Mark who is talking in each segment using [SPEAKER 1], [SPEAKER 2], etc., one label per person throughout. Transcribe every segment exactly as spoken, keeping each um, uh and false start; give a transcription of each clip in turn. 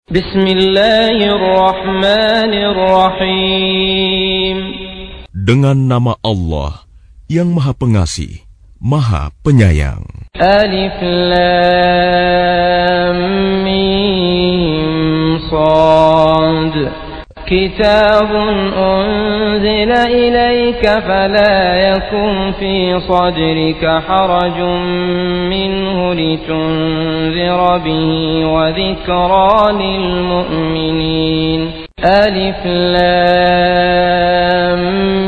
[SPEAKER 1] Bismillahirrahmanirrahim.
[SPEAKER 2] Dengan nama Allah yang Maha Pengasih, Maha Penyayang.
[SPEAKER 1] Alif Lam Mim Shad. Kitabun unzila ilayka fala yakun fi sadrika harajun minhu litunzira bihi wa dhikra lil mu'minin. Alif Lam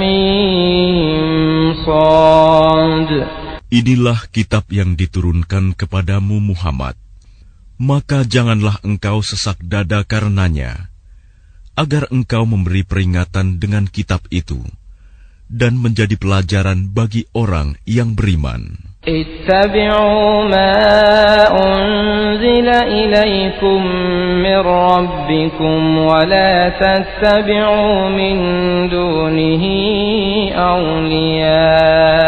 [SPEAKER 1] Mim Shad.
[SPEAKER 2] Inilah kitab yang diturunkan kepadamu Muhammad. Maka janganlah engkau sesak dada karenanya, agar engkau memberi peringatan dengan kitab itu dan menjadi pelajaran bagi orang yang beriman.
[SPEAKER 1] Ittabi'u ma unzila ilaykum min rabbikum wa la tattabi'u min dunihi awliya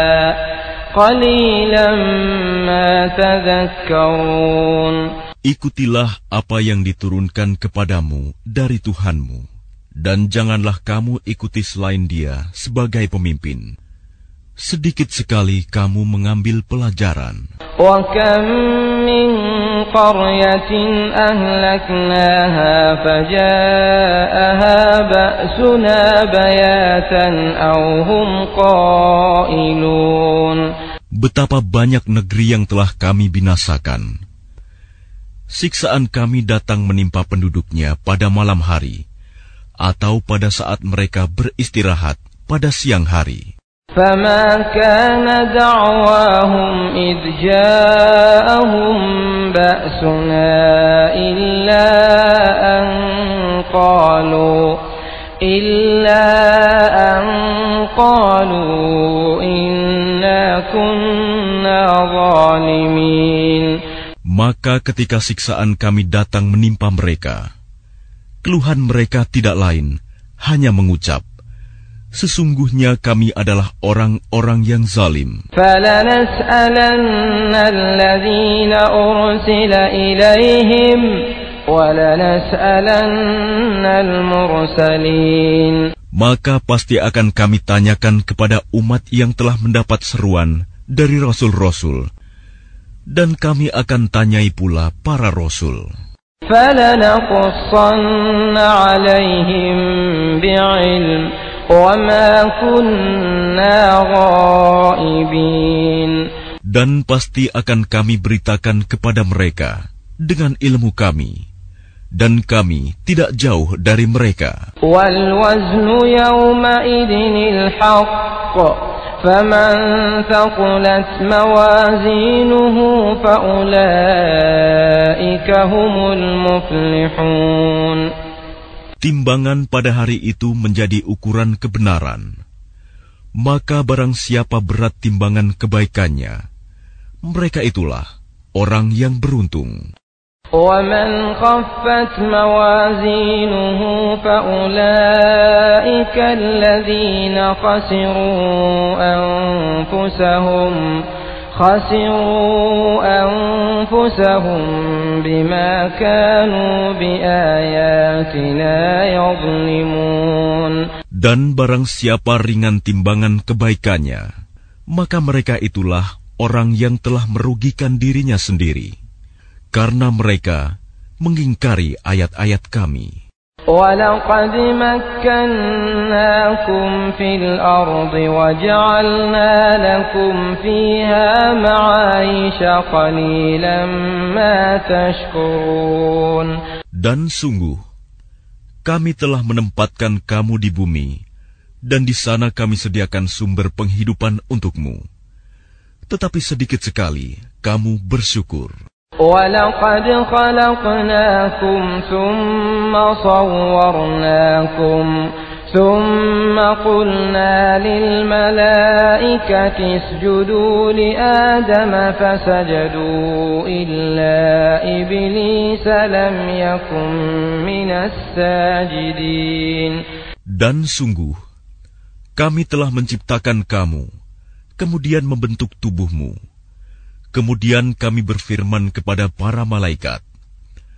[SPEAKER 1] qalilan ma tadhakkarun.
[SPEAKER 2] Ikutilah apa yang diturunkan kepadamu dari Tuhanmu, dan janganlah kamu ikuti selain Dia sebagai pemimpin. Sedikit sekali kamu mengambil pelajaran.
[SPEAKER 1] Wa kam min qaryatin ahlaknaha faja'aha ba'suna bayatan aw hum qailun.
[SPEAKER 2] Betapa banyak negeri yang telah kami binasakan. Siksaan kami datang menimpa penduduknya pada malam hari, atau pada saat mereka beristirahat pada siang hari.
[SPEAKER 1] فَمَا كَانَ دَعْوَاهُمْ إِذْ جَاءَهُمْ بَأْسُنَا إِلَّا أَنْ قَالُوا إِلَّا أَنْ قَالُوا إِنَّا كُنَّا ظَالِمِينَ.
[SPEAKER 2] Maka ketika siksaan kami datang menimpa mereka, keluhan mereka tidak lain, hanya mengucap, sesungguhnya kami adalah orang-orang yang zalim.
[SPEAKER 1] فَلَنَسْأَلَنَّ الَّذِينَ أُرْسِلَ إِلَيْهِمْ وَلَنَسْأَلَنَّ الْمُرْسَلِينَ.
[SPEAKER 2] Maka pasti akan kami tanyakan kepada umat yang telah mendapat seruan dari rasul-rasul, dan kami akan tanyai pula para rasul.
[SPEAKER 1] فَلَنَقُصَّنَّ عَلَيْهِمْ بِعِلْمٍ وَمَا كُنَّا غَائِبِينَ.
[SPEAKER 2] Dan pasti akan kami beritakan kepada mereka dengan ilmu kami, dan kami tidak jauh dari mereka.
[SPEAKER 1] وَالْوَزْنُ يَوْمَئِذٍ الْحَقُّ فَمَنْ ثَقُلَتْ مَوَازِينُهُ فَأُولَئِكَ هُمُ الْمُفْلِحُونَ.
[SPEAKER 2] Timbangan pada hari itu menjadi ukuran kebenaran. Maka barang siapa berat timbangan kebaikannya, mereka itulah orang yang beruntung.
[SPEAKER 1] وَمَنْ خَفَّتْ مَوَازِينُهُ فَأُولَئِكَ الَّذِينَ خَسِرُوا أَنفُسَهُمْ خَسِرُوا أَنفُسَهُمْ بِمَا كَانُوا بِآيَاتِنَا يَظْلِمُونَ.
[SPEAKER 2] Dan barang siapa ringan timbangan kebaikannya, maka mereka itulah orang yang telah merugikan dirinya sendiri, karena mereka mengingkari ayat-ayat kami.
[SPEAKER 1] وَلَقَدْ مَكَّنَّاكُمْ فِي الْأَرْضِ وَجَعَلْنَا لَكُمْ فِيهَا مَعَايِشَ قَلِيلًا مَا تَشْكُرُونَ.
[SPEAKER 2] Dan sungguh, kami telah menempatkan kamu di bumi, dan di sana kami sediakan sumber penghidupan untukmu. Tetapi sedikit sekali kamu bersyukur.
[SPEAKER 1] وَلَقَدْ خَلَقْنَاكُمْ ثُمَّ صَوَّرْنَاكُمْ ثُمَّ قُلْنَا لِلْمَلَائِكَةِ اسْجُدُوا لِآدَمَ فَسَجَدُوا إِلَّا إِبْلِيسَ لَمْ يَكُنْ مِنَ السَّاجِدِينَ.
[SPEAKER 2] Dan sungguh, kami telah menciptakan kamu, kemudian membentuk tubuhmu. Kemudian kami berfirman kepada para malaikat,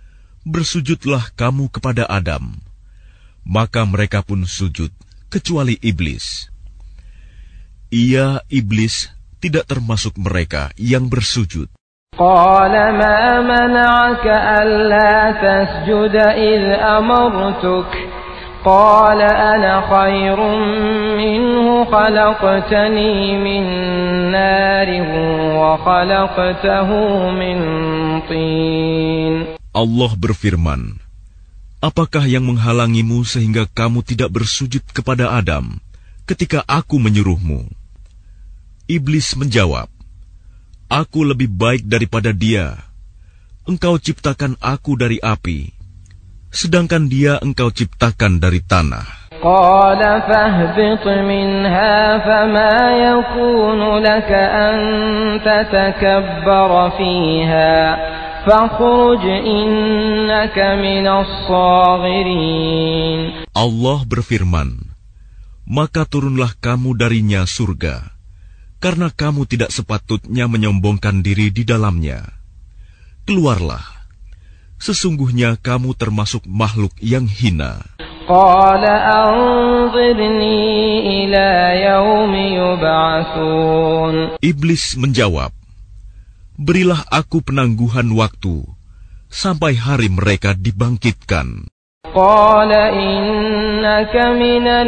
[SPEAKER 2] bersujudlah kamu kepada Adam. Maka mereka pun sujud, kecuali iblis. Ia, iblis, tidak termasuk mereka yang bersujud.
[SPEAKER 1] Qala ma mana'aka alla tasjuda idh amartuk. Qala ana khairum minhu khalaqtani min narin wa khalaqtahu min tin.
[SPEAKER 2] Allah berfirman, apakah yang menghalangimu sehingga kamu tidak bersujud kepada Adam ketika aku menyuruhmu? Iblis menjawab, aku lebih baik daripada dia. Engkau ciptakan aku dari api, sedangkan dia engkau ciptakan dari tanah.
[SPEAKER 1] Qala fahbit minha fama yakunu laka an tatakabbara fiha fakhruj innaka minas saghirin.
[SPEAKER 2] Allah berfirman, maka turunlah kamu darinya surga, karena kamu tidak sepatutnya menyombongkan diri di dalamnya. Keluarlah, sesungguhnya kamu termasuk makhluk yang hina.
[SPEAKER 1] Qala anzirni ila yaumi yub'atsun. Iblis
[SPEAKER 2] menjawab, berilah aku penangguhan waktu sampai hari mereka dibangkitkan.
[SPEAKER 1] Qala innaka minal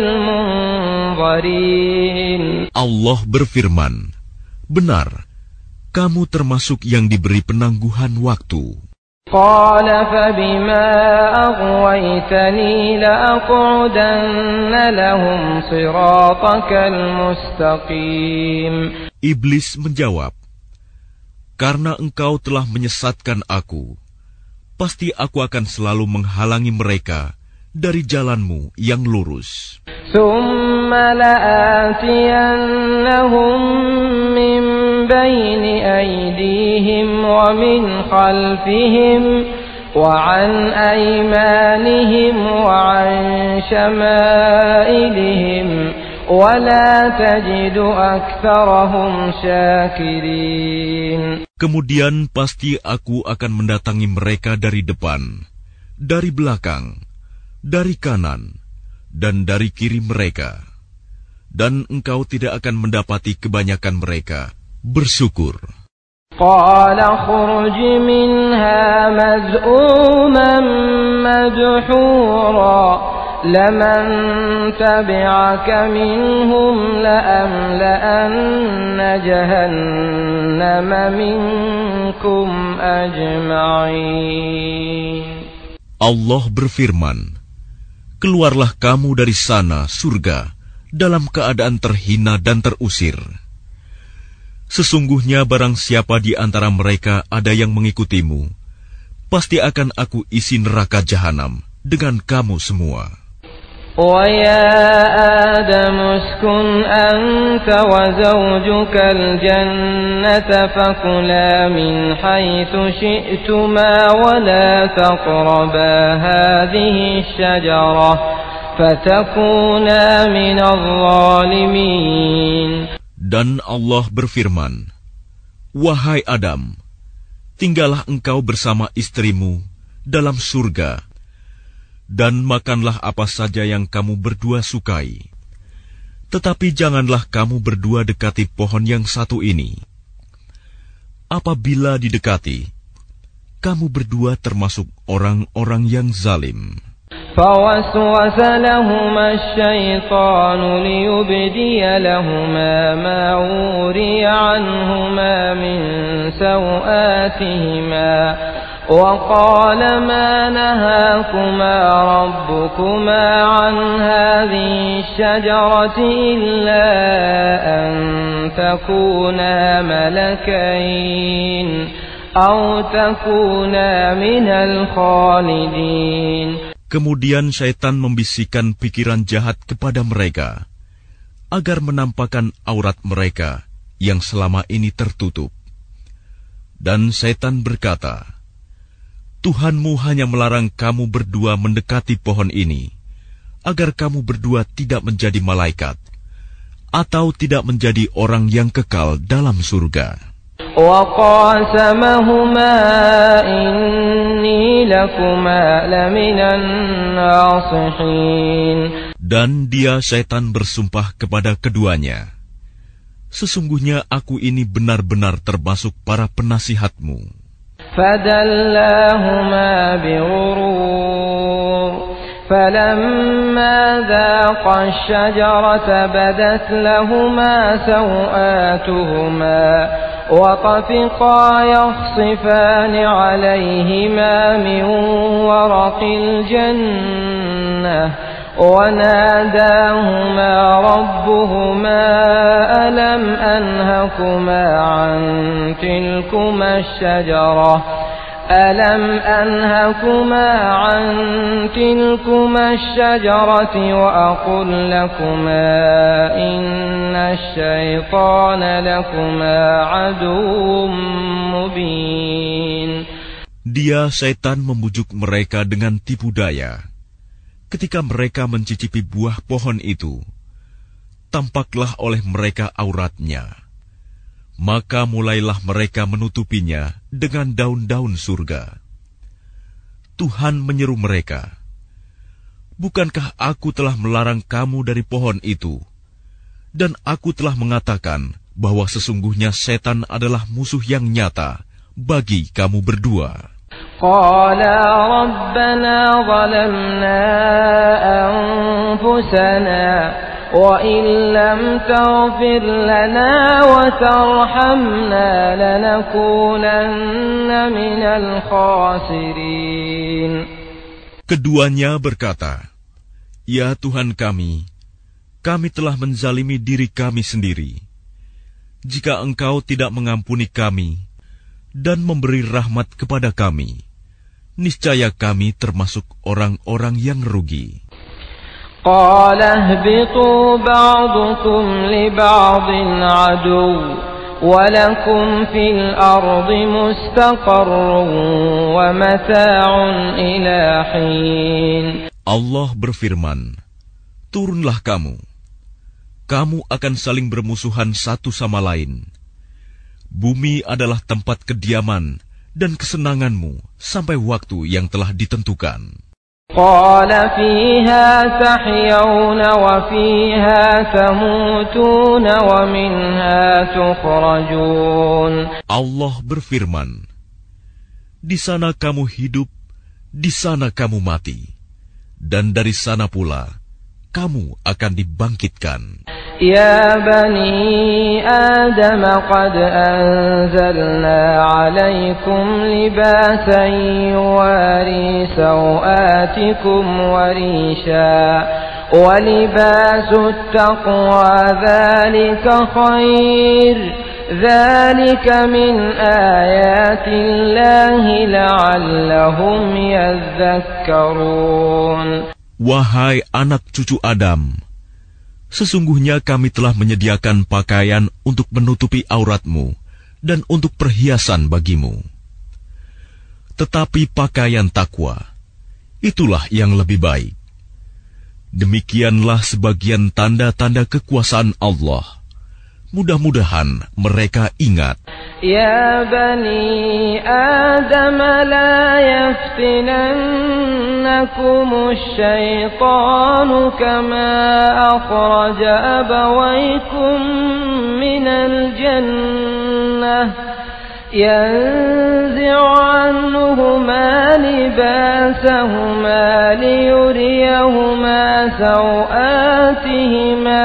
[SPEAKER 1] munzirin.
[SPEAKER 2] Allah berfirman, benar, kamu termasuk yang diberi penangguhan waktu.
[SPEAKER 1] Qala fabima aghwaytani la'aq'udanna lahum siratakal mustaqim.
[SPEAKER 2] Iblis menjawab, karena engkau telah menyesatkan aku, pasti aku akan selalu menghalangi mereka dari jalanmu yang lurus.
[SPEAKER 1] Thumma la'atiyannahum min bayni aydihim wa min khalfihim wa an aymanihim wa an shama'ilihim wa la tajidu aktsarahum syakirin.
[SPEAKER 2] Kemudian pasti aku akan mendatangi mereka dari depan, dari belakang, dari kanan, dan dari kiri mereka. Dan engkau tidak akan mendapati kebanyakan mereka bersyukur.
[SPEAKER 1] Qala khruj minha mad'uman madhura laman tabi'aka minhum la'amla'anna jahannama minkum ajma'in.
[SPEAKER 2] Allah berfirman, keluarlah kamu dari sana, surga, dalam keadaan terhina dan terusir. Sesungguhnya barang siapa di antara mereka ada yang mengikutimu, pasti akan aku isi neraka jahanam dengan kamu semua.
[SPEAKER 1] وَيَا آدَمُ اسْكُنْ أَنْتَ وَزَوْجُكَ الْجَنَّةَ فَكُلَا مِنْ حَيْثُ شِئْتُمَا وَلَا تَقْرَبَا هَذِهِ الشَّجَرَةَ فَتَكُونَا مِنَ الظَّالِمِينَ.
[SPEAKER 2] Dan Allah berfirman, wahai Adam, tinggallah engkau bersama istrimu dalam surga, dan makanlah apa saja yang kamu berdua sukai. Tetapi janganlah kamu berdua dekati pohon yang satu ini. Apabila didekati, kamu berdua termasuk orang-orang yang zalim.
[SPEAKER 1] فوسوس لهما الشيطان ليبدي لهما ما وري عنهما من سوآتهما وقال ما نهاكما ربكما عن هذه الشجرة إلا أن تكونا ملكين أو تكونا من الخالدين.
[SPEAKER 2] Kemudian syaitan membisikkan pikiran jahat kepada mereka, agar menampakkan aurat mereka yang selama ini tertutup. Dan syaitan berkata, Tuhanmu hanya melarang kamu berdua mendekati pohon ini, agar kamu berdua tidak menjadi malaikat, atau tidak menjadi orang yang kekal dalam surga.
[SPEAKER 1] وقاسمهما إني لكما لمن الناصحين.
[SPEAKER 2] Dan dia setan bersumpah kepada keduanya, sesungguhnya aku ini benar-benar termasuk para penasihatmu.
[SPEAKER 1] فدلاهما بغرور فلما ذاقا الشجرة بدت لهما سوآتهما وطفقا يخصفان عليهما من ورق الجنة وناداهما ربهما ألم أنهكما عن تلكما الشجرة ألم أنهكما عن تلكما الشجرة وأقل لكما إن الشيطان لكما عدو مبين.
[SPEAKER 2] Dia setan membujuk mereka dengan tipu daya. Ketika mereka mencicipi buah pohon itu, tampaklah oleh mereka auratnya. Maka mulailah mereka menutupinya dengan daun-daun surga. Tuhan menyeru mereka, bukankah aku telah melarang kamu dari pohon itu? Dan aku telah mengatakan bahwa sesungguhnya setan adalah musuh yang nyata bagi kamu berdua.
[SPEAKER 1] قالا ربنا ظلمنا أنفسنا وإن لم تغفر لنا وترحمنا لنكونن من الخاسرين.
[SPEAKER 2] Keduanya berkata, Ya Tuhan kami, kami telah menzalimi diri kami sendiri. Jika Engkau tidak mengampuni kami dan memberi rahmat kepada kami, niscaya kami termasuk orang-orang yang rugi.
[SPEAKER 1] قال اهبطوا بعضكم لبعض عدو ولكم في الأرض مستقر ومتاع إلى حين.
[SPEAKER 2] Allah berfirman, turunlah kamu. Kamu akan saling bermusuhan satu sama lain. Bumi adalah tempat kediaman dan kesenanganmu sampai waktu yang telah ditentukan.
[SPEAKER 1] قال فيها تحيون وفيها تموتون ومنها تخرجون.
[SPEAKER 2] Allah berfirman, di sana kamu hidup, di sana kamu mati, dan dari sana pula kamu akan dibangkitkan.
[SPEAKER 1] يا بني آدم قد أنزلنا عليكم لباسا يواري سوآتكم وريشا ولباس التقوى ذلك خير ذلك من آيات الله لعلهم يذكرون.
[SPEAKER 2] Wahai anak cucu Adam, sesungguhnya kami telah menyediakan pakaian untuk menutupi auratmu dan untuk perhiasan bagimu. Tetapi pakaian takwa, itulah yang lebih baik. Demikianlah sebagian tanda-tanda kekuasaan Allah. Mudah-mudahan mereka ingat.
[SPEAKER 1] Ya bani Adam la yaftinannakumus syaitanu kama akhraja abawaykum minal jannah yanzi'u anhuma libasahuma liyuriyahuma sawatihima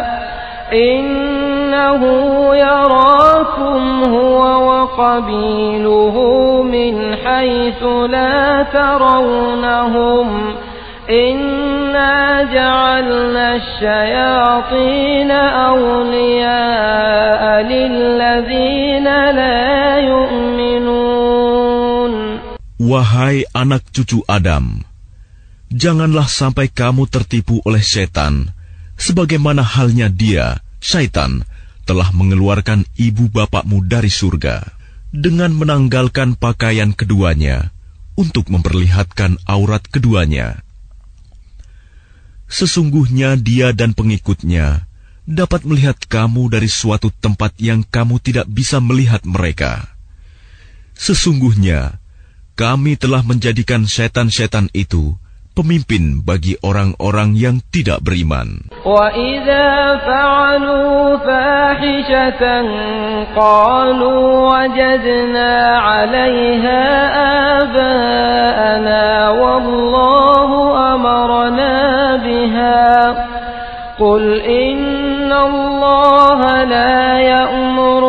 [SPEAKER 1] innahu yarakum huwa wa qabiluhu min haythu la tarawnahum inna ja'alna asy-syayatina awliya'a lilladzina la yu'minun.
[SPEAKER 2] Wahai anak cucu Adam, janganlah sampai kamu tertipu oleh setan, sebagaimana halnya dia, syaitan, telah mengeluarkan ibu bapakmu dari surga dengan menanggalkan pakaian keduanya untuk memperlihatkan aurat keduanya. Sesungguhnya dia dan pengikutnya dapat melihat kamu dari suatu tempat yang kamu tidak bisa melihat mereka. Sesungguhnya, kami telah menjadikan setan-setan itu pemimpin bagi orang-orang yang tidak beriman.
[SPEAKER 1] وَإِذَا فَعَلُوا فَاحِشَةً قَالُوا وَجَدْنَا عَلَيْهَا آبَاءَنَا وَاللَّهُ أَمَرَنَا بِهَا قُلْ إِنَّ اللَّهَ لَا يَأْمُرُ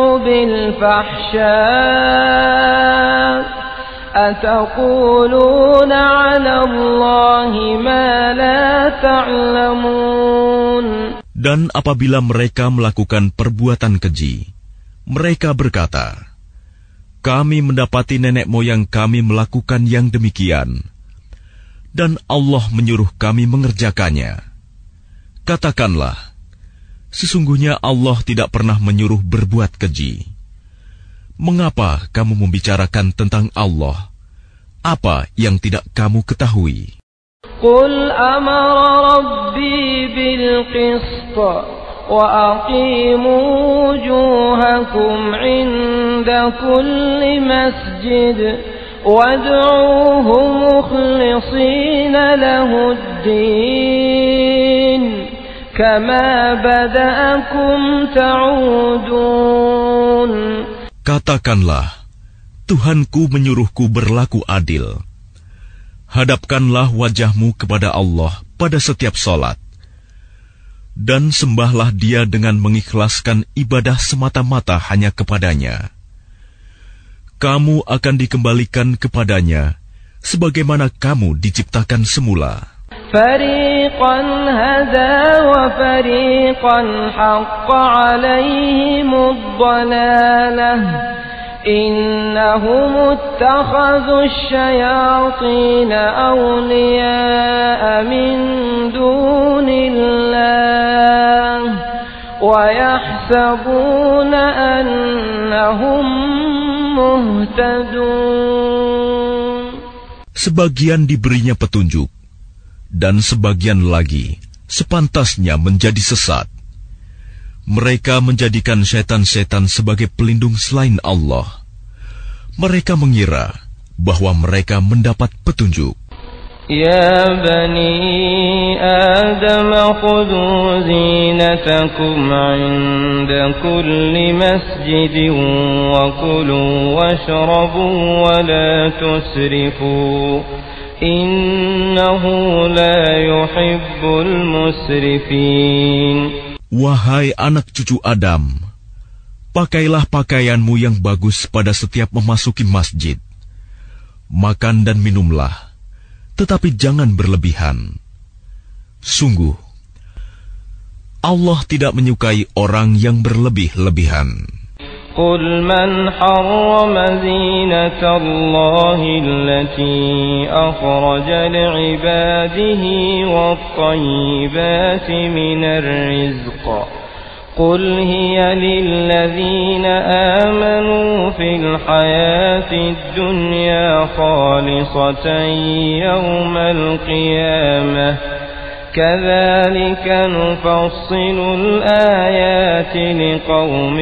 [SPEAKER 1] بِالْفَحْشَاءِ أَتَقُولُونَ عَلَى اللَّهِ مَا لَا تَعْلَمُونَ.
[SPEAKER 2] Dan apabila mereka melakukan perbuatan keji, mereka berkata, kami mendapati nenek moyang kami melakukan yang demikian, dan Allah menyuruh kami mengerjakannya. Katakanlah, sesungguhnya Allah tidak pernah menyuruh berbuat keji. Mengapa kamu membicarakan tentang Allah apa yang tidak kamu ketahui?
[SPEAKER 1] Qul amara rabbi bil qist wa aqimu wujuhakum 'inda kulli masjid wad'uuhu mukhlishina lahud-din kama bada'akum ta'udun.
[SPEAKER 2] Katakanlah, Tuhanku menyuruhku berlaku adil. Hadapkanlah wajahmu kepada Allah pada setiap salat, dan sembahlah Dia dengan mengikhlaskan ibadah semata-mata hanya kepadanya. Kamu akan dikembalikan kepadanya, sebagaimana kamu diciptakan semula.
[SPEAKER 1] Fariqan hada wa fariqan haqqa alaihimud dhalalah innahum ittakhadhu asy-syayatin awliya'a min dunillah wa yahsabuna annahum muhtadun.
[SPEAKER 2] Sebagian diberinya petunjuk, dan sebagian lagi sepantasnya menjadi sesat. Mereka menjadikan setan-setan sebagai pelindung selain Allah. Mereka mengira bahwa mereka mendapat petunjuk.
[SPEAKER 1] Ya bani Adam khudhu zinatakum 'inda kulli masjidin wa kulu washrabu wa la tusrifu innahu la yuhibbul musrifin.
[SPEAKER 2] Wahai anak cucu Adam, pakailah pakaianmu yang bagus pada setiap memasuki masjid. Makan dan minumlah, tetapi jangan berlebihan. Sungguh, Allah tidak menyukai orang yang berlebih-lebihan.
[SPEAKER 1] قل من حرم زينة الله التي أخرج لعباده والطيبات من الرزق قل هي للذين آمنوا في الحياة الدنيا خالصة يوم القيامة كذلك نفصل الآيات لقوم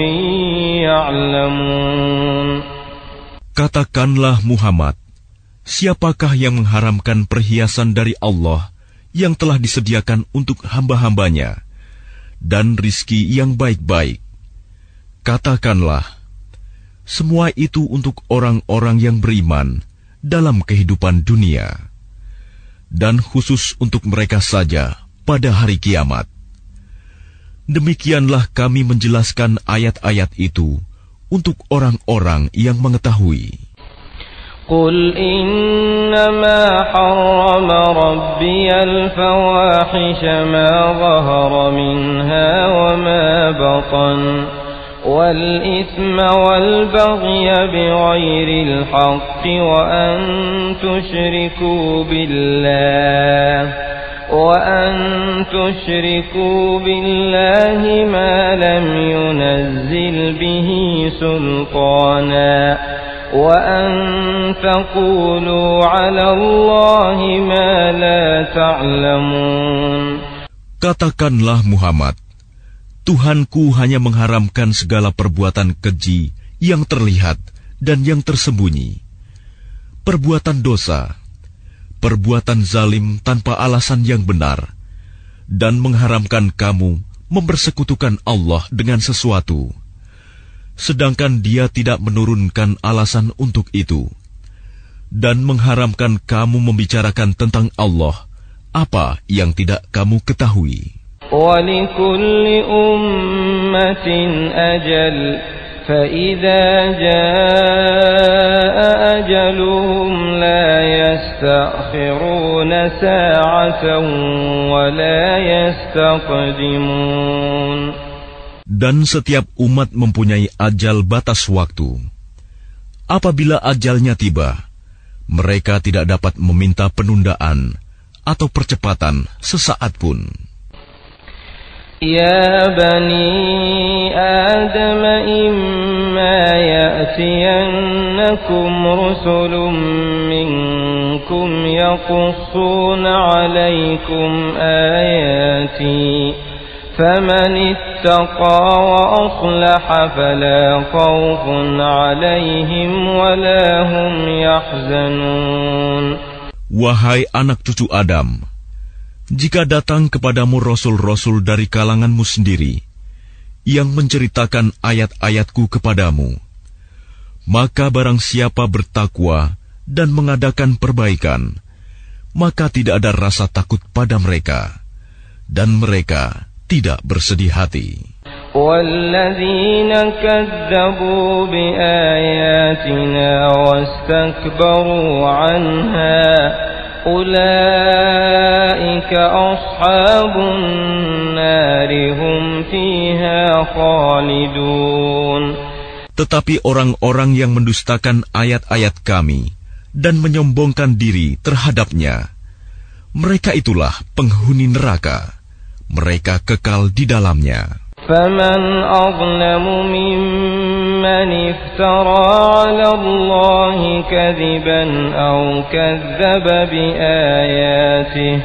[SPEAKER 1] يعلمون.
[SPEAKER 2] Katakanlah Muhammad, siapakah yang mengharamkan perhiasan dari Allah yang telah disediakan untuk hamba-hambanya dan rizki yang baik-baik? Katakanlah, semua itu untuk orang-orang yang beriman dalam kehidupan dunia, dan khusus untuk mereka saja pada hari kiamat. Demikianlah kami menjelaskan ayat-ayat itu untuk orang-orang yang mengetahui.
[SPEAKER 1] Qul innama harrama rabbiyal fawahisha ma zahara minha wa ma batan والإثم والبغي بغير الحق وأن تشركوا بالله وأن تشركوا بالله ما لم ينزل به سلطانا وأن تقولوا على الله ما لا تعلمون.
[SPEAKER 2] Katakanlah Muhammad, Tuhanku hanya mengharamkan segala perbuatan keji yang terlihat dan yang tersembunyi, perbuatan dosa, perbuatan zalim tanpa alasan yang benar, dan mengharamkan kamu mempersekutukan Allah dengan sesuatu, sedangkan Dia tidak menurunkan alasan untuk itu, dan mengharamkan kamu membicarakan tentang Allah apa yang tidak kamu ketahui.
[SPEAKER 1] وَلِكُلِّ أُمَّةٍ أَجَلٌ فَإِذَا جَاءَ أَجَلُهُمْ لَا يَسْتَأْخِرُونَ سَاعَةً وَلَا يَسْتَقْدِمُونَ.
[SPEAKER 2] Dan setiap umat mempunyai ajal batas waktu. Apabila ajalnya tiba, mereka tidak dapat meminta penundaan atau percepatan sesaat pun.
[SPEAKER 1] يا بني آدم إما يأتينكم رسل منكم يقصون عليكم آياتي فمن اتقى وأصلح فلا خوف عليهم ولا هم يحزنون.
[SPEAKER 2] Wahai anak cucu Adam, jika datang kepadamu rasul-rasul dari kalanganmu sendiri, yang menceritakan ayat-ayatku kepadamu, maka barang siapa bertakwa dan mengadakan perbaikan, maka tidak ada rasa takut pada mereka, dan mereka tidak bersedih hati.
[SPEAKER 1] وَالَّذِينَ كَذَّبُوا بِآيَاتِنَا وَاسْتَكْبَرُوا عَنْهَا أُولَئِكَ أَصْحَابُ النَّارِ هُمْ فِيهَا خَالِدُونَ.
[SPEAKER 2] Tetapi orang-orang yang mendustakan ayat-ayat kami dan menyombongkan diri terhadapnya, mereka itulah penghuni neraka. Mereka kekal di dalamnya.
[SPEAKER 1] فَمَنْ أَظْلَمُ مِمَّنِ افْتَرَى عَلَى اللَّهِ كَذِبًا أَوْ كَذَّبَ بِآيَاتِهِ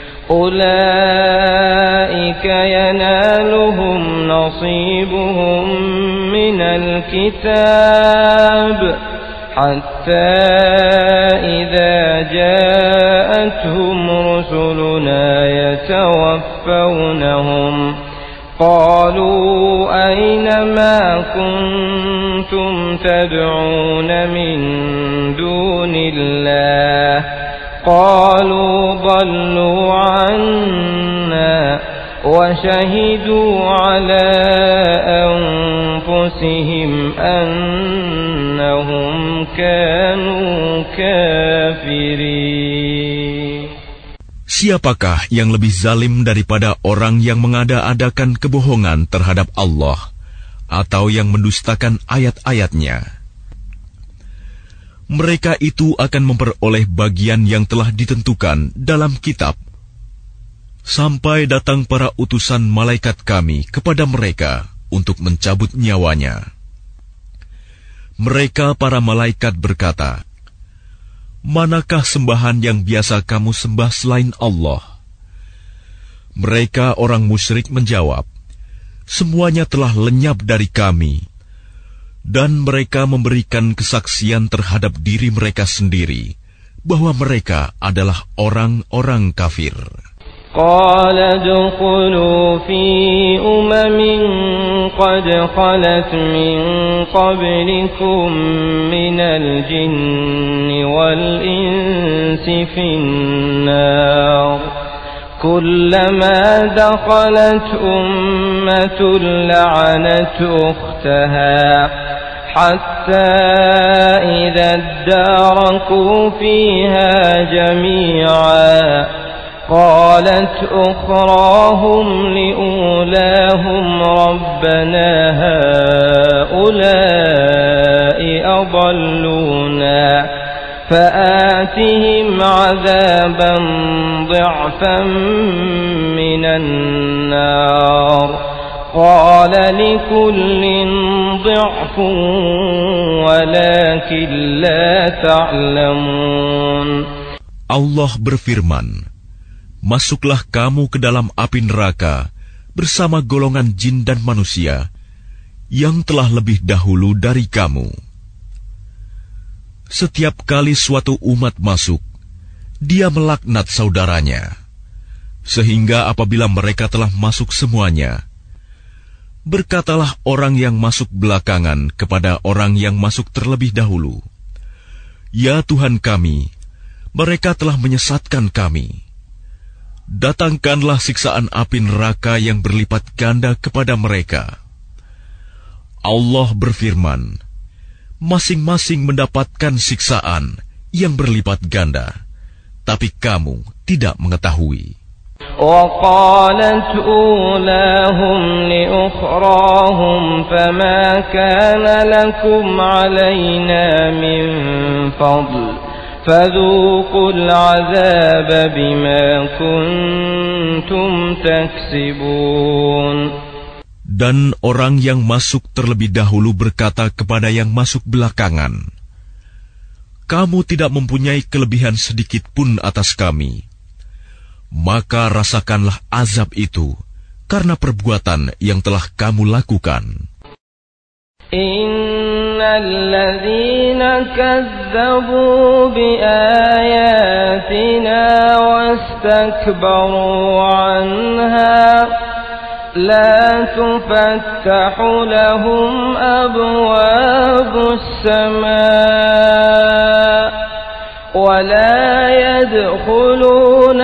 [SPEAKER 1] أُولَئِكَ يَنَالُهُمْ نَصِيبُهُمْ مِنَ الْكِتَابِ حَتَّى إِذَا جَاءَتْهُمْ رُسُلُنَا يَتَوَفَّوْنَهُمْ قالوا أين ما كنتم تدعون من دون الله قالوا ضلوا عنا وشهدوا على أنفسهم أنهم كانوا كافرين.
[SPEAKER 2] Siapakah yang lebih zalim daripada orang yang mengada-adakan kebohongan terhadap Allah atau yang mendustakan ayat-ayatnya? Mereka itu akan memperoleh bagian yang telah ditentukan dalam kitab, sampai datang para utusan malaikat kami kepada mereka untuk mencabut nyawanya. Mereka para malaikat berkata, manakah sembahan yang biasa kamu sembah selain Allah? Mereka orang musyrik menjawab, semuanya telah lenyap dari kami. Dan mereka memberikan kesaksian terhadap diri mereka sendiri, bahwa mereka adalah orang-orang kafir.
[SPEAKER 1] قال ادخلوا في أمم قد خلت من قبلكم من الجن والإنس في النار كلما دخلت أمة لعنت أختها حتى إذا اداركوا فيها جميعا قالت أخراهم لأولاهم ربنا هؤلاء أضلونا فآتهم عذابا ضعفا من النار قال لكل ضعف ولكن لا تعلمون.
[SPEAKER 2] Allah berfirman, masuklah kamu ke dalam api neraka bersama golongan jin dan manusia yang telah lebih dahulu dari kamu. Setiap kali suatu umat masuk, dia melaknat saudaranya, sehingga apabila mereka telah masuk semuanya, berkatalah orang yang masuk belakangan kepada orang yang masuk terlebih dahulu, "Ya Tuhan kami, mereka telah menyesatkan kami. Datangkanlah siksaan api neraka yang berlipat ganda kepada mereka." Allah berfirman, masing-masing mendapatkan siksaan yang berlipat ganda, tapi kamu tidak mengetahui.
[SPEAKER 1] وقالت أولاهم لأخراهم فما كان لكم علينا من فضل فذوقوا العذاب بما كنتم تكسبون.
[SPEAKER 2] Dan orang yang masuk terlebih dahulu berkata kepada yang masuk belakangan, "Kamu tidak mempunyai kelebihan sedikit pun atas kami. Maka rasakanlah azab itu karena perbuatan yang telah kamu lakukan."
[SPEAKER 1] Innal ladzina kazzabu biayatina wastakbaru anha la tufattahu lahum abwabus samaa ولا يدخلون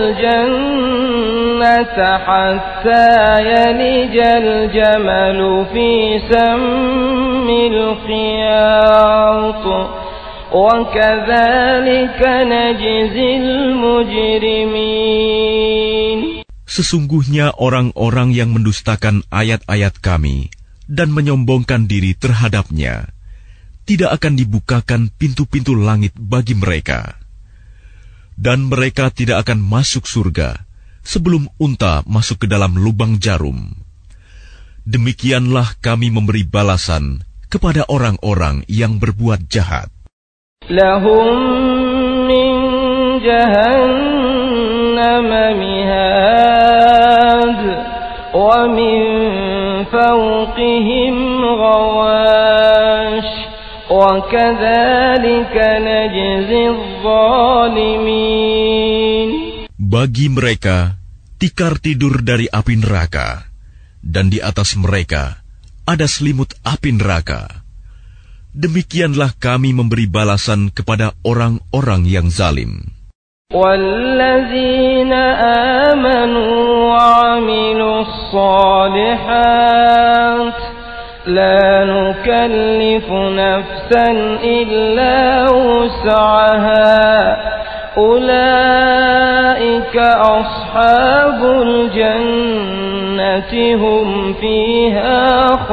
[SPEAKER 1] الجنة حتى يلج الجمل في سم الخياط وكذلك نجزي المجرمين.
[SPEAKER 2] Sesungguhnya orang-orang yang mendustakan ayat-ayat kami dan menyombongkan diri terhadapnya, tidak akan dibukakan pintu-pintu langit bagi mereka, dan mereka tidak akan masuk surga sebelum unta masuk ke dalam lubang jarum. Demikianlah kami memberi balasan kepada orang-orang yang berbuat jahat.
[SPEAKER 1] Lahum min jahannam mihad wa min fawqihim ghawash وَكَذَلِكَ نَجْزِي الظَّالِمِينَ.
[SPEAKER 2] Bagi mereka tikar tidur dari api neraka, dan di atas mereka ada selimut api neraka. Demikianlah kami memberi balasan kepada orang-orang yang zalim.
[SPEAKER 1] وَالَّذِينَ آمَنُوا وَعَمِلُوا الصَّالِحَاتِ لا نكلف نفسا إلا وسعها أولئك أصحاب الجنة هم فيها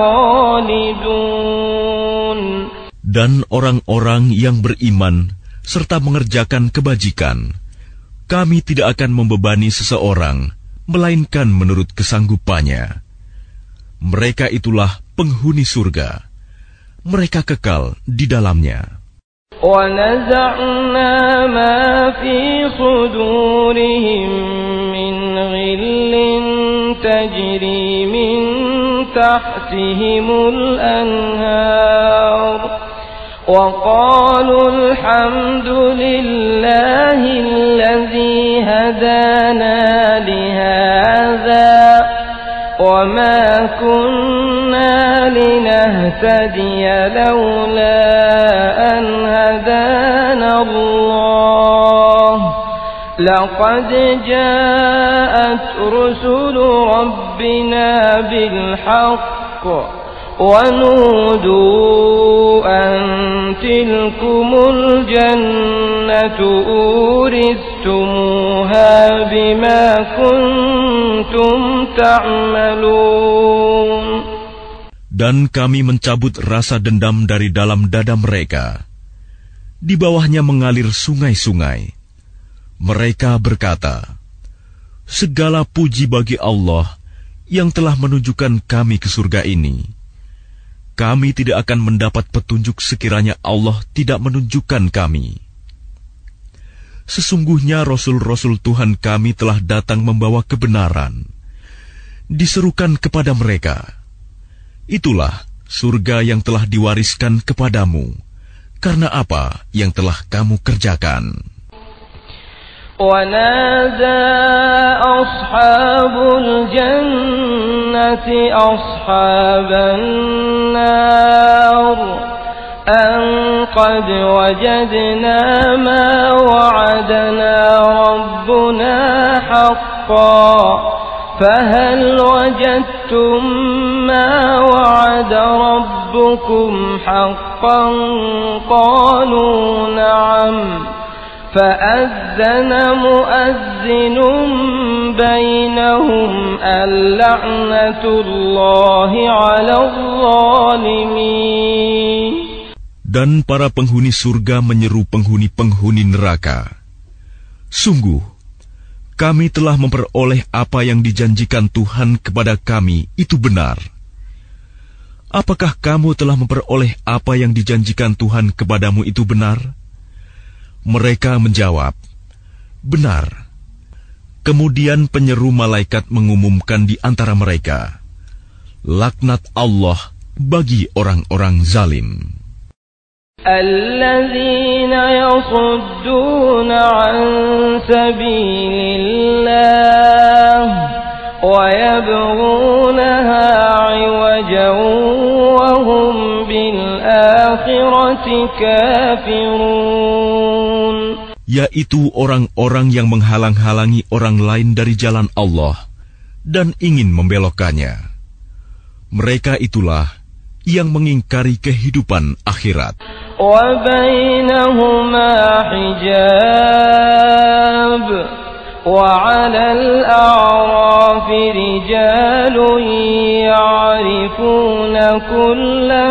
[SPEAKER 1] خالدون.
[SPEAKER 2] Dan orang-orang yang beriman serta mengerjakan kebajikan, kami tidak akan membebani seseorang melainkan menurut kesanggupannya. Mereka itulah penghuni surga. Mereka kekal di dalamnya.
[SPEAKER 1] وَنَزَعْنَا مَا فِي صُدُورِهِم مِّنْ غِلٍّ تَجْرِي مِنْ تَحْتِهِمُ الْأَنْهَارُ وَقَالُوا الْحَمْدُ لِلَّهِ الَّذِي هَدَانَا لِهَذَا وَمَا كُنَّا لِنَهْتَدِيَ لَوْلَا أَنْ هَدَانَا اللَّهُ لَقَدْ جَاءَتْ رُسُلُ رَبِّنَا بِالْحَقِّ وَنُودُوا أَنْ تِلْكُمُ الْجَنَّةُ أُورِثْتُمُوهَا بِمَا كُنْتُمْ تَعْمَلُونَ.
[SPEAKER 2] Dan kami mencabut rasa dendam dari dalam dada mereka. Di bawahnya mengalir sungai-sungai. Mereka berkata, "Segala puji bagi Allah yang telah menunjukkan kami ke surga ini. Kami tidak akan mendapat petunjuk sekiranya Allah tidak menunjukkan kami. Sesungguhnya Rasul-Rasul Tuhan kami telah datang membawa kebenaran. diserukan kepada mereka, itulah surga yang telah diwariskan kepadamu, karena apa yang telah kamu kerjakan.
[SPEAKER 1] ونادى أصحاب الجنة أصحاب النار أن قد وجدنا ما وعدنا ربنا حقا فهل وجدتم ما وعد ربكم حقا قالوا نعم فأذن مؤذن بينهم اللعنة الله على الظالمين.
[SPEAKER 2] Dan para penghuni surga menyeru penghuni-penghuni neraka, sungguh, kami telah memperoleh apa yang dijanjikan Tuhan kepada kami itu benar. Apakah kamu telah memperoleh apa yang dijanjikan Tuhan kepadamu itu benar? Mereka menjawab, benar. Kemudian penyeru malaikat mengumumkan di antara mereka, laknat Allah bagi orang-orang zalim.
[SPEAKER 1] الذين يصدون عن سبيل الله ويبغونها عوجا وهم بالآخرة كافرون.
[SPEAKER 2] Yaitu orang-orang yang menghalang-halangi orang lain dari jalan Allah dan ingin membelokkannya. Mereka itulah yang mengingkari kehidupan akhirat.
[SPEAKER 1] وَبَيْنَهُمَا حِجَابٌ وَعَلَى الْأَعْرَافِ رِجَالٌ يَعْرِفُونَ كُلًّا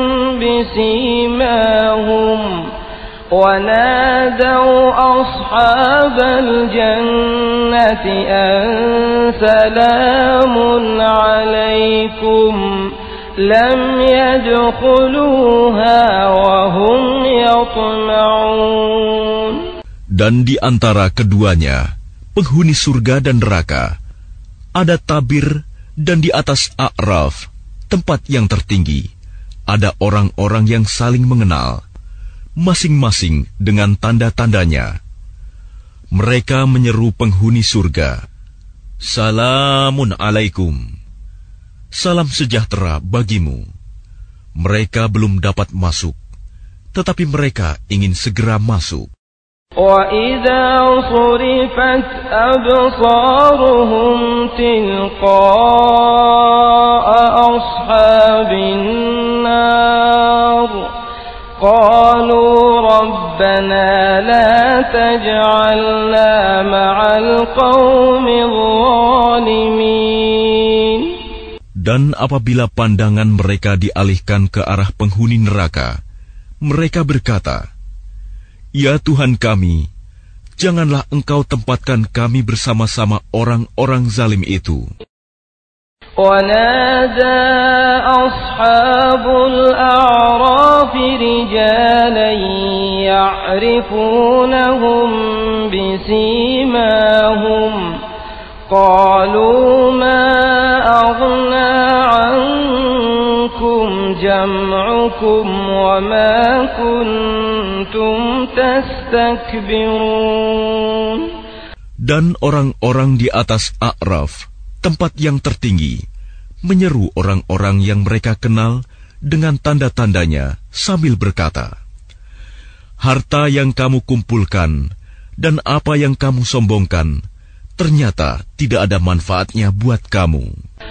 [SPEAKER 1] بِسِيمَاهُمْ وَنَادَوْا أَصْحَابَ الْجَنَّةِ أَنْ سَلَامٌ عَلَيْكُمْ لَمْ يَدْخُلُوهَا وَهُمْ يَطْمَعُونَ.
[SPEAKER 2] Dan di antara keduanya, penghuni surga dan neraka, ada tabir, dan di atas A'raf, tempat yang tertinggi, ada orang-orang yang saling mengenal, masing-masing dengan tanda-tandanya. Mereka menyeru penghuni surga, Salamun alaikum. Salam sejahtera bagimu. Mereka belum dapat masuk, tetapi mereka ingin segera masuk.
[SPEAKER 1] وَإِذَا صُرِفَتْ أَبْصَارُهُمْ تِلْقَاءَ أَصْحَابِ النَّارِ قَالُوا رَبَّنَا لَا تَجْعَلْنَا مَعَ الْقَوْمِ الظَّالِمِينَ.
[SPEAKER 2] Dan apabila pandangan mereka dialihkan ke arah penghuni neraka, mereka berkata, Ya Tuhan kami, janganlah Engkau tempatkan kami bersama-sama orang-orang zalim itu.
[SPEAKER 1] وَنَادَى أَصْحَابُ الْأَعْرَافِ رِجَالًا يَعْرِفُونَهُم بِسِيمَاهُمْ قَالُوا مَا أَغْنَى عَنكُمْ جَمْعُكُمْ وَمَا كُنتُمْ تَسْتَكْبِرُونَ.
[SPEAKER 2] Dan orang-orang di atas A'raf, tempat yang tertinggi, menyeru orang-orang yang mereka kenal dengan tanda-tandanya sambil berkata, harta yang kamu kumpulkan dan apa yang kamu sombongkan ternyata tidak ada manfaatnya buat kamu.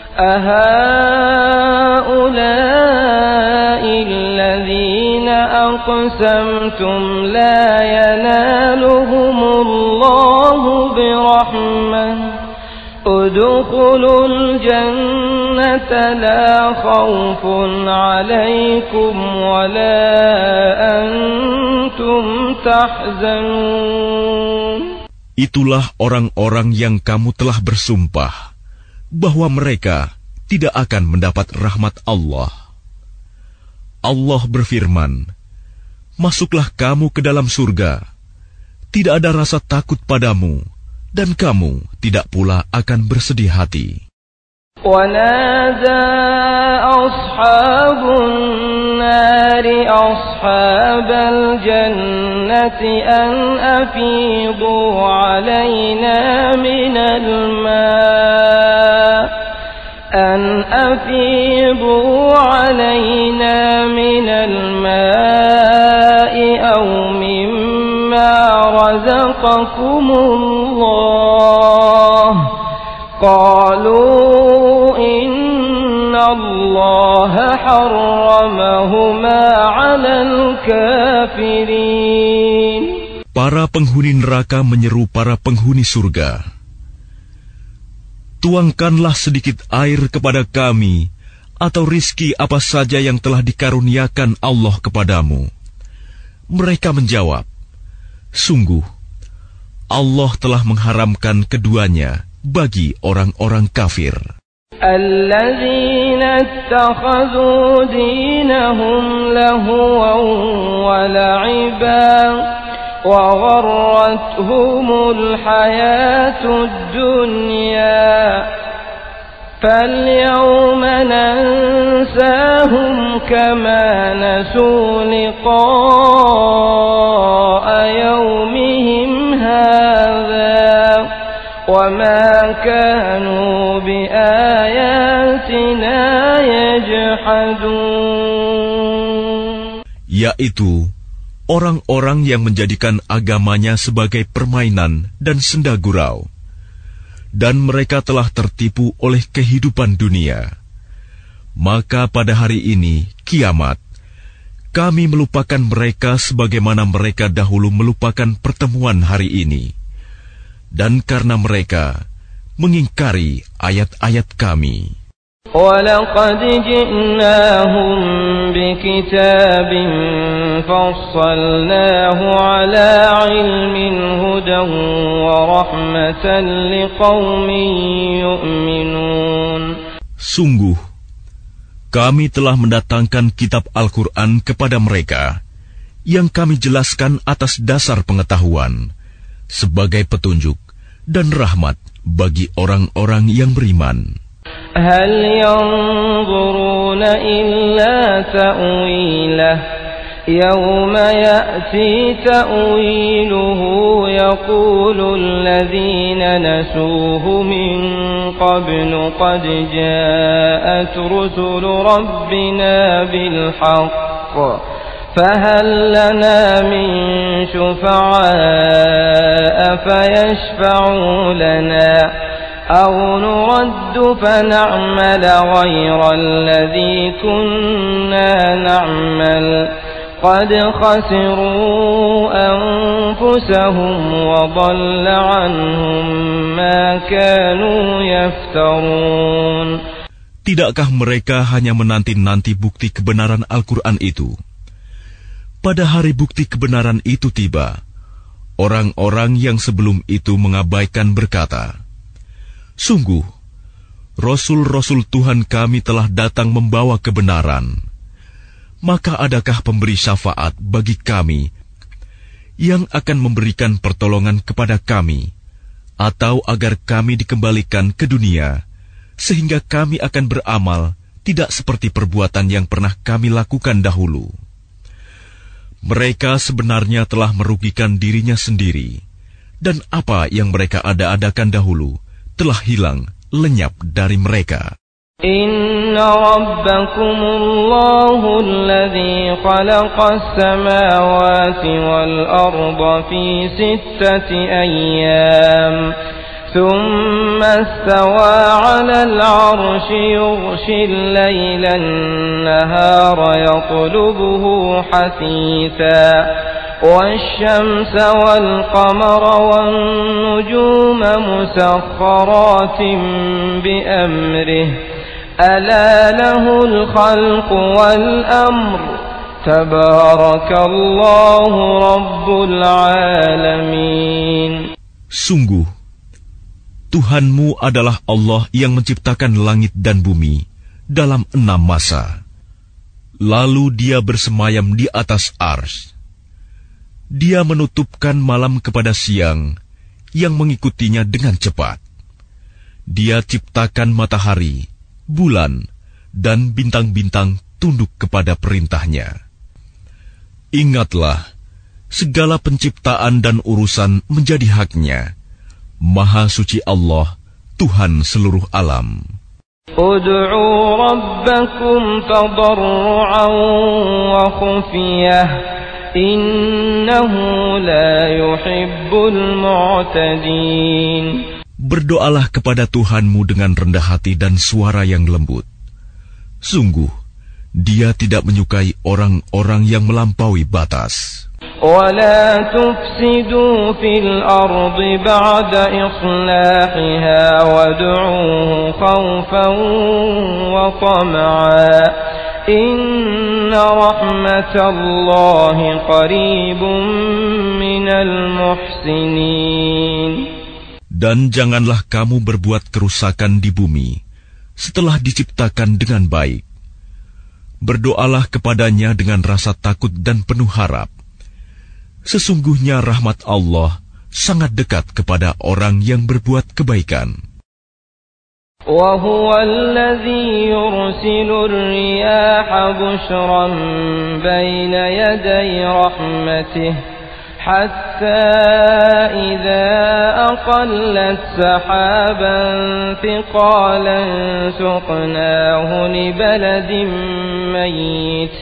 [SPEAKER 1] أَهَؤُلَاءِ الَّذِينَ أَقْسَمْتُمْ لَا يَنَالُهُمُ اللَّهُ بِرَحْمَةٍ ادْخُلُوا الْجَنَّةَ لَا خَوْفٌ عَلَيْكُمْ وَلَا أَنْتُمْ تَحْزَنُونَ.
[SPEAKER 2] Itulah orang-orang yang kamu telah bersumpah bahwa mereka tidak akan mendapat rahmat Allah. Allah berfirman, masuklah kamu ke dalam surga. Tidak ada rasa takut padamu, dan kamu tidak pula akan bersedih hati.
[SPEAKER 1] ونادى أصحاب النار أصحاب الجنة أن أفيضوا علينا من الماء أن أفيضوا علينا من الماء أو مما رزقكم الله قالوا Allah harramahuma 'alal kafirin.
[SPEAKER 2] Para penghuni neraka menyeru para penghuni surga, tuangkanlah sedikit air kepada kami atau rizki apa saja yang telah dikaruniakan Allah kepadamu. Mereka menjawab, sungguh Allah telah mengharamkan keduanya bagi orang-orang kafir.
[SPEAKER 1] الذين اتخذوا دينهم لهوا ولعبا وغرتهم الحياة الدنيا فاليوم ننساهم كما نسوا لقاء يومهم هذا وما كانوا بآياتنا يجحدون.
[SPEAKER 2] Yaitu orang-orang yang menjadikan agamanya sebagai permainan dan senda gurau, dan mereka telah tertipu oleh kehidupan dunia. Maka pada hari ini, kiamat, kami melupakan mereka sebagaimana mereka dahulu melupakan pertemuan hari ini. Dan karena mereka mengingkari ayat-ayat kami.
[SPEAKER 1] وَلَقَدْ جِئْنَاهُمْ بِكِتَابٍ فَصَّلْنَاهُ عَلَى عِلْمٍ هُدًى وَرَحْمَةً لِقَوْمٍ يُؤْمِنُونَ.
[SPEAKER 2] Sungguh, kami telah mendatangkan kitab Al-Quran kepada mereka, yang kami jelaskan atas dasar pengetahuan, sebagai petunjuk dan rahmat bagi orang-orang yang beriman.
[SPEAKER 1] هل ينظرون إلا تأويله يوم يأتي تأويله يقول الذين نسوه من قبل قد جاءت رسل ربنا بالحق فهل لنا من شفعاء فيشفعوا لنا أو نرد فنعمل غير الذي كنا نعمل قد خسروا أنفسهم وضل عنهم ما كانوا يفترون.
[SPEAKER 2] Tidakkah mereka hanya menanti-nanti bukti kebenaran Al-Quran itu? Pada hari bukti kebenaran itu tiba, orang-orang yang sebelum itu mengabaikan berkata, sungguh, Rasul-Rasul Tuhan kami telah datang membawa kebenaran. Maka adakah pemberi syafaat bagi kami yang akan memberikan pertolongan kepada kami, atau agar kami dikembalikan ke dunia, sehingga kami akan beramal tidak seperti perbuatan yang pernah kami lakukan dahulu. Mereka sebenarnya telah merugikan dirinya sendiri, dan apa yang mereka ada-adakan dahulu telah hilang, lenyap dari mereka.
[SPEAKER 1] Inna rabbakumullahu alladhi khalaqas samawati wal arda fi sittati ayyam thumma istawa 'alal 'arsyi yughshil layla an-nahara yatlubuhu hasitha والشمس والقمر والنجوم مسخرات بأمره ألا له الخلق والأمر تبارك الله رب العالمين.
[SPEAKER 2] Sungguh, Tuhanmu adalah Allah yang menciptakan langit dan bumi dalam enam masa. Lalu Dia bersemayam di atas Arsy. Dia menutupkan malam kepada siang yang mengikutinya dengan cepat. Dia ciptakan matahari, bulan, dan bintang-bintang tunduk kepada perintahnya. Ingatlah, segala penciptaan dan urusan menjadi haknya. Maha suci Allah, Tuhan seluruh alam.
[SPEAKER 1] Ud'u rabbakum tadarru'an wa khufiyah, innahu la yuhibbul mu'tadin.
[SPEAKER 2] Berdoalah kepada Tuhanmu dengan rendah hati dan suara yang lembut. Sungguh, Dia tidak menyukai orang-orang yang melampaui batas.
[SPEAKER 1] وَلَا تُفْسِدُوا فِي الْأَرْضِ بَعْدَ إِصْلَاحِهَا وَادْعُوهُ خَوْفًا وَطَمَعًا إِنَّ رَحْمَةَ اللَّهِ قَرِيبٌ مِنَ الْمُحْسِنِينَ.
[SPEAKER 2] Dan janganlah kamu berbuat kerusakan di bumi setelah diciptakan dengan baik. Berdoalah kepadanya dengan rasa takut dan penuh harap. Sesungguhnya rahmat Allah sangat dekat kepada orang yang berbuat kebaikan.
[SPEAKER 1] وَهُوَ الَّذِي يُرْسِلُ الرِّيَاحَ بُشْرًا بَيْنَ يَدَيْ رَحْمَتِهِ حَتَّى إِذَا أَقَلَّتْ سَحَابًا ثِقَالًا سُقْنَاهُ لِبَلَدٍ مَّيِّتٍ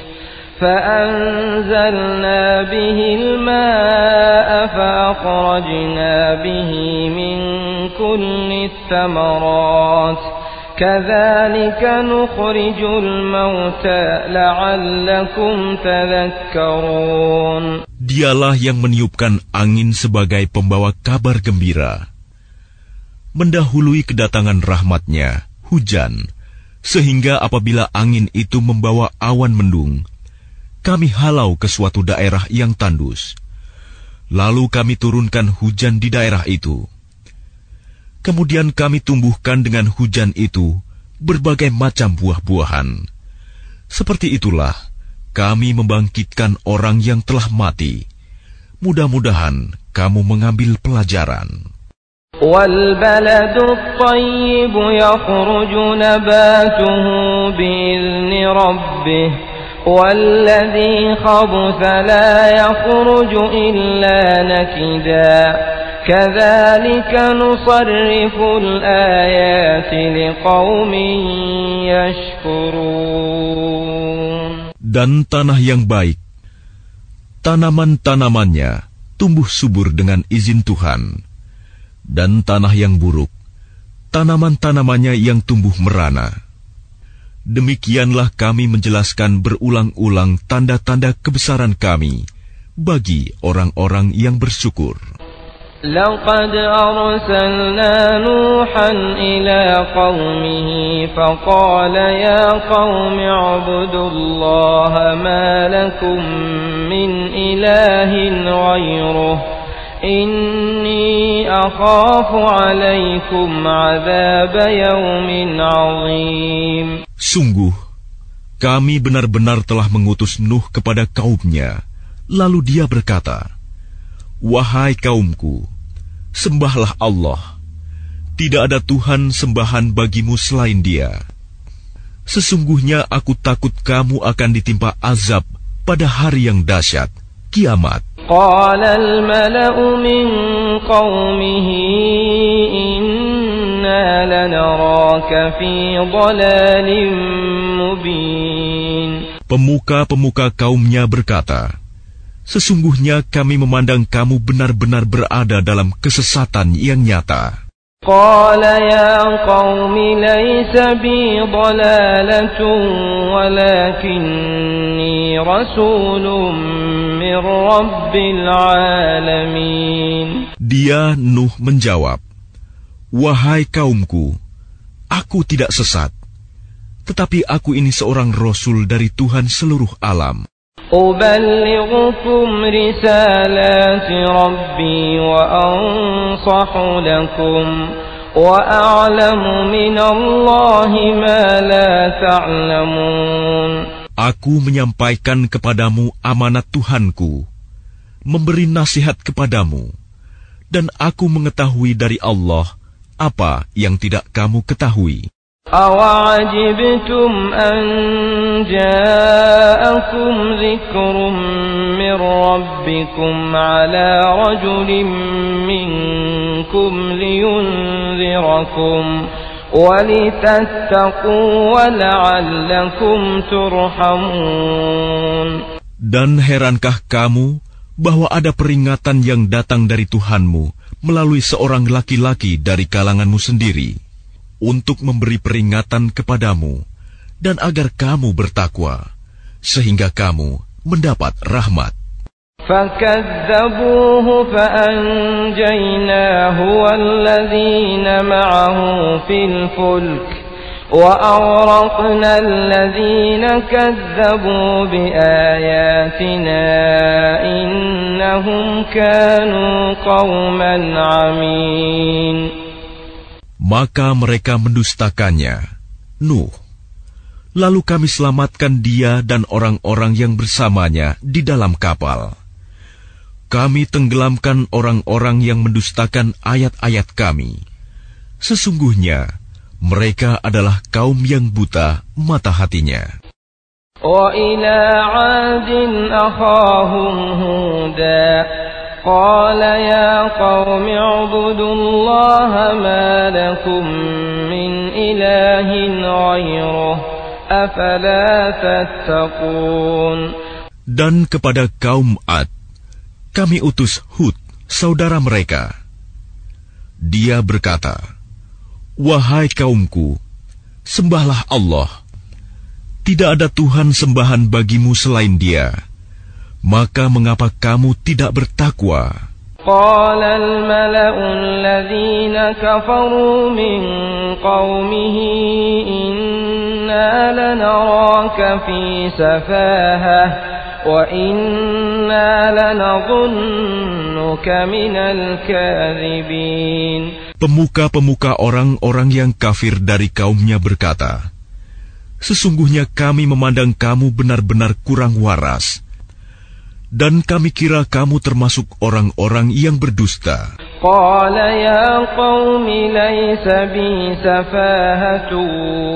[SPEAKER 1] فَأَنزَلْنَا بِهِ الْمَاءَ فَأَخْرَجْنَا بِهِ مِنْ كُلِّ الثَّمَرَاتِ كَذَلِكَ نُخْرِجُ الْمَوْتَى لَعَلَّكُمْ تَذَكَّرُونَ.
[SPEAKER 2] Dialah yang meniupkan angin sebagai pembawa kabar gembira, mendahului kedatangan rahmat-Nya, hujan, sehingga apabila angin itu membawa awan mendung, kami halau ke suatu daerah yang tandus. Lalu kami turunkan hujan di daerah itu. Kemudian kami tumbuhkan dengan hujan itu berbagai macam buah-buahan. Seperti itulah kami membangkitkan orang yang telah mati. Mudah-mudahan kamu mengambil pelajaran.
[SPEAKER 1] وَالْبَلَدُ الطَّيِّبُ يَخْرُجُ نَبَاتُهُ بِإِذْنِ رَبِّهِ وَالَّذِي خَبُثَ لَا يَخْرُجُ إِلَّا نَكِدًا كَذَلِكَ نُصَرِّفُ الْآيَاتِ لِقَوْمٍ يَشْكُرُونَ.
[SPEAKER 2] Dan tanah yang baik, tanaman-tanamannya tumbuh subur dengan izin Tuhan. Dan tanah yang buruk, tanaman-tanamannya yang tumbuh merana. Demikianlah kami menjelaskan berulang-ulang tanda-tanda kebesaran kami bagi orang-orang yang bersyukur.
[SPEAKER 1] لقد أرسلنا نوحا إلى قومه فقال يا قوم اعبدوا الله ما لكم من إله غيره إني أخاف عليكم عذاب يوم عظيم.
[SPEAKER 2] Sungguh, kami benar-benar telah mengutus Nuh kepada kaumnya. Lalu dia berkata, wahai kaumku, sembahlah Allah. Tidak ada Tuhan sembahan bagimu selain Dia. Sesungguhnya aku takut kamu akan ditimpa azab pada hari yang dahsyat, kiamat.
[SPEAKER 1] قال الملأ من قومه إنا لنراك في ضلال مبين.
[SPEAKER 2] Pemuka-pemuka kaumnya berkata, sesungguhnya kami memandang kamu benar-benar berada dalam kesesatan yang nyata.
[SPEAKER 1] قال يا قوم ليس بي ضلالة ولكني رسول من رب العالمين.
[SPEAKER 2] Dia Nuh menjawab, wahai kaumku, aku tidak sesat, tetapi aku ini seorang rasul dari Tuhan seluruh alam.
[SPEAKER 1] أبلغكم رسالات ربي وأنصح لكم وأعلم من الله ما لا تعلمون.
[SPEAKER 2] Aku menyampaikan kepadamu amanat Tuhanku, memberi nasihat kepadamu, dan aku mengetahui dari Allah apa yang tidak kamu ketahui.
[SPEAKER 1] أَوَعَجِبْتُمْ أَنْ جَاءَكُمْ ذِكْرٌ مِّنْ رَبِّكُمْ عَلَى رَجُلٍ مِّنْكُمْ لِيُنْذِرَكُمْ وَلِتَتَّقُوا وَلَعَلَّكُمْ تُرْحَمُونَ.
[SPEAKER 2] Dan herankah kamu bahwa ada peringatan yang datang dari Tuhanmu melalui seorang laki-laki dari kalanganmu sendiri, untuk memberi peringatan kepadamu, dan agar kamu bertakwa, sehingga kamu mendapat rahmat.
[SPEAKER 1] فَكَذَّبُوهُ فَأَنْجَيْنَاهُ وَالَّذِينَ مَعَهُ فِي الْفُلْكِ وَأَغْرَقْنَا الَّذِينَ كَذَّبُوا بِآيَاتِنَا إِنَّهُمْ كَانُوا قَوْمًا عَمِينَ.
[SPEAKER 2] Maka mereka mendustakannya, Nuh. Lalu kami selamatkan dia dan orang-orang yang bersamanya di dalam kapal. Kami tenggelamkan orang-orang yang mendustakan ayat-ayat kami. Sesungguhnya, mereka adalah kaum yang buta mata hatinya.
[SPEAKER 1] وَإِلَى عَادٍ أَخَاهُمْ هُودًا قال يا قوم اعبدوا الله ما لكم من إله غيره أفلا تتقون.
[SPEAKER 2] Dan kepada kaum Ad, kami utus Hud, saudara mereka. Dia berkata, wahai kaumku, sembahlah Allah. Tidak ada Tuhan sembahan bagimu selain Dia. Maka mengapa kamu tidak bertakwa?
[SPEAKER 1] قال الملأ الذين كفروا من قومه إنا لنراك في سفاهة وإنا لنظنك من الكاذبين.
[SPEAKER 2] Pemuka-pemuka orang-orang yang kafir dari kaumnya berkata, sesungguhnya kami memandang kamu benar-benar kurang waras, dan kami kira kamu termasuk orang-orang yang berdusta.
[SPEAKER 1] Qala ya qaumi laysa bi safahatun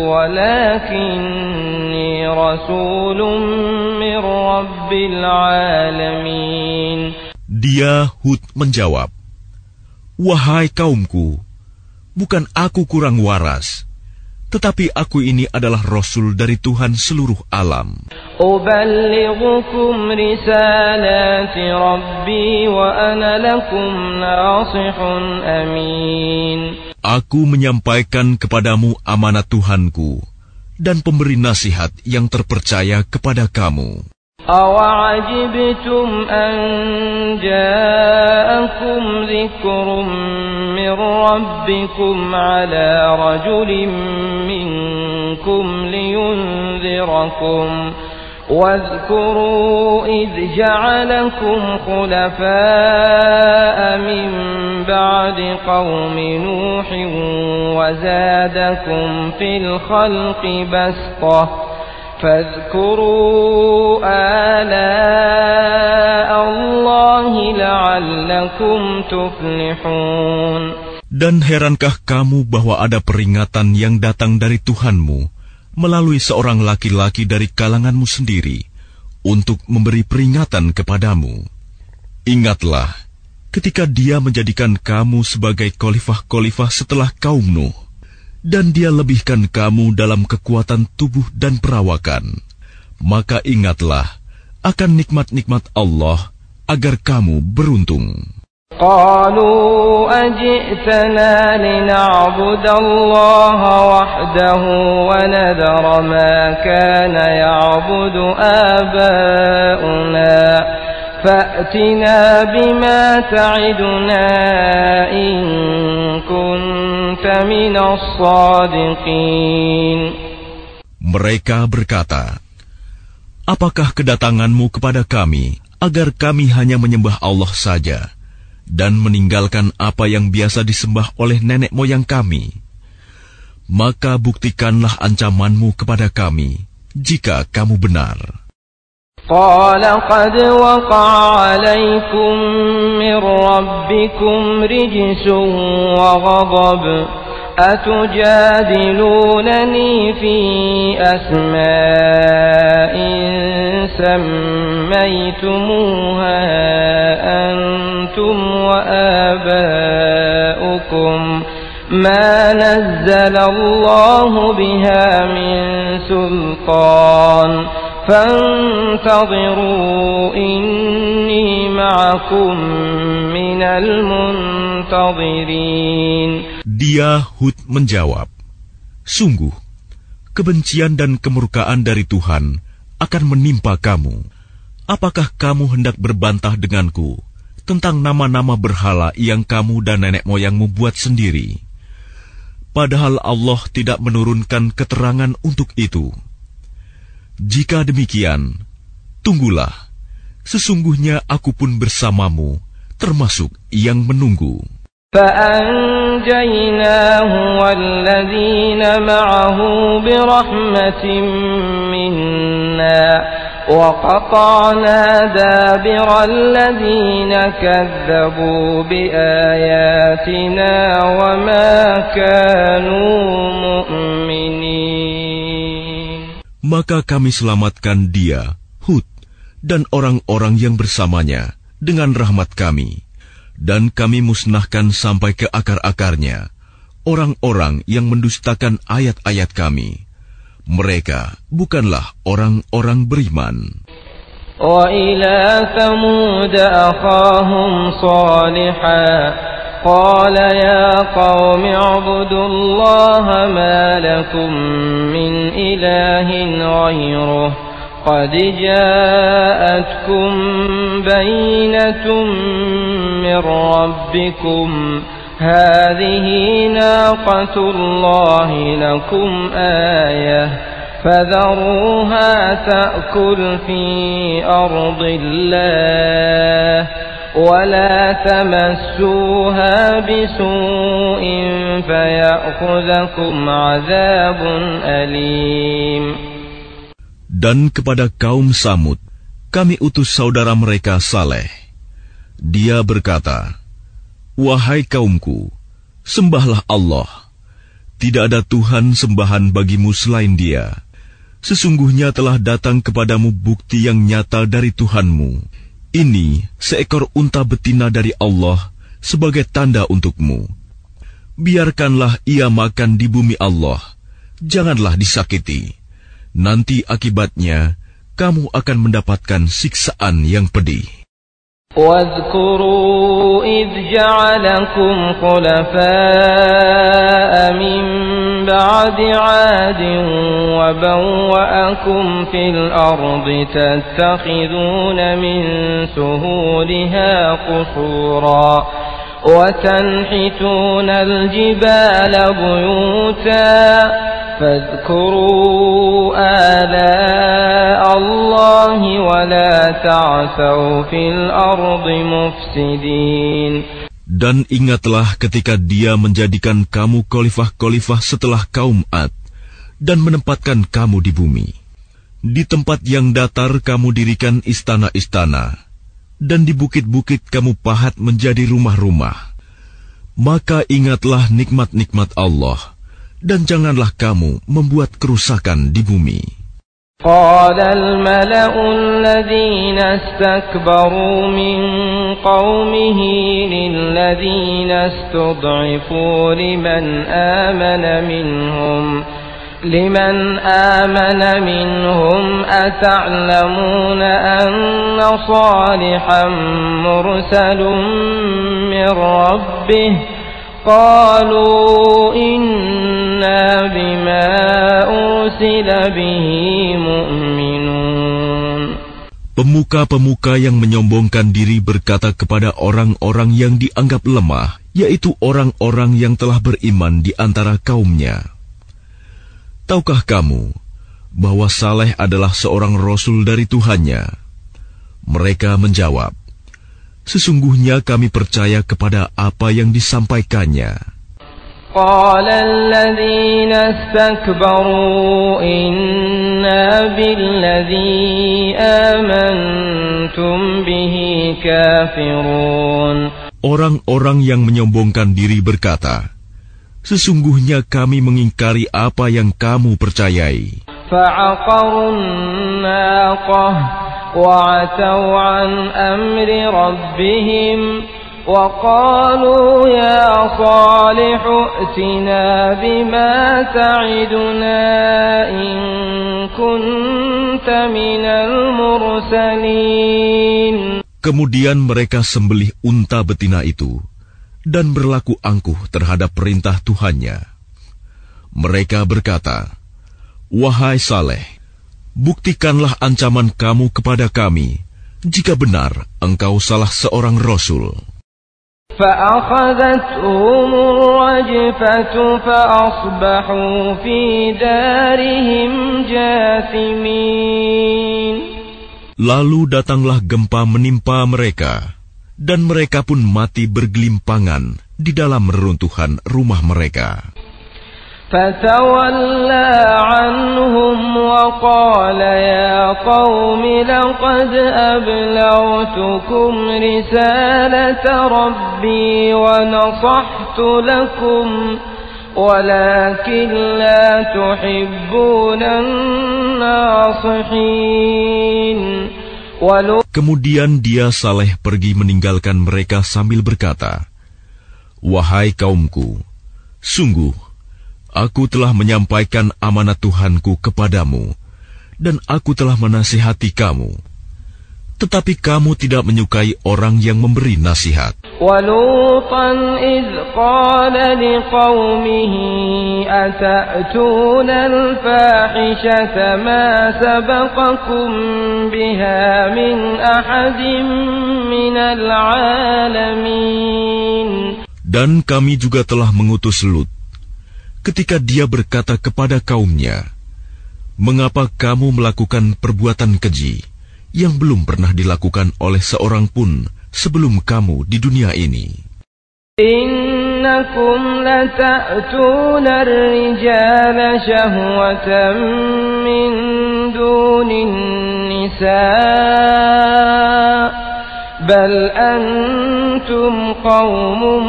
[SPEAKER 1] walakinni rasulun min rabbil alamin.
[SPEAKER 2] Dia Hud menjawab, wahai kaumku, bukan aku kurang waras, tetapi aku ini adalah Rasul dari Tuhan seluruh alam.
[SPEAKER 1] Uballighukum risalati Rabbi wa ana lakum nasihun amin.
[SPEAKER 2] Aku menyampaikan kepadamu amanat Tuhanku dan pemberi nasihat yang terpercaya kepada kamu.
[SPEAKER 1] أَوَعَجِبْتُمْ أَنْ جَاءَكُمْ ذِكْرٌ مِّنْ رَبِّكُمْ عَلَى رَجُلٍ مِّنْكُمْ لِيُنْذِرَكُمْ وَاذْكُرُوا إِذْ جَعَلَكُمْ خُلَفَاءَ مِنْ بَعْدِ قَوْمِ نُوحٍ وَزَادَكُمْ فِي الْخَلْقِ بَسْطَةً فاذكروا آلاء الله لعلكم تفلحون.
[SPEAKER 2] Dan herankah kamu bahwa ada peringatan yang datang dari Tuhanmu melalui seorang laki-laki dari kalanganmu sendiri untuk memberi peringatan kepadamu? Ingatlah ketika dia menjadikan kamu sebagai khalifah-khalifah setelah kaum Nuh, dan dia lebihkan kamu dalam kekuatan tubuh dan perawakan. Maka ingatlah akan nikmat-nikmat Allah agar kamu beruntung.
[SPEAKER 1] Qalu aj'tana lina'budallaha wahdahu wa nadhara ma kana ya'budu aba'una fa'tina bima ta'iduna in kunta minas sadiqin.
[SPEAKER 2] Mereka berkata, apakah kedatanganmu kepada kami agar kami hanya menyembah Allah saja dan meninggalkan apa yang biasa disembah oleh nenek moyang kami? Maka buktikanlah ancamanmu kepada kami jika kamu benar.
[SPEAKER 1] قال قد وقع عليكم من ربكم رجس وغضب أتجادلونني في أسماء سميتموها أنتم وآباؤكم ما نزل الله بها من سلطان فانتظروا إني معكم من المنتظرين.
[SPEAKER 2] Dia Hud menjawab, sungguh, kebencian dan kemurkaan dari Tuhan akan menimpa kamu. Apakah kamu hendak berbantah denganku tentang nama-nama berhala yang kamu dan nenek moyangmu buat sendiri? Padahal Allah tidak menurunkan keterangan untuk itu. Jika demikian, tunggulah, sesungguhnya aku pun bersamamu, termasuk yang menunggu.
[SPEAKER 1] فَأَنْجَيْنَاهُ وَالَّذِينَ مَعَهُ بِرَحْمَةٍ مِّنَّا وَقَطَعْنَا دَابِرَ الَّذِينَ كَذَّبُوا بِآيَاتِنَا وَمَا كَانُوا مُؤْمِنِينَ.
[SPEAKER 2] Maka kami selamatkan dia, Hud, dan orang-orang yang bersamanya dengan rahmat kami. Dan kami musnahkan sampai ke akar-akarnya orang-orang yang mendustakan ayat-ayat kami. Mereka bukanlah orang-orang beriman.
[SPEAKER 1] وَإِلَى ثَمُودَ أَخَاهُمْ صَالِحًا قَالَ يَا قَوْمِ اعْبُدُوا اللَّهَ مَا لَكُمْ مِنْ إِلَٰهٍ غَيْرُهُ قَدْ جَاءَتْكُمْ بَيِّنَةٌ مِّن رَّبِّكُمْ هَٰذِهِ نَاقَةُ اللَّهِ لَكُمْ آيَةً فَذَرُوهَا تَأْكُلْ فِي أَرْضِ اللَّهِ وَلَا تَمَسُّوهَا بِسُوءٍ فَيَأْخُذَكُمْ عَذَابٌ أَلِيمٌ.
[SPEAKER 2] Dan kepada kaum Samud, kami utus saudara mereka Saleh. Dia berkata, wahai kaumku, sembahlah Allah. Tidak ada Tuhan sembahan bagimu selain Dia. Sesungguhnya telah datang kepadamu bukti yang nyata dari Tuhanmu. Ini seekor unta betina dari Allah sebagai tanda untukmu. Biarkanlah ia makan di bumi Allah. Janganlah disakiti. Nanti akibatnya, kamu akan mendapatkan siksaan yang pedih.
[SPEAKER 1] وَاذْكُرُوا إِذْ جَعَلَكُمْ خُلَفَاءَ مِنْ بَعْدِ عَادٍ وَبَوَّأَكُمْ فِي الْأَرْضِ تَتَّخِذُونَ مِنْ سُهُولِهَا قُصُورًا وَتَنْحِتُونَ الْجِبَالَ بُيُوتًا فَاذْكُرُوا آلَاءَ اللَّهِ وَلَا تَعْثَوْا فِي الْأَرْضِ مُفْسِدِينَ.
[SPEAKER 2] Dan ingatlah ketika Dia menjadikan kamu khalifah-khalifah setelah kaum Ad dan menempatkan kamu di bumi. Di tempat yang datar kamu dirikan istana-istana, dan di bukit-bukit kamu pahat menjadi rumah-rumah. Maka ingatlah nikmat-nikmat Allah, dan janganlah kamu membuat kerusakan di bumi.
[SPEAKER 1] قال الملأ الذين استكبروا من قومه للذين استضعفوا لمن آمن منهم لمن آمن منهم أتعلمون أن صالحا مرسل من ربه قالوا إنا بما أرسل به مؤمنون.
[SPEAKER 2] Pemuka-pemuka yang menyombongkan diri berkata kepada orang-orang yang dianggap lemah, yaitu orang-orang yang telah beriman di antara kaumnya. Tahukah kamu bahwa Saleh adalah seorang Rasul dari Tuhannya? Mereka menjawab, sesungguhnya kami percaya kepada apa yang disampaikannya.
[SPEAKER 1] قال الذين استكبروا إنا بالذي آمنتم به كافرون.
[SPEAKER 2] Orang-orang yang menyombongkan diri berkata, sesungguhnya kami mengingkari apa yang kamu percayai.
[SPEAKER 1] فعقروا الناقة وعتوا عن أمر ربهم وقالوا يا صالح ائتنا بما تعدنا إن كنت من المرسلين.
[SPEAKER 2] Kemudian mereka sembelih unta betina itu dan berlaku angkuh terhadap perintah Tuhannya. Mereka berkata, wahai Saleh, buktikanlah ancaman kamu kepada kami jika benar engkau salah seorang Rasul.
[SPEAKER 1] فأخذتهم الرجفة فأصبحوا في دارهم جاثمين.
[SPEAKER 2] Lalu datanglah gempa menimpa mereka, dan mereka pun mati bergelimpangan di dalam reruntuhan rumah mereka.
[SPEAKER 1] فتولى عنهم وقال يا قوم لقد أبلغتكم رسالة ربي ونصحت لكم ولكن لا تحبون الناصحين.
[SPEAKER 2] Kemudian dia Saleh pergi meninggalkan mereka sambil berkata, wahai kaumku, sungguh aku telah menyampaikan amanat Tuhanku kepadamu, dan aku telah menasihati kamu. Tetapi kamu tidak menyukai orang yang memberi nasihat.
[SPEAKER 1] وَلُوطًا إِذْ قَالَ لِقَوْمِهِ أَتَأْتُونَ الْفَاحِشَةَ مَا سَبَقَكُم بِهَا مِنْ أَحَدٍ مِنَ الْعَالَمِينَ.
[SPEAKER 2] Dan kami juga telah mengutus Lut ketika dia berkata kepada kaumnya, mengapa kamu melakukan perbuatan keji yang belum pernah dilakukan oleh seorang pun sebelum kamu di dunia ini?
[SPEAKER 1] Innakum lata'tuna ar-rijala syahwatan min dunin nisa' bal antum qaumun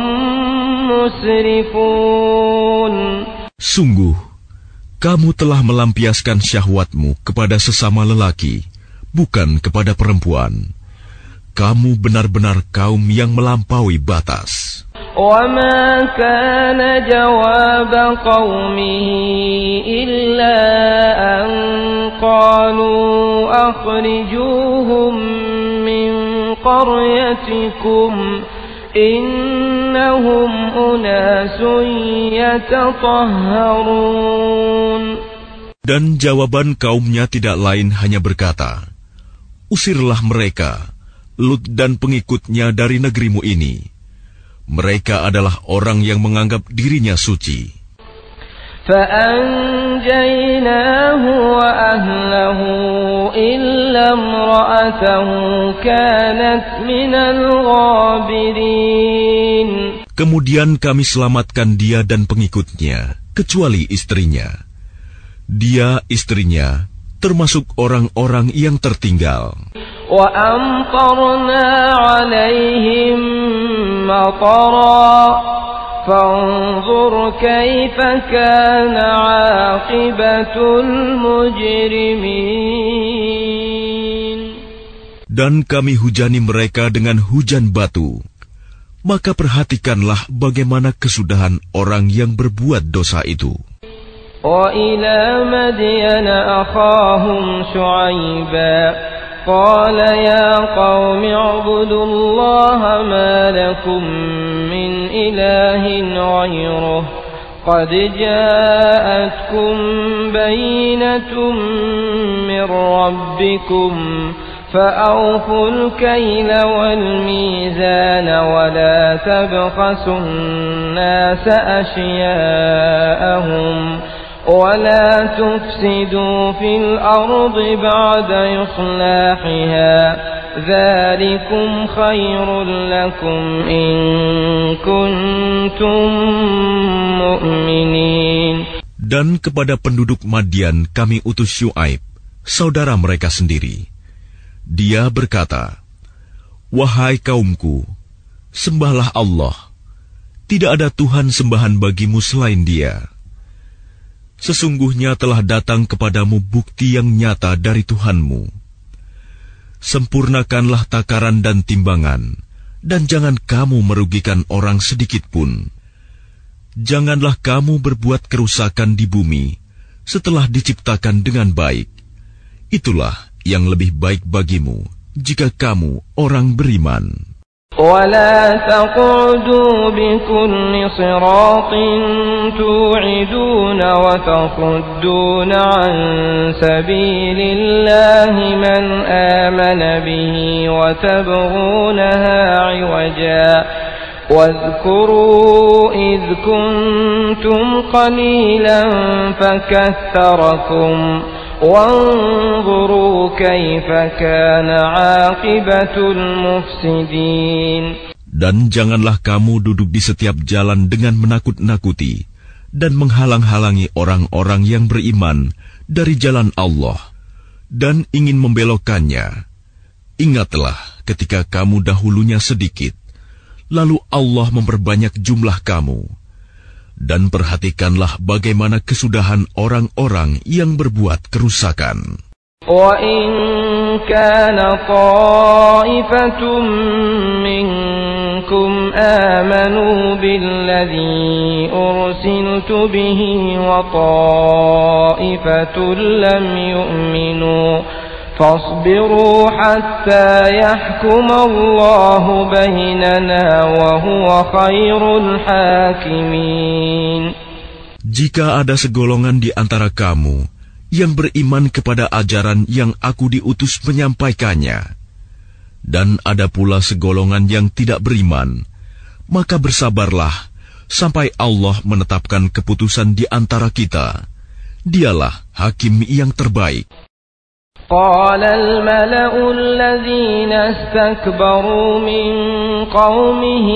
[SPEAKER 1] musrifun.
[SPEAKER 2] Sungguh, kamu telah melampiaskan syahwatmu kepada sesama lelaki, bukan kepada perempuan. Kamu benar-benar kaum yang melampaui batas.
[SPEAKER 1] وَمَا كَانَ جَوَابَ قَوْمِهِ إِلَّا أَنْ قَالُوا أَخْرِجُوهُمْ مِنْ قَرْيَتِكُمْ إِنَّهُمْ أُنَاسٌ يَتَطَهَّرُونَ.
[SPEAKER 2] Dan jawaban kaumnya tidak lain hanya berkata, usirlah mereka, Lut dan pengikutnya dari negerimu ini. Mereka adalah orang yang menganggap dirinya suci.
[SPEAKER 1] فَأَنْجَيْنَاهُ وَأَهْلَهُ إِلَّا امْرَأَتَهُ كَانَتْ مِنَ الْغَابِرِينَ.
[SPEAKER 2] Kemudian kami selamatkan dia dan pengikutnya, kecuali istrinya. Dia, istrinya, termasuk orang-orang yang tertinggal.
[SPEAKER 1] وَأَمْطَرْنَا عَلَيْهِمْ مَطَرًا فانظر كيف كان عاقبة المجرمين.
[SPEAKER 2] Dan kami hujani mereka dengan hujan batu. Maka perhatikanlah bagaimana kesudahan orang yang berbuat dosa itu.
[SPEAKER 1] وَإِلَى مَدْيَنَ أَخَاهُمْ شُعَيْبًا قال يا قوم اعبدوا الله ما لكم من إله غيره قد جاءتكم بينة من ربكم فأوفوا الكيل والميزان ولا تبخسوا الناس أشياءهم ولا تفسدوا في الأرض بعد إصلاحها ذلكم خير لكم إن كنتم مؤمنين.
[SPEAKER 2] Dan kepada penduduk Madian kami utus Syuaib, saudara mereka sendiri. Dia berkata, "Wahai kaumku, sembahlah Allah. Tidak ada Tuhan sembahan bagimu selain Dia. Sesungguhnya telah datang kepadamu bukti yang nyata dari Tuhanmu. Sempurnakanlah takaran dan timbangan, dan jangan kamu merugikan orang sedikit pun. Janganlah kamu berbuat kerusakan di bumi setelah diciptakan dengan baik. Itulah yang lebih baik bagimu jika kamu orang beriman."
[SPEAKER 1] ولا تقعدوا بكل صراط توعدون وتصدون عن سبيل الله من آمن به وتبغونها عوجا واذكروا إذ كنتم قليلا فكثركم وانظروا كيف كان عاقبة المفسدين.
[SPEAKER 2] Dan janganlah kamu duduk di setiap jalan dengan menakut-nakuti dan menghalang-halangi orang-orang yang beriman dari jalan Allah dan ingin membelokkannya. Ingatlah ketika kamu dahulunya sedikit, lalu Allah memperbanyak jumlah kamu. Dan perhatikanlah bagaimana kesudahan orang-orang yang berbuat kerusakan.
[SPEAKER 1] وَإِنْ كَانَ طَائِفَةٌ مِّنكُمْ آمَنُوا بِالَّذِي أُرْسِلْتُ بِهِ وَطَائِفَةٌ لَّمْ يُؤْمِنُوا فَاصْبِرُوا حَتَّى يَحْكُمَ اللَّهُ بَيْنَنَا وَهُوَ خَيْرُ الْحَاكِمِينَ.
[SPEAKER 2] Jika ada segolongan di antara kamu yang beriman kepada ajaran yang aku diutus menyampaikannya, dan ada pula segolongan yang tidak beriman, maka bersabarlah sampai Allah menetapkan keputusan di antara kita. Dialah hakim yang terbaik.
[SPEAKER 1] قال الملأ الذين استكبروا من قومه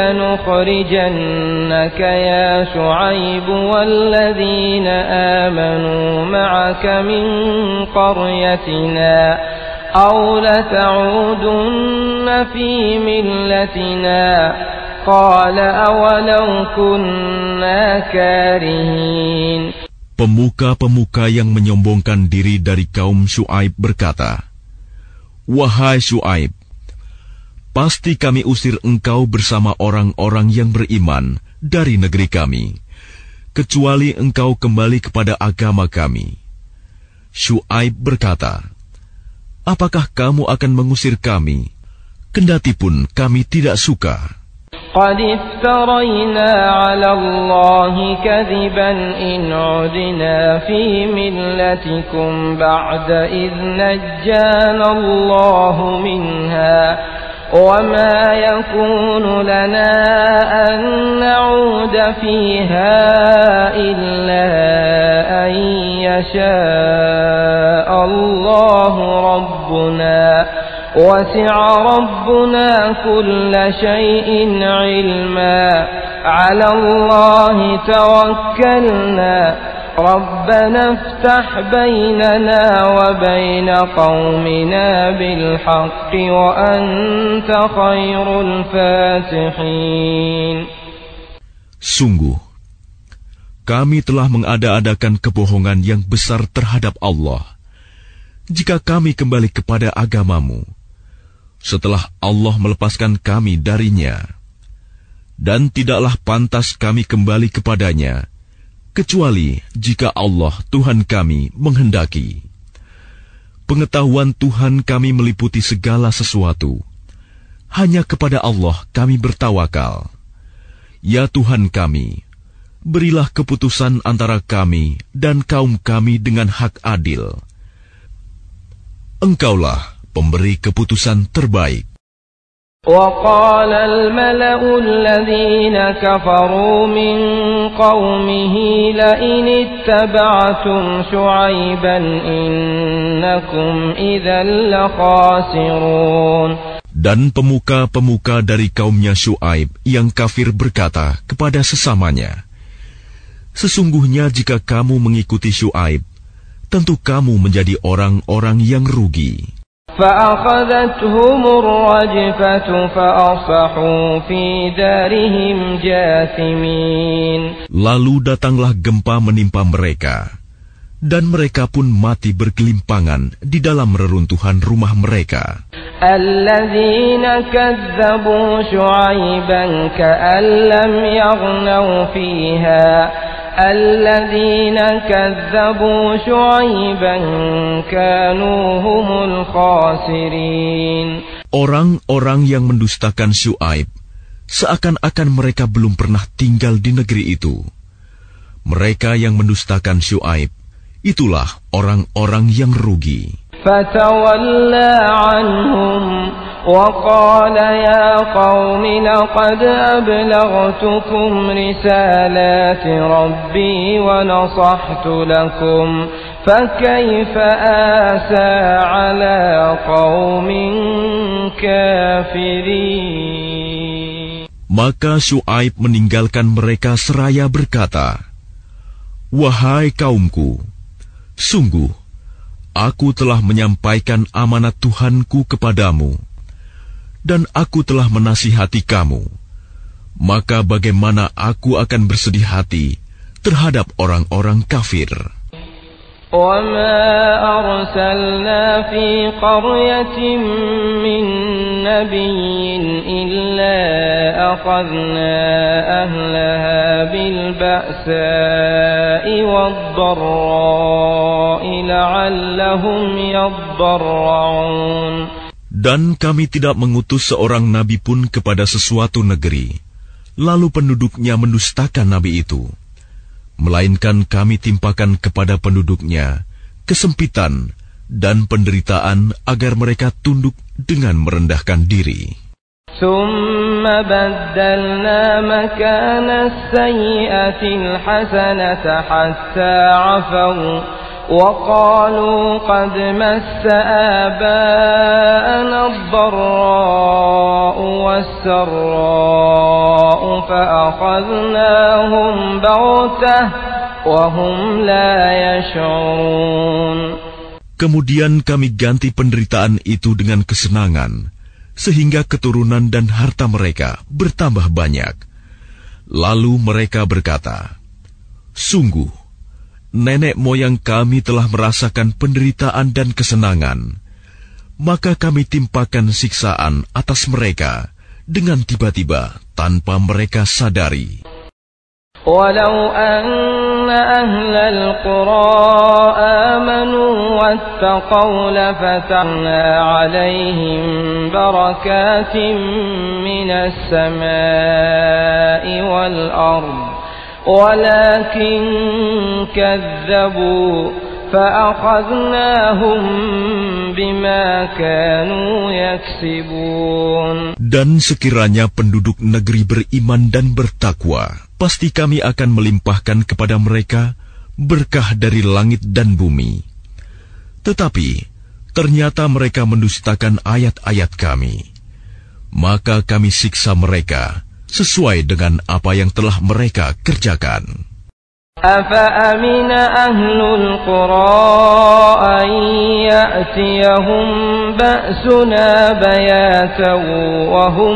[SPEAKER 1] لنخرجنك يا شعيب والذين آمنوا معك من قريتنا أو لتعودن في ملتنا قال أولو كنا كارهين.
[SPEAKER 2] Pemuka-pemuka yang menyombongkan diri dari kaum Syuaib berkata, "Wahai Syuaib, pasti kami usir engkau bersama orang-orang yang beriman dari negeri kami, kecuali engkau kembali kepada agama kami." Syuaib berkata, "Apakah kamu akan mengusir kami, kendati pun kami tidak suka?"
[SPEAKER 1] قد افترينا على الله كذبا إن عدنا في ملتكم بعد إذ نجانا الله منها وما يكون لنا أن نعود فيها إلا أن يشاء الله ربنا وسع ربنا كل شيء علما على الله توكلنا ربنا افتح بيننا وبين قومنا بالحق وأنت خير الفاتحين.
[SPEAKER 2] Sungguh, kami telah mengada-adakan kebohongan yang besar terhadap Allah. Jika kami kembali kepada agamamu, setelah Allah melepaskan kami darinya, dan tidaklah pantas kami kembali kepadanya, kecuali jika Allah Tuhan kami menghendaki. Pengetahuan Tuhan kami meliputi segala sesuatu. Hanya kepada Allah kami bertawakal. Ya Tuhan kami, berilah keputusan antara kami dan kaum kami dengan hak adil. Engkaulah pemberi keputusan terbaik.
[SPEAKER 1] وقال الملأ الذين كفروا من قومه لئن اتبعتم شعيبا إنكم إذا لخاسرون.
[SPEAKER 2] Dan pemuka-pemuka dari kaumnya Syuaib yang kafir berkata kepada sesamanya, sesungguhnya jika kamu mengikuti Syuaib, tentu kamu menjadi orang-orang yang rugi.
[SPEAKER 1] فأخذتهم الرجفة فأصبحوا في دارهم جاثمين.
[SPEAKER 2] Lalu datanglah gempa menimpa mereka, dan mereka pun mati bergelimpangan di dalam reruntuhan rumah mereka.
[SPEAKER 1] الذين كذبوا شعيبا كأن لم يغنوا فيها الذين كذبوا شعيبا كانوا هم الخاسرين.
[SPEAKER 2] Orang-orang yang mendustakan Syuaib seakan-akan mereka belum pernah tinggal di negeri itu. Mereka yang mendustakan Syuaib, itulah orang-orang yang rugi.
[SPEAKER 1] فتولى عنهم وقال يا قوم لقد أبلغتكم رسالات ربي ونصحت لكم فكيف آسى على قوم كافرين.
[SPEAKER 2] Maka Syuaib meninggalkan mereka seraya berkata, wahai kaumku, sungguh aku telah menyampaikan amanat Tuhanku kepadamu, dan aku telah menasihati kamu. Maka bagaimana aku akan bersedih hati terhadap orang-orang kafir?
[SPEAKER 1] وَمَا أَرْسَلْنَا فِي قَرْيَةٍ مِّن نَّبِيٍّ إِلَّا أَخَذْنَا أَهْلَهَا بِالْبَأْسَاءِ وَالضَّرَّاءِ لَعَلَّهُمْ يَضَّرَّعُونَ.
[SPEAKER 2] Dan kami tidak mengutus seorang nabi pun kepada sesuatu negeri, lalu penduduknya mendustakan nabi itu. Melainkan kami timpakan kepada penduduknya kesempitan dan penderitaan agar mereka tunduk dengan merendahkan diri.
[SPEAKER 1] ثُمَّ بَدَّلْنَا مَكَانَ السَّيِّئَةِ الْحَسَنَةَ حَتَّى عَفَوْا وَقَالُوا قَدْ مَسَّ آبَاءَنَا الضَّرَّاءُ وَالسَّرَّاءُ فَأَخَذْنَاهُمْ بَغْتَةً وَهُمْ لَا يَشْعُرُونَ.
[SPEAKER 2] Kemudian kami ganti penderitaan itu dengan kesenangan, sehingga keturunan dan harta mereka bertambah banyak. Lalu mereka berkata, sungguh, nenek moyang kami telah merasakan penderitaan dan kesenangan, maka kami timpakan siksaan atas mereka dengan tiba-tiba tanpa mereka sadari.
[SPEAKER 1] Walau anna ahlal qura amanu wattaqaw lafatahna alaihim barakatin minas samai wal ardh walakin kadzabu fa'akhadnahum bima kanu yaksibun.
[SPEAKER 2] Dan sekiranya penduduk negeri beriman dan bertakwa, pasti kami akan melimpahkan kepada mereka berkah dari langit dan bumi. Tetapi ternyata mereka mendustakan ayat-ayat kami, maka kami siksa mereka sesuai dengan apa yang telah mereka kerjakan.
[SPEAKER 1] أَفَأَمِنَ أَهْلُ الْقُرَىٰ أَن يَأْتِيَهُم بَأْسُنَا بَيَاتًا وَهُمْ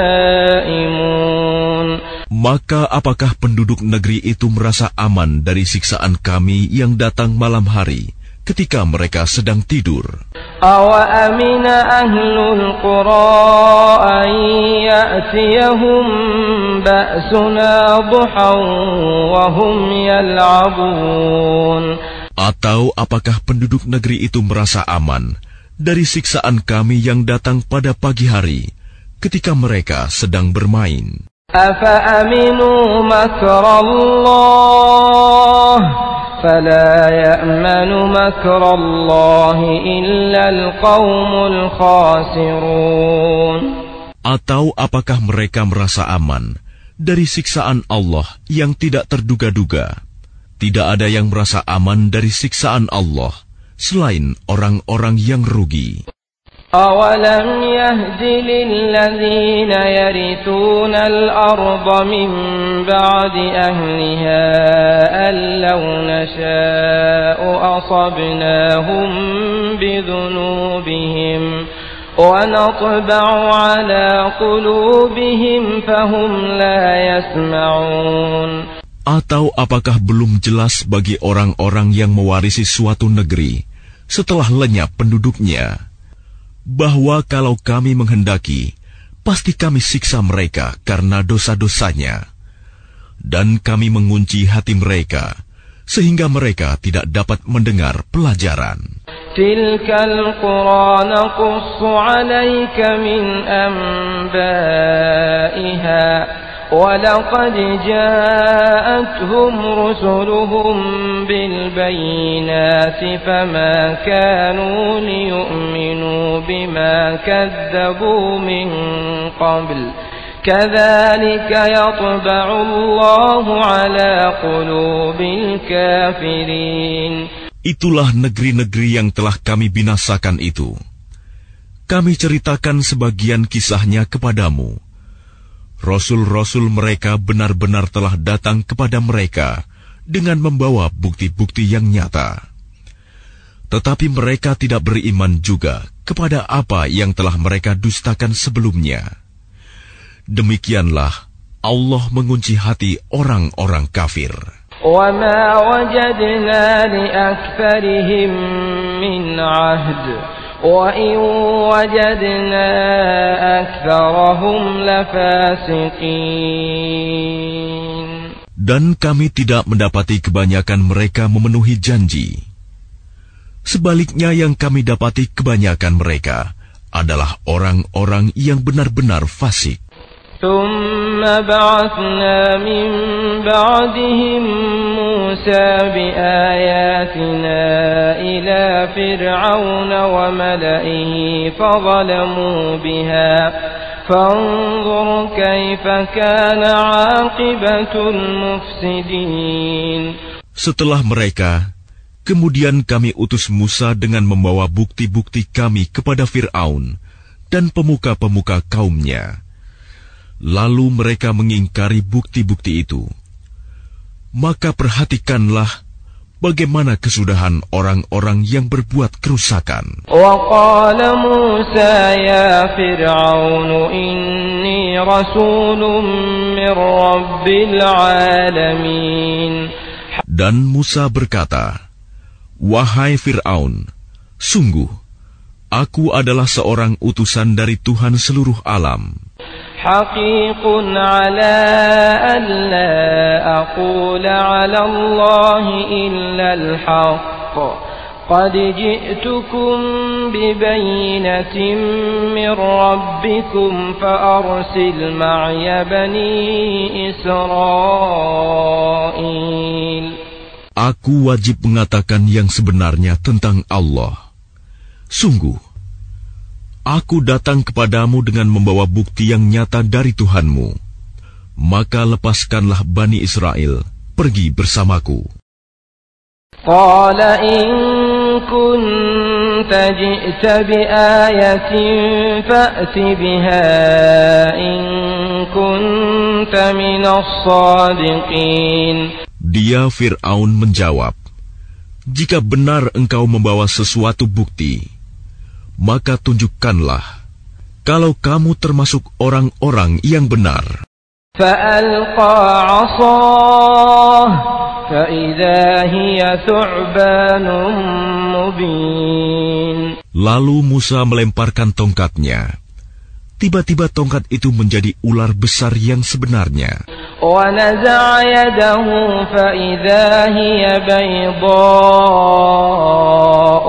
[SPEAKER 1] نَائِمُونَ.
[SPEAKER 2] Maka apakah penduduk negeri itu merasa aman dari siksaan kami yang datang malam hari ketika mereka sedang tidur?
[SPEAKER 1] أَوَأَمِنَ أَهْلُ الْقُرَىٰ أَن يَأْتِيَهُم بَأْسُنَا ضُحًى وَهُمْ يَلْعَبُونَ.
[SPEAKER 2] Atau apakah penduduk negeri itu merasa aman dari siksaan kami yang datang pada pagi hari ketika mereka sedang bermain?
[SPEAKER 1] أَفَأَمِنُوا مَكْرَ اللَّهِ فَلَا يَأْمَنُ مَكْرَ اللَّهِ إِلَّا الْقَوْمُ الْخَاسِرُونَ.
[SPEAKER 2] Atau apakah mereka merasa aman dari siksaan Allah yang tidak terduga-duga? Tidak ada yang merasa aman dari siksaan Allah selain orang-orang yang rugi.
[SPEAKER 1] أَوَلَمْ يَهْدِ لِلَّذِينَ يَرِثُونَ الْأَرْضَ مِنْ بَعْدِ أَهْلِهَا أَنْ لَوْ نَشَاءُ أَصَبْنَاهُمْ بِذُنُوبِهِمْ وَنَطْبَعُ عَلَى قُلُوبِهِمْ فَهُمْ لَا يَسْمَعُونَ.
[SPEAKER 2] Atau apakah belum jelas bagi orang-orang yang mewarisi suatu negeri setelah lenyap penduduknya, bahwa kalau kami menghendaki, pasti kami siksa mereka karena dosa-dosanya, dan kami mengunci hati mereka sehingga mereka tidak dapat mendengar pelajaran.
[SPEAKER 1] Tilkal qura naqussu 'alaika min anba'iha wa laqad ja'atuhum rusuluhum bil bayyinati fama kanu liyu'minu bima kadzabu min qabl kadzalika yatba'u Allahu 'ala qulubil kafirin.
[SPEAKER 2] Itulah negeri-negeri yang telah kami binasakan itu. Kami ceritakan sebagian kisahnya kepadamu. Rasul-rasul mereka benar-benar telah datang kepada mereka dengan membawa bukti-bukti yang nyata. Tetapi mereka tidak beriman juga kepada apa yang telah mereka dustakan sebelumnya. Demikianlah Allah mengunci hati orang-orang kafir.
[SPEAKER 1] وَمَا وَجَدْنَا لِأَكْثَرِهِمْ مِنْ عَهْدٍ وَإِنْ وَجَدْنَا أَكْثَرَهُمْ لَفَاسِقِينَ.
[SPEAKER 2] Dan kami tidak mendapati kebanyakan mereka memenuhi janji. Sebaliknya yang kami dapati kebanyakan mereka adalah orang-orang yang benar-benar fasik.
[SPEAKER 1] ثم بعثنا من بعدهم موسى بآياتنا إلى فرعون وملئه فظلموا بها فانظر كيف كان عاقبة المفسدين.
[SPEAKER 2] Setelah mereka, kemudian kami utus Musa dengan membawa bukti-bukti kami kepada Fir'aun dan pemuka-pemuka kaumnya. Lalu mereka mengingkari bukti-bukti itu. Maka perhatikanlah bagaimana kesudahan orang-orang yang berbuat kerusakan.
[SPEAKER 1] وَقَالَ مُوسَى يَا فِرْعَوْنُ إِنِّي رَسُولٌ مِّن رَّبِّ الْعَالَمِينَ.
[SPEAKER 2] Dan Musa berkata, "Wahai Fir'aun, sungguh, aku adalah seorang utusan dari Tuhan seluruh alam.
[SPEAKER 1] حقيق على ألا أقول على الله إلا الحق قد جئتكم ببينة من ربكم فأرسل معي بني إسرائيل.
[SPEAKER 2] Aku wajib mengatakan yang sebenarnya tentang Allah. Sungguh, aku datang kepadamu dengan membawa bukti yang nyata dari Tuhanmu. Maka lepaskanlah Bani Israel pergi bersamaku."
[SPEAKER 1] Qala in kunta ji'ta biayatin fa'ti biha in kunta minas sadiqin.
[SPEAKER 2] Dia Fir'aun menjawab, "Jika benar engkau membawa sesuatu bukti, maka tunjukkanlah kalau kamu termasuk orang-orang yang benar."
[SPEAKER 1] فَأَلْقَى عَصَاهُ فَإِذَا هِيَ ثُعْبَانٌ مُبِينٌ.
[SPEAKER 2] Lalu Musa melemparkan tongkatnya. Tiba-tiba tongkat itu menjadi ular besar yang sebenarnya.
[SPEAKER 1] وَنَزَعَ يَدَهُ فَإِذَا هِيَ بَيْضَاءُ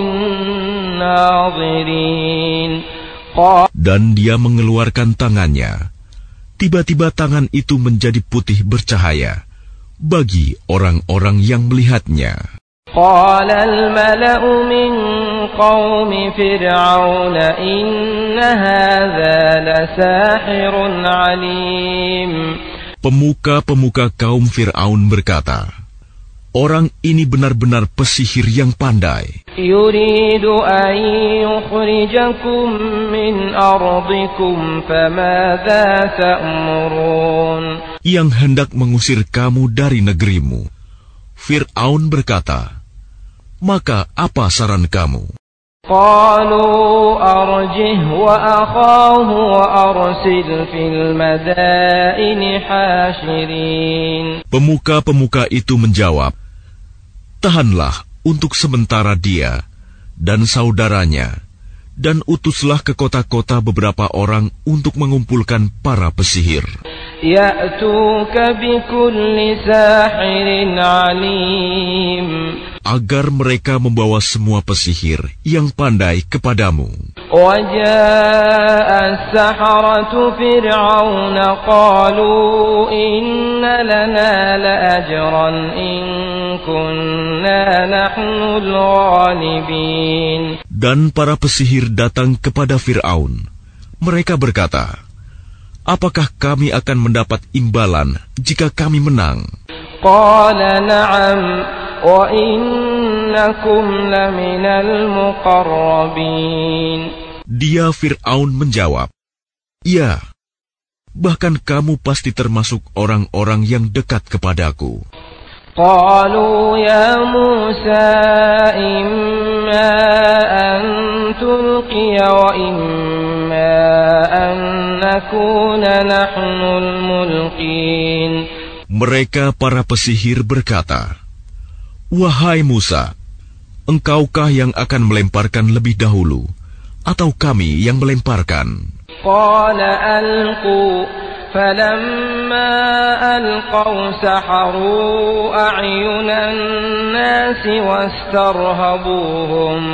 [SPEAKER 1] لِلنَّاظِرِينَ.
[SPEAKER 2] Dan dia mengeluarkan tangannya. Tiba-tiba tangan itu menjadi putih bercahaya bagi orang-orang yang melihatnya.
[SPEAKER 1] قال الملأ من قوم فرعون إن هذا لساحر عليم.
[SPEAKER 2] Pemuka-pemuka kaum Fir'aun berkata, orang ini benar-benar pesihir yang pandai.
[SPEAKER 1] Yuridu an yukhrijakum min ardikum famadza ta'murun.
[SPEAKER 2] Yang hendak mengusir kamu dari negerimu. Fir'aun berkata, maka apa saran kamu?
[SPEAKER 1] Qalu arjih wa akhahu wa arsil fil madaini hashirin.
[SPEAKER 2] Pemuka-pemuka itu menjawab, tahanlah untuk sementara dia dan saudaranya, dan utuslah ke kota-kota beberapa orang untuk mengumpulkan para pesihir.
[SPEAKER 1] Ya'tuka bikulli sahirin alim.
[SPEAKER 2] Agar mereka membawa semua pesihir yang pandai kepadamu.
[SPEAKER 1] Waja'a as-saharatu fir'auna qalu inna lana la'ajran in kunna nahnul ghalibin.
[SPEAKER 2] Dan para pesihir datang kepada Fir'aun. Mereka berkata, apakah kami akan mendapat imbalan jika kami menang?
[SPEAKER 1] Qala na'am wa innakum laminal muqarrabin.
[SPEAKER 2] Dia Fir'aun menjawab, ya, bahkan kamu pasti termasuk orang-orang yang dekat kepadaku.
[SPEAKER 1] Qalu ya Musa imma an tulqiya wa imma an nakuna nahnul mulqin.
[SPEAKER 2] Mereka para pesihir berkata, wahai Musa, engkaukah yang akan melemparkan lebih dahulu, atau kami yang melemparkan?
[SPEAKER 1] Qala alqu, falamma alqaw saharu a'yunan nasi wastarhabuhum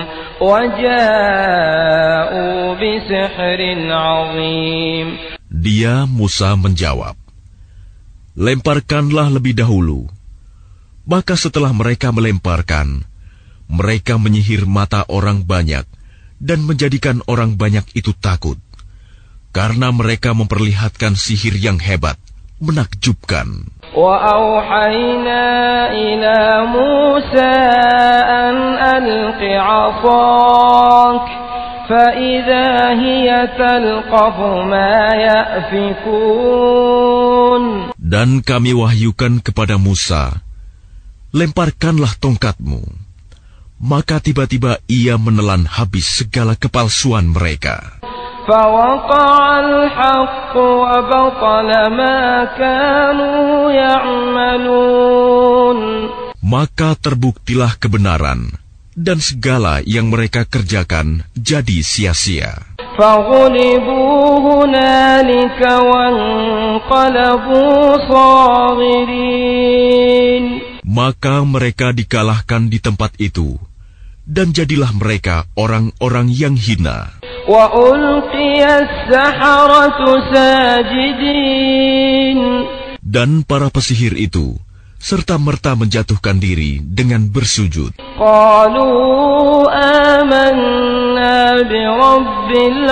[SPEAKER 1] waja'u bisihrin 'azim.
[SPEAKER 2] Dia Musa menjawab, lemparkanlah lebih dahulu. Maka setelah mereka melemparkan, mereka menyihir mata orang banyak dan menjadikan orang banyak itu takut, karena mereka memperlihatkan sihir yang hebat, menakjubkan.
[SPEAKER 1] Wa auhayna ila Musa an alqi 'asak fa idza hiya talqafu ma yafikun.
[SPEAKER 2] Dan kami wahyukan kepada Musa, lemparkanlah tongkatmu. Maka tiba-tiba ia menelan habis segala kepalsuan mereka.
[SPEAKER 1] Fawaqa'al haqq wa batala ma kanu ya'malun.
[SPEAKER 2] Maka terbuktilah kebenaran, dan segala yang mereka kerjakan jadi sia-sia.
[SPEAKER 1] فغلبوا هنالك وانقلبوا صاغرين.
[SPEAKER 2] Maka mereka dikalahkan di tempat itu, dan jadilah mereka orang-orang yang hina.
[SPEAKER 1] وألقي السحرة ساجدين. Dan
[SPEAKER 2] para pesihir itu serta-merta menjatuhkan diri dengan bersujud.
[SPEAKER 1] Qalu amanna bi rabbil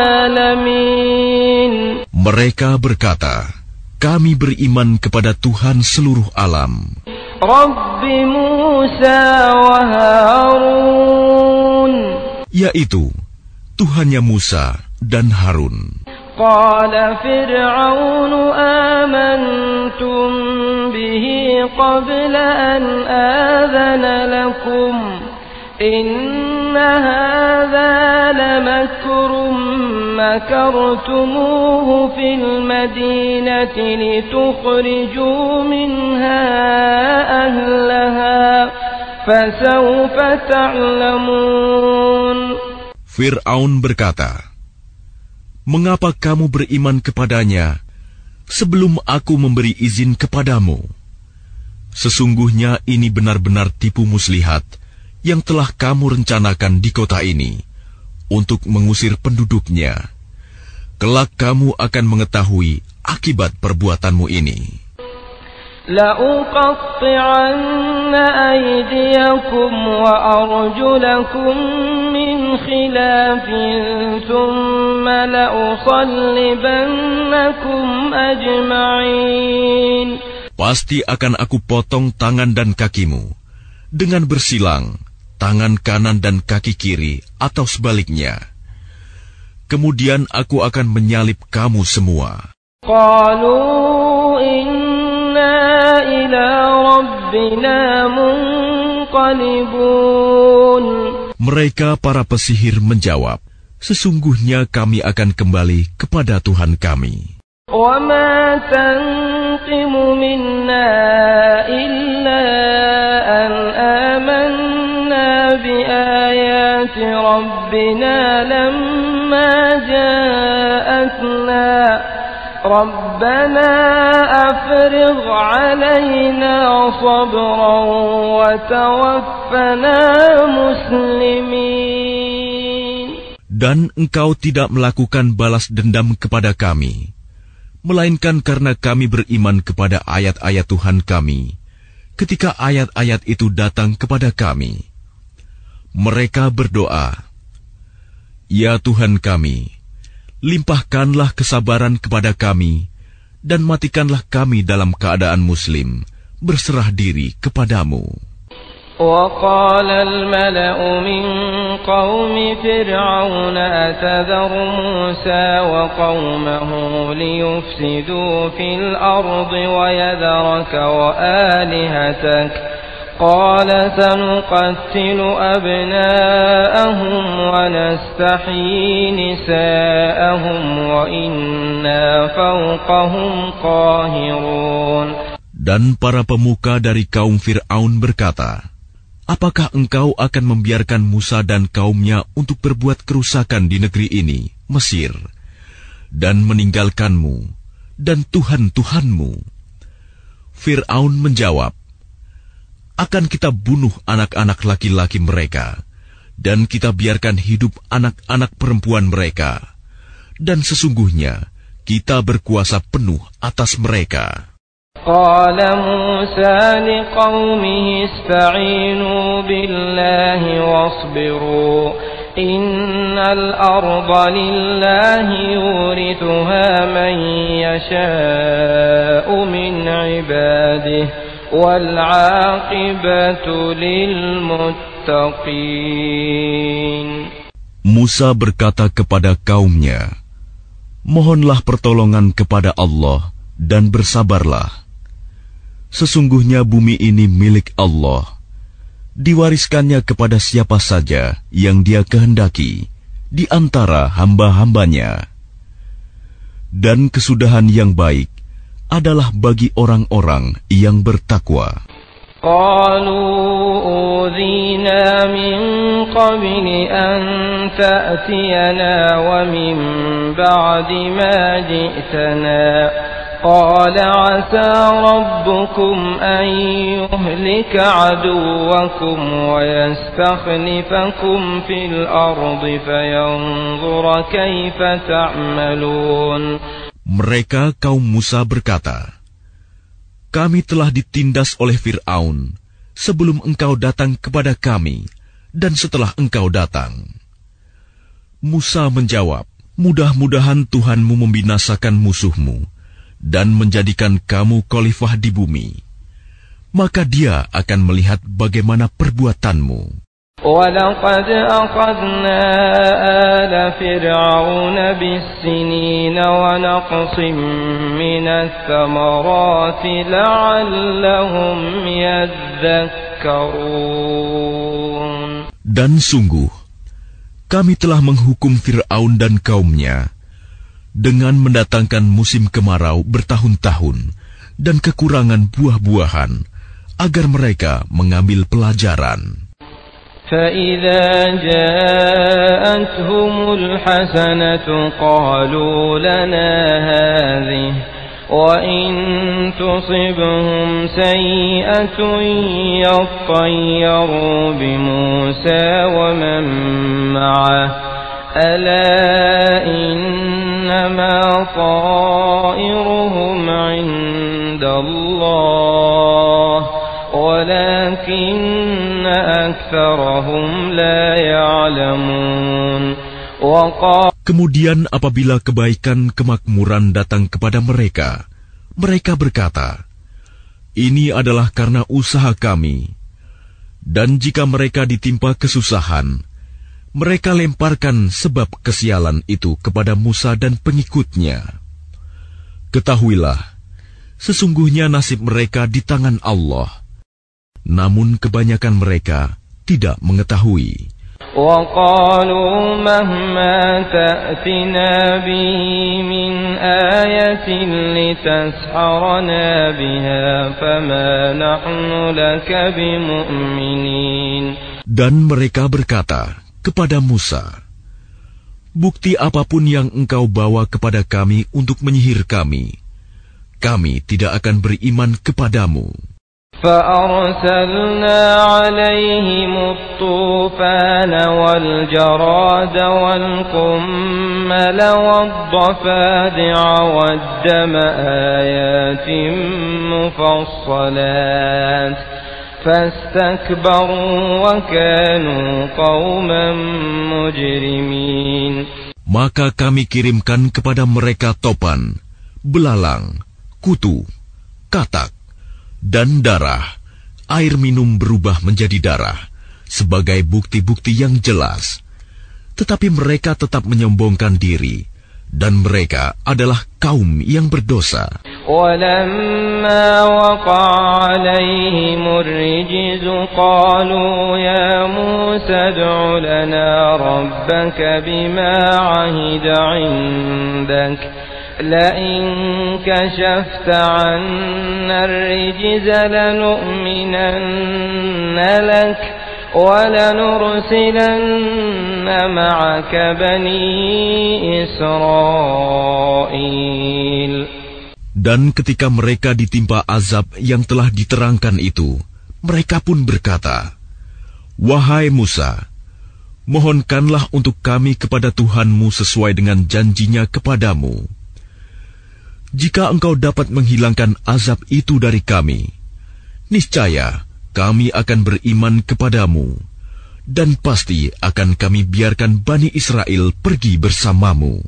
[SPEAKER 1] alamin.
[SPEAKER 2] Mereka berkata, kami beriman kepada Tuhan seluruh alam.
[SPEAKER 1] Rabbi Musa wa Harun.
[SPEAKER 2] Yaitu Tuhannya Musa dan Harun.
[SPEAKER 1] Qala Fir'aun amantum bihi qabla an adhana lakum inna hadha lamakrun makartumuhu fil madinati litukhriju minha ahlaha fasawfa ta'lamun.
[SPEAKER 2] Fir'aun berkata, mengapa kamu beriman kepadanya sebelum aku memberi izin kepadamu? Sesungguhnya ini benar-benar tipu muslihat yang telah kamu rencanakan di kota ini untuk mengusir penduduknya. Kelak kamu akan mengetahui akibat perbuatanmu ini.
[SPEAKER 1] لأقطعن أيديكم وأرجلكم من خلاف ثم لأصلبنكم أجمعين.
[SPEAKER 2] Pasti akan aku potong tangan dan kakimu dengan bersilang, tangan kanan dan kaki kiri atau sebaliknya. Kemudian aku akan menyalib kamu semua.
[SPEAKER 1] Qalu inna ila rabbina munqalibun.
[SPEAKER 2] Mereka para pesihir menjawab, sesungguhnya kami akan kembali kepada Tuhan kami.
[SPEAKER 1] Wa ma tanqimu minna illa an amanna bi ayati rabbina lamma ja'atna rabbana afrigh 'alaina sabran wa tawaffana muslimin.
[SPEAKER 2] Dan engkau tidak melakukan balas dendam kepada kami, melainkan karena kami beriman kepada ayat-ayat Tuhan kami ketika ayat-ayat itu datang kepada kami. Mereka berdoa, "Ya Tuhan kami, limpahkanlah kesabaran kepada kami dan matikanlah kami dalam keadaan muslim, berserah diri kepadamu."
[SPEAKER 1] وقال الملأ من قوم فرعون أتذر موسى وقومه ليفسدوا في الأرض ويذرك وآلهتك قال سنقتل أبناءهم ونستحيي نساءهم وإنا فوقهم قاهرون.
[SPEAKER 2] Dan para pemuka dari kaum Fir'aun berkata, apakah engkau akan membiarkan Musa dan kaumnya untuk berbuat kerusakan di negeri ini, Mesir, dan meninggalkanmu dan Tuhan-Tuhanmu? Fir'aun menjawab, akan kita bunuh anak-anak laki-laki mereka, dan kita biarkan hidup anak-anak perempuan mereka, dan sesungguhnya kita berkuasa penuh atas mereka.
[SPEAKER 1] قال موسى لقومه استعينوا بالله واصبروا إن الأرض لله يورثها من يشاء من عباده والعاقبة للمتقين.
[SPEAKER 2] Musa berkata kepada kaumnya, mohonlah pertolongan kepada Allah dan bersabarlah. Sesungguhnya bumi ini milik Allah, diwariskannya kepada siapa saja yang Dia kehendaki di antara hamba-hambanya. Dan kesudahan yang baik adalah bagi orang-orang yang bertakwa.
[SPEAKER 1] قالوا أوذينا من قبل أن تأتينا ومن بعد ما جئتنا قال عسى ربكم أن يهلك عدوكم ويستخلفكم في الأرض فينظر كيف تعملون.
[SPEAKER 2] Mereka kaum Musa berkata, kami telah ditindas oleh Fir'aun sebelum engkau datang kepada kami dan setelah engkau datang. Musa menjawab, mudah-mudahan Tuhanmu membinasakan musuhmu dan menjadikan kamu khalifah di bumi, maka Dia akan melihat bagaimana perbuatanmu.
[SPEAKER 1] وَلَقَدْ أَخَذْنَا آلَ فِرْعَوْنَ بِالسِّنِينَ وَنَقْصٍ مِّنَ الثَّمَرَاتِ لَعَلَّهُمْ يَذَّكَّرُونَ.
[SPEAKER 2] Dan sungguh, kami telah menghukum Fir'aun dan kaumnya dengan mendatangkan musim kemarau bertahun-tahun dan kekurangan buah-buahan, agar mereka mengambil pelajaran.
[SPEAKER 1] فَإِذَا جَاءَتْهُمُ الْحَسَنَةُ قَالُوا لَنَا هَذِهِ وَإِن تُصِبْهُمْ سَيِّئَةٌ يَطَّيَّرُوا بِمُوسَى وَمَن مَّعَهُ أَلَا إِنَّمَا طَائِرُهُمْ عِندَ عند الله ولكن أكثرهم لا يعلمون.
[SPEAKER 2] Kemudian apabila kebaikan kemakmuran datang kepada mereka, mereka berkata, ini adalah karena usaha kami. Dan jika mereka ditimpa kesusahan, mereka lemparkan sebab kesialan itu kepada Musa dan pengikutnya. Ketahuilah, sesungguhnya nasib mereka di tangan Allah. Namun kebanyakan mereka tidak mengetahui.
[SPEAKER 1] وَقَالُوا مَهْمَا تَأْتِنَا بِهِ مِنْ آيَةٍ لِتَسْحَرَنَا بِهَا فَمَا نَحْنُ لَكَ بِمُؤْمِنِينَ. Dan mereka berkata kepada Musa, bukti apapun yang engkau bawa kepada kami untuk menyihir kami, kami tidak akan beriman kepadamu. فَأَرْسَلْنَا عَلَيْهِمُ الطُّوفَانَ وَالْجَرَادَ وَالْقُمَّلَ وَالضَّفَادِعَ وَالدَّمَ آيَاتٍ مُفَصَّلَاتٍ فَاسْتَكْبَرُوا وَكَانُوا قَوْمًا مُجْرِمِينَ.
[SPEAKER 2] Maka kami kirimkan kepada mereka topan, belalang, kutu, katak, dan darah. Air minum berubah menjadi darah sebagai bukti-bukti yang jelas. Tetapi mereka tetap menyombongkan diri, dan mereka adalah kaum yang berdosa.
[SPEAKER 1] وَلَمَّا وَقَعَ عَلَيْهِمُ الرِّجْزُ قَالُوا يَا مُوسَى ادْعُ لَنَا رَبَّكَ بِمَا عَهِدَ عِندَكَ لئن كشفت عنا الرجز لنؤمنن لك ولنرسلن معك بني إسرائيل.
[SPEAKER 2] Dan ketika mereka ditimpa azab yang telah diterangkan itu, mereka pun berkata, wahai Musa, mohonkanlah untuk kami kepada Tuhanmu sesuai dengan janjinya kepadamu. Jika engkau dapat menghilangkan azab itu dari kami, niscaya kami akan beriman kepadamu, dan pasti akan kami biarkan Bani Israel pergi bersamamu.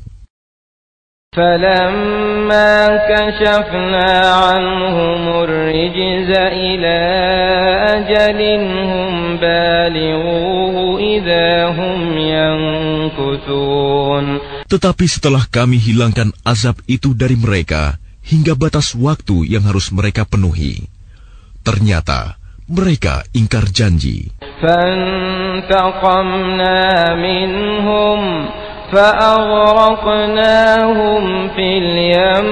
[SPEAKER 1] فَلَمَّا كَشَفْنَا عَنْهُمُ الرِّجْزَ إِلَى أَجَلٍ هُمْ بَالِغُوهُ إِذَا هُمْ يَنكُثُونَ. Tetapi setelah kami hilangkan azab itu dari mereka hingga batas waktu yang harus mereka penuhi, ternyata mereka ingkar janji. فَانْتَقَمْنَا مِنْهُمْ فَأَغْرَقْنَاهُمْ فِي الْيَمِّ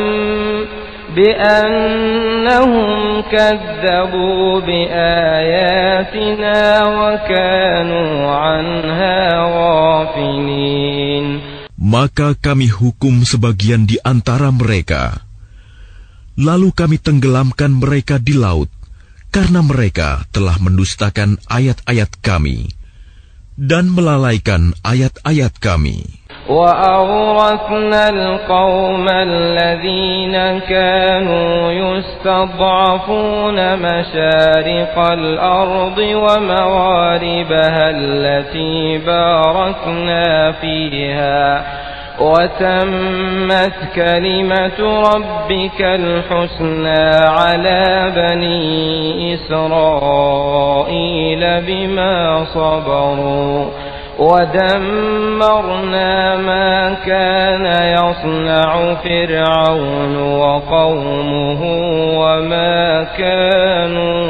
[SPEAKER 1] بِأَنَّهُمْ كَذَّبُوا بِآيَاتِنَا وَكَانُوا عَنْهَا غَافِلِينَ.
[SPEAKER 2] Maka kami hukum sebagian di antara mereka, lalu kami tenggelamkan mereka di laut, karena mereka telah mendustakan ayat-ayat kami dan melalaikan ayat-ayat kami.
[SPEAKER 1] وَأَوْرَثْنَا الْقَوْمَ الَّذِينَ كَانُوا يُسْتَضْعَفُونَ مَشَارِقَ الْأَرْضِ وَمَغَارِبَهَا الَّتِي بَارَكْنَا فِيهَا وَتَمَّتْ كَلِمَةُ رَبِّكَ الْحُسْنَى عَلَى بَنِي إِسْرَائِيلَ بِمَا صَبَرُوا وَدَمَّرْنَا مَا كَانَ يَصْنَعُ فِرْعَوْنُ وَقَوْمُهُ وَمَا كَانُوا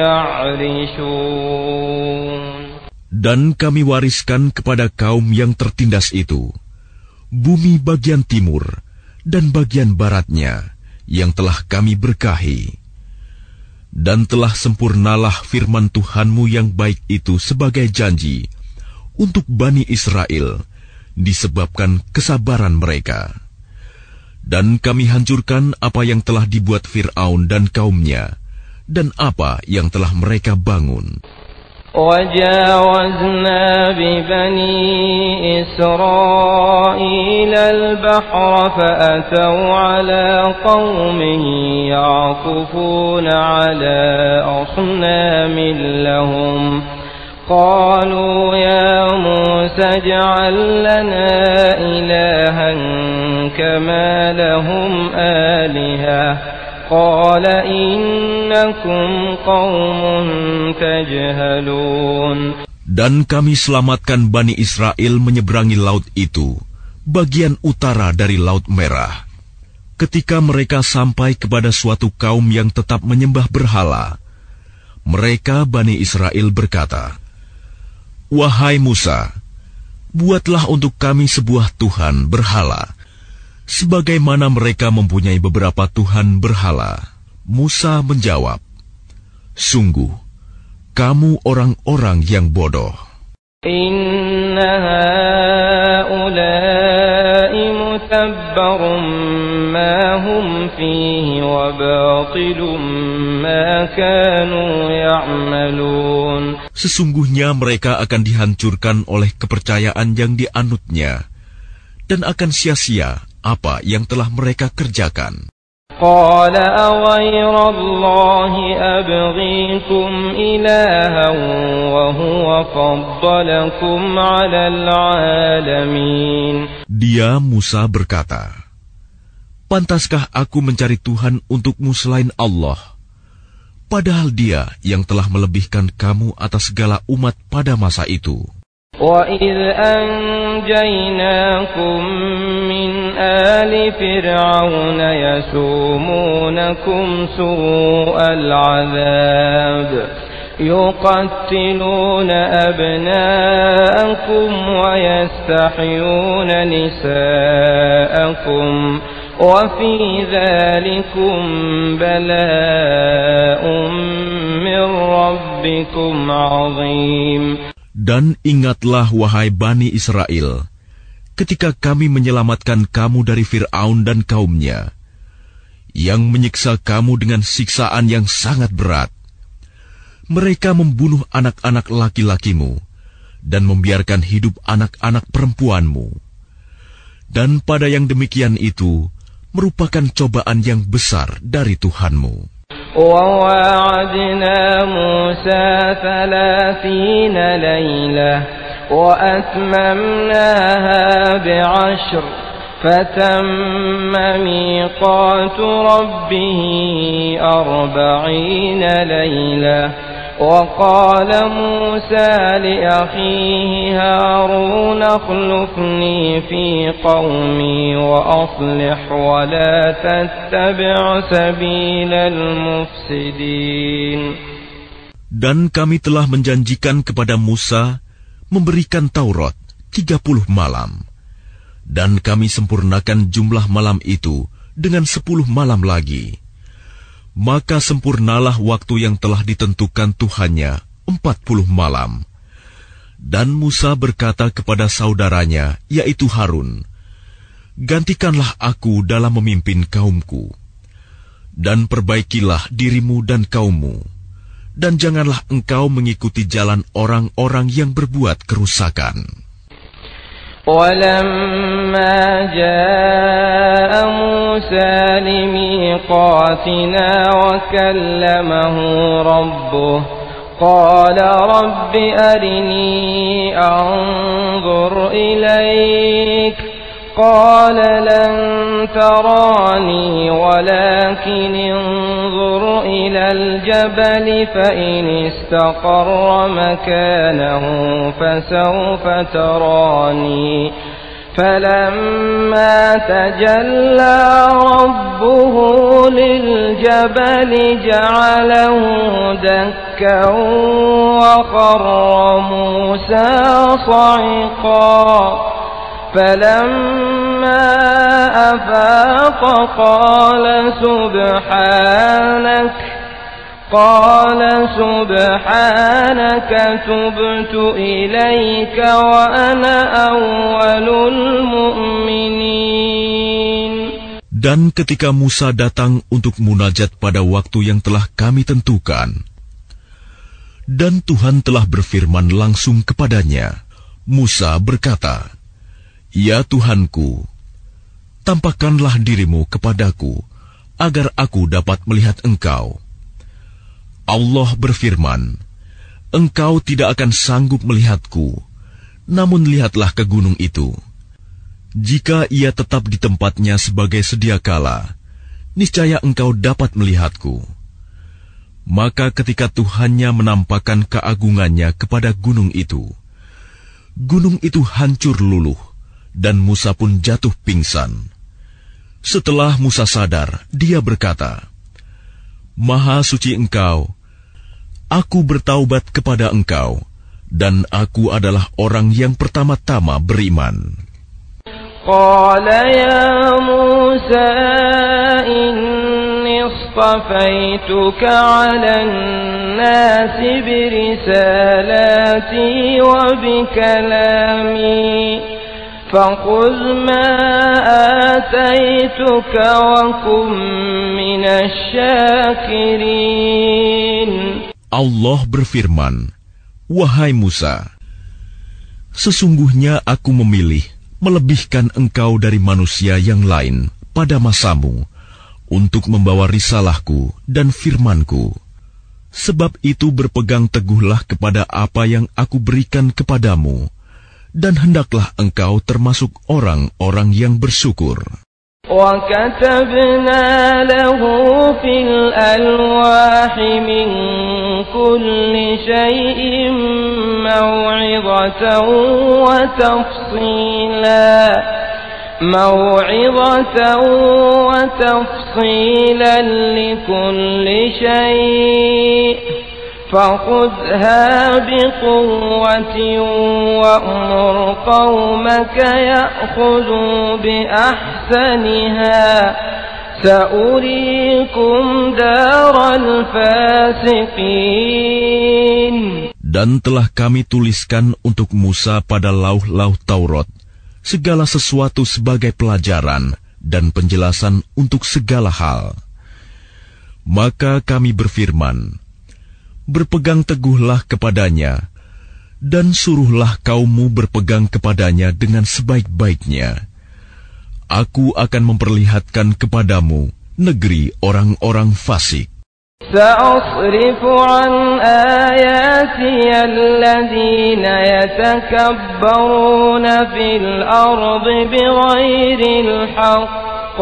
[SPEAKER 1] يَعْرِشُونَ.
[SPEAKER 2] Dan kami wariskan kepada kaum yang tertindas itu bumi bagian timur dan bagian baratnya yang telah kami berkahi. Dan telah sempurnalah firman Tuhanmu yang baik itu sebagai janji untuk Bani Israel disebabkan kesabaran mereka. Dan kami hancurkan apa yang telah dibuat Fir'aun dan kaumnya, dan apa yang telah mereka bangun.
[SPEAKER 3] وجاوزنا ببني إسرائيل البحر فأتوا على قوم يعكفون على أصنام لهم قالوا يا موسى اجعل لنا إلها كما لهم آلهة قال إنكم قوم تجهلون.
[SPEAKER 1] Dan kami selamatkan Bani Israel menyeberangi laut itu, bagian utara dari Laut Merah. Ketika mereka sampai kepada suatu kaum yang tetap menyembah berhala, mereka Bani Israel berkata, "Wahai Musa, buatlah untuk kami sebuah Tuhan berhala, sebagaimana mereka mempunyai beberapa Tuhan berhala." Musa menjawab, "Sungguh, kamu orang-orang yang bodoh.
[SPEAKER 3] Inna haula'i mutabbarum ma hum fihi wa batilum ma kanu ya'malun."
[SPEAKER 1] Sesungguhnya mereka akan dihancurkan oleh kepercayaan yang dianutnya, dan akan sia-sia apa yang telah mereka kerjakan.
[SPEAKER 3] قال أغير الله أبغيكم إلها وهو فضلكم على العالمين.
[SPEAKER 1] Dia Musa berkata, "Pantaskah aku mencari Tuhan untukmu selain Allah, padahal Dia yang telah melebihkan kamu atas segala umat pada masa itu?"
[SPEAKER 3] وَإِذْ أَنْجَيْنَاكُمْ مِنْ آلِ فِرْعَوْنَ يَسُومُونَكُمْ سُوءَ الْعَذَابِ يُقَتِّلُونَ أَبْنَاءَكُمْ وَيَسْتَحْيُونَ نِسَاءَكُمْ وَفِي ذَلِكُمْ بَلَاءٌ مِّن رَّبِّكُمْ عَظِيمٌ.
[SPEAKER 1] Dan ingatlah wahai Bani Israel, ketika kami menyelamatkan kamu dari Fir'aun dan kaumnya, yang menyiksa kamu dengan siksaan yang sangat berat. Mereka membunuh anak-anak laki-lakimu, dan membiarkan hidup anak-anak perempuanmu. Dan pada yang demikian itu, merupakan cobaan yang besar dari Tuhanmu.
[SPEAKER 3] وَوَاعَدْنَا مُوسَى ثَلَاثِينَ لَيْلَةً وَأَتْمَمْنَاهَا بِعَشْرٍ فَتَمَّ مِيقَاتُ رَبِّهِ أَرْبَعِينَ لَيْلَةً وَقَالَ مُوسَى لِأَخِيهِ هَارُونَ اخْلُفْنِي فِي قَوْمِي وَأَصْلِحْ وَلَا تَتَّبِعْ سَبِيلَ الْمُفْسِدِينَ.
[SPEAKER 1] Dan kami telah menjanjikan kepada Musa memberikan Taurat tiga puluh malam. Dan kami sempurnakan jumlah malam itu dengan sepuluh malam lagi. Maka sempurnalah waktu yang telah ditentukan Tuhannya, empat puluh malam. Dan Musa berkata kepada saudaranya, yaitu Harun, "Gantikanlah aku dalam memimpin kaumku, dan perbaikilah dirimu dan kaummu, dan janganlah engkau mengikuti jalan orang-orang yang berbuat kerusakan."
[SPEAKER 3] وَلَمَّا جَاءَ مُوسَى لِمِيقَاتِنَا وَكَلَّمَهُ رَبُّهُ قَالَ رَبِّ أَرِنِي أَنظُرْ إِلَيْكَ قَالَ لَن تَرَانِي وَلَكِنِ انظُرْ إِلَى الْجَبَلِ فَإِنِ اسْتَقَرَّ مَكَانَهُ فَسَوْفَ تَرَانِي فَلَمَّا تَجَلَّى رَبُّهُ لِلْجَبَلِ جَعَلَهُ دَكًّا وَخَرَّ مُوسَى صَعِقًا فَلَمَّا أَفَاقَ قَالَ سُبْحَانَكَ قَالَ سُبْحَانَكَ تُبْتُ إِلَيْكَ وَأَنَا أَوَّلُ الْمُؤْمِنِينَ.
[SPEAKER 1] Dan ketika Musa datang untuk munajat pada waktu yang telah kami tentukan, Dan Tuhan telah berfirman langsung kepadanya. Musa berkata, "Ya Tuhanku, tampakkanlah dirimu kepadaku, agar aku dapat melihat Engkau." Allah berfirman, "Engkau tidak akan sanggup melihatku, namun lihatlah ke gunung itu. Jika ia tetap di tempatnya sebagai sedia kala, niscaya engkau dapat melihatku." Maka ketika Tuhannya menampakkan keagungannya kepada gunung itu, gunung itu hancur luluh, dan Musa pun jatuh pingsan. Setelah Musa sadar, dia berkata, "Maha suci Engkau, aku bertaubat kepada Engkau, dan aku adalah orang yang pertama-tama beriman."
[SPEAKER 3] Qala ya Musa inni istafaituka 'alan nasi birisalati wa bikalami faqudh ma ataituka wa kum minasy syakirin.
[SPEAKER 1] Allah berfirman, "Wahai Musa, sesungguhnya aku memilih melebihkan engkau dari manusia yang lain pada masamu untuk membawa risalahku dan firmanku. Sebab itu berpegang teguhlah kepada apa yang aku berikan kepadamu, dan hendaklah engkau termasuk orang-orang yang bersyukur."
[SPEAKER 3] وَكَتَبْنَا لَهُ فِي الْأَلْوَاحِ مِنْ كُلِّ شَيْءٍ مَوْعِظَةً وَتَفْصِيلًا مَوْعِظَةً وَتَفْصِيلًا لِكُلِّ شَيْءٍ فَخُذْهَا بِقُوَّةٍ وَأْمُرْ قَوْمَكَ يَأْخُذُوا بِأَحْسَنِهَا سَأُرِيكُمْ دَارَ الْفَاسِقِينَ.
[SPEAKER 1] Dan telah kami tuliskan untuk Musa pada lauh-lauh Taurat segala sesuatu sebagai pelajaran dan penjelasan untuk segala hal. Maka kami berfirman, "Berpegang teguhlah kepadanya, dan suruhlah kaummu berpegang kepadanya dengan sebaik-baiknya. Aku akan memperlihatkan kepadamu negeri orang-orang fasik."
[SPEAKER 3] سأصرف عن آياتي الذين يتكبرون في الأرض بغير الحق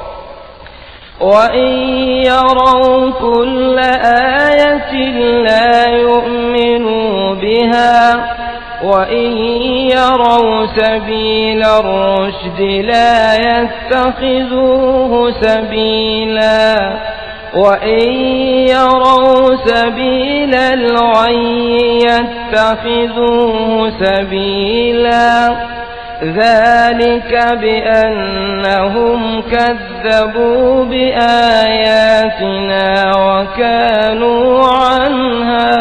[SPEAKER 3] وإن يروا كل آية لا يؤمنوا بها وإن يروا سبيل الرشد لا يتخذوه سبيلا وَإِنْ يَرَوْا سَبِيلَ الْغَيِّ يَتَّخِذُوهُ سَبِيلًا ذَلِكَ بِأَنَّهُمْ كَذَّبُوا بِآيَاتِنَا وَكَانُوا عَنْهَا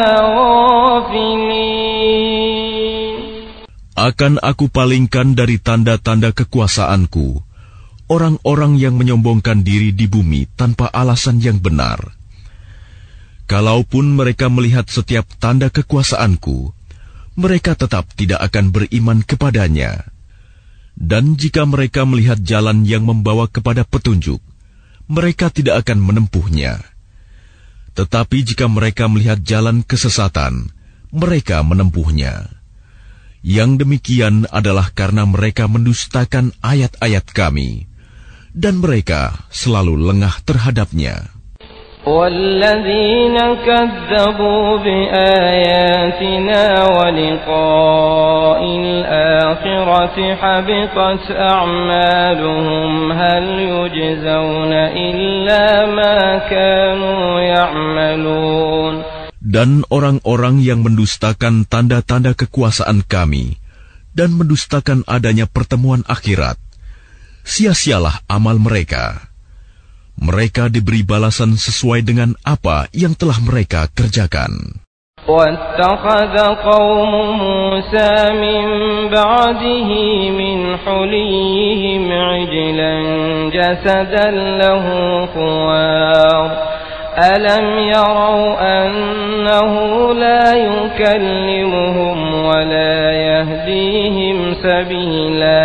[SPEAKER 3] غَافِلِينَ.
[SPEAKER 1] Akan aku palingkan dari tanda-tanda kekuasaanku orang-orang yang menyombongkan diri di bumi tanpa alasan yang benar. Kalaupun mereka melihat setiap tanda kekuasaanku, mereka tetap tidak akan beriman kepadanya. Dan jika mereka melihat jalan yang membawa kepada petunjuk, mereka tidak akan menempuhnya. Tetapi jika mereka melihat jalan kesesatan, mereka menempuhnya. Yang demikian adalah karena mereka mendustakan ayat-ayat kami, dan mereka selalu lengah terhadapnya.
[SPEAKER 3] وَالَّذِينَ كَذَّبُوا بِآيَاتِنَا وَلِقَاءِ الْآخِرَةِ حَبِطَتْ أَعْمَالُهُمْ هَلْ يُجْزَوْنَ إِلَّا مَا كَانُوا يَعْمَلُونَ.
[SPEAKER 1] Dan orang-orang yang mendustakan tanda-tanda kekuasaan kami dan mendustakan adanya pertemuan akhirat, sia-sialah amal mereka. Mereka diberi balasan sesuai dengan apa yang telah mereka kerjakan.
[SPEAKER 3] وَاتَّخَذَ قَوْمُ مُوسَى مِنْ بَعْدِهِ مِنْ حُلِيِّهِمْ عِجْلًا جَسَدًا لَهُ خُوَارٌ ألم يروا أنه لا يكلمهم ولا يهديهم سبيلا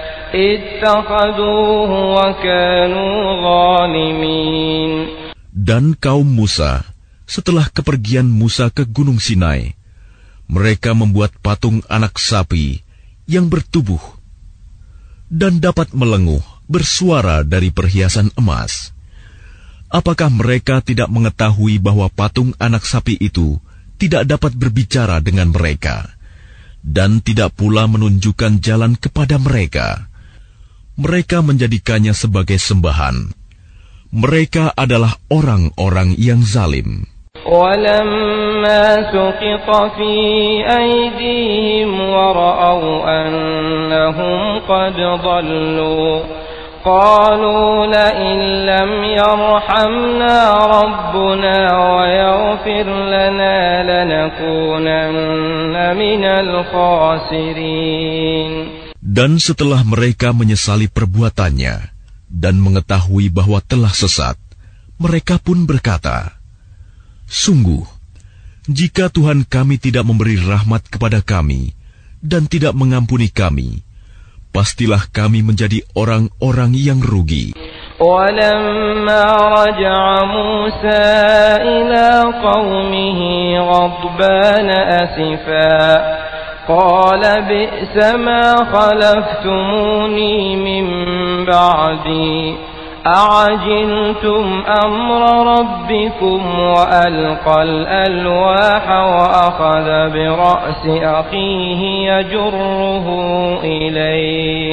[SPEAKER 3] اتخذوه وكانوا ظالمين.
[SPEAKER 1] Dan kaum Musa, setelah kepergian Musa ke Gunung Sinai, mereka membuat patung anak sapi yang bertubuh dan dapat melenguh bersuara dari perhiasan emas. Apakah mereka tidak mengetahui bahwa patung anak sapi itu tidak dapat berbicara dengan mereka dan tidak pula menunjukkan jalan kepada mereka? Mereka menjadikannya sebagai sembahan. Mereka adalah orang-orang yang zalim.
[SPEAKER 3] وَلَمَّا سُقِطَ فِي أَيْدِيهِمْ وَرَأَوْا أَنَّهُمْ قَدْ ضَلُّوا قَالُوا لَئِن لَّمْ يَرْحَمْنَا رَبُّنَا وَيَغْفِرْ لَنَا لَنَكُونَنَّ مِنَ الْخَاسِرِينَ.
[SPEAKER 1] Dan setelah mereka menyesali perbuatannya dan mengetahui bahwa telah sesat, mereka pun berkata, "Sungguh, jika Tuhan kami tidak memberi rahmat kepada kami dan tidak mengampuni kami, pastilah kami menjadi orang-orang yang rugi."
[SPEAKER 3] وَلَمَّا رَجَعَ مُوسَى إِلَى قَوْمِهِ غَضْبَانَ أَسِفًا قال بئس ما خلفتموني من بعدي أعجلتم أمر ربكم وألقى الألواح وأخذ برأس أخيه يجره إليه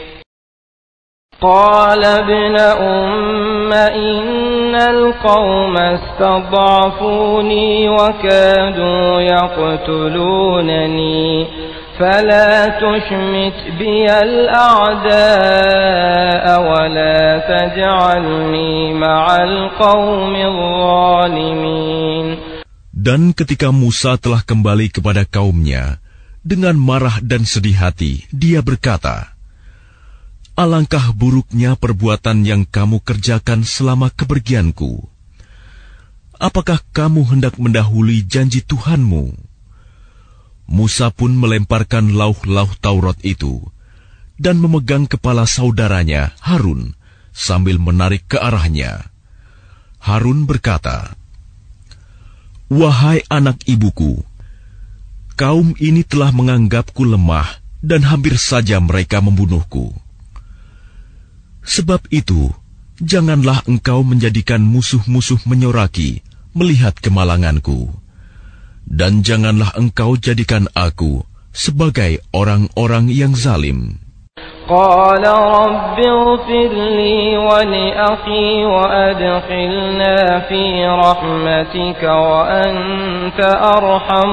[SPEAKER 3] قال ابن أم إن القوم استضعفوني وكادوا يقتلونني فلا تشمت بي الأعداء ولا تجعلني مع القوم الظالمين.
[SPEAKER 1] Dan ketika Musa telah kembali kepada kaumnya, dengan marah dan sedih hati, dia berkata, "Alangkah buruknya perbuatan yang kamu kerjakan selama kepergianku. Apakah kamu hendak mendahului janji Tuhanmu?" Musa pun melemparkan lauh-lauh Taurat itu dan memegang kepala saudaranya Harun sambil menarik ke arahnya. Harun berkata, "Wahai anak ibuku, kaum ini telah menganggapku lemah dan hampir saja mereka membunuhku. Sebab itu, janganlah engkau menjadikan musuh-musuh menyoraki melihat kemalanganku, dan janganlah engkau jadikan aku sebagai orang-orang yang zalim."
[SPEAKER 3] قال رب اغفر لي ولأخي وأدخلنا في رحمتك وأنت أرحم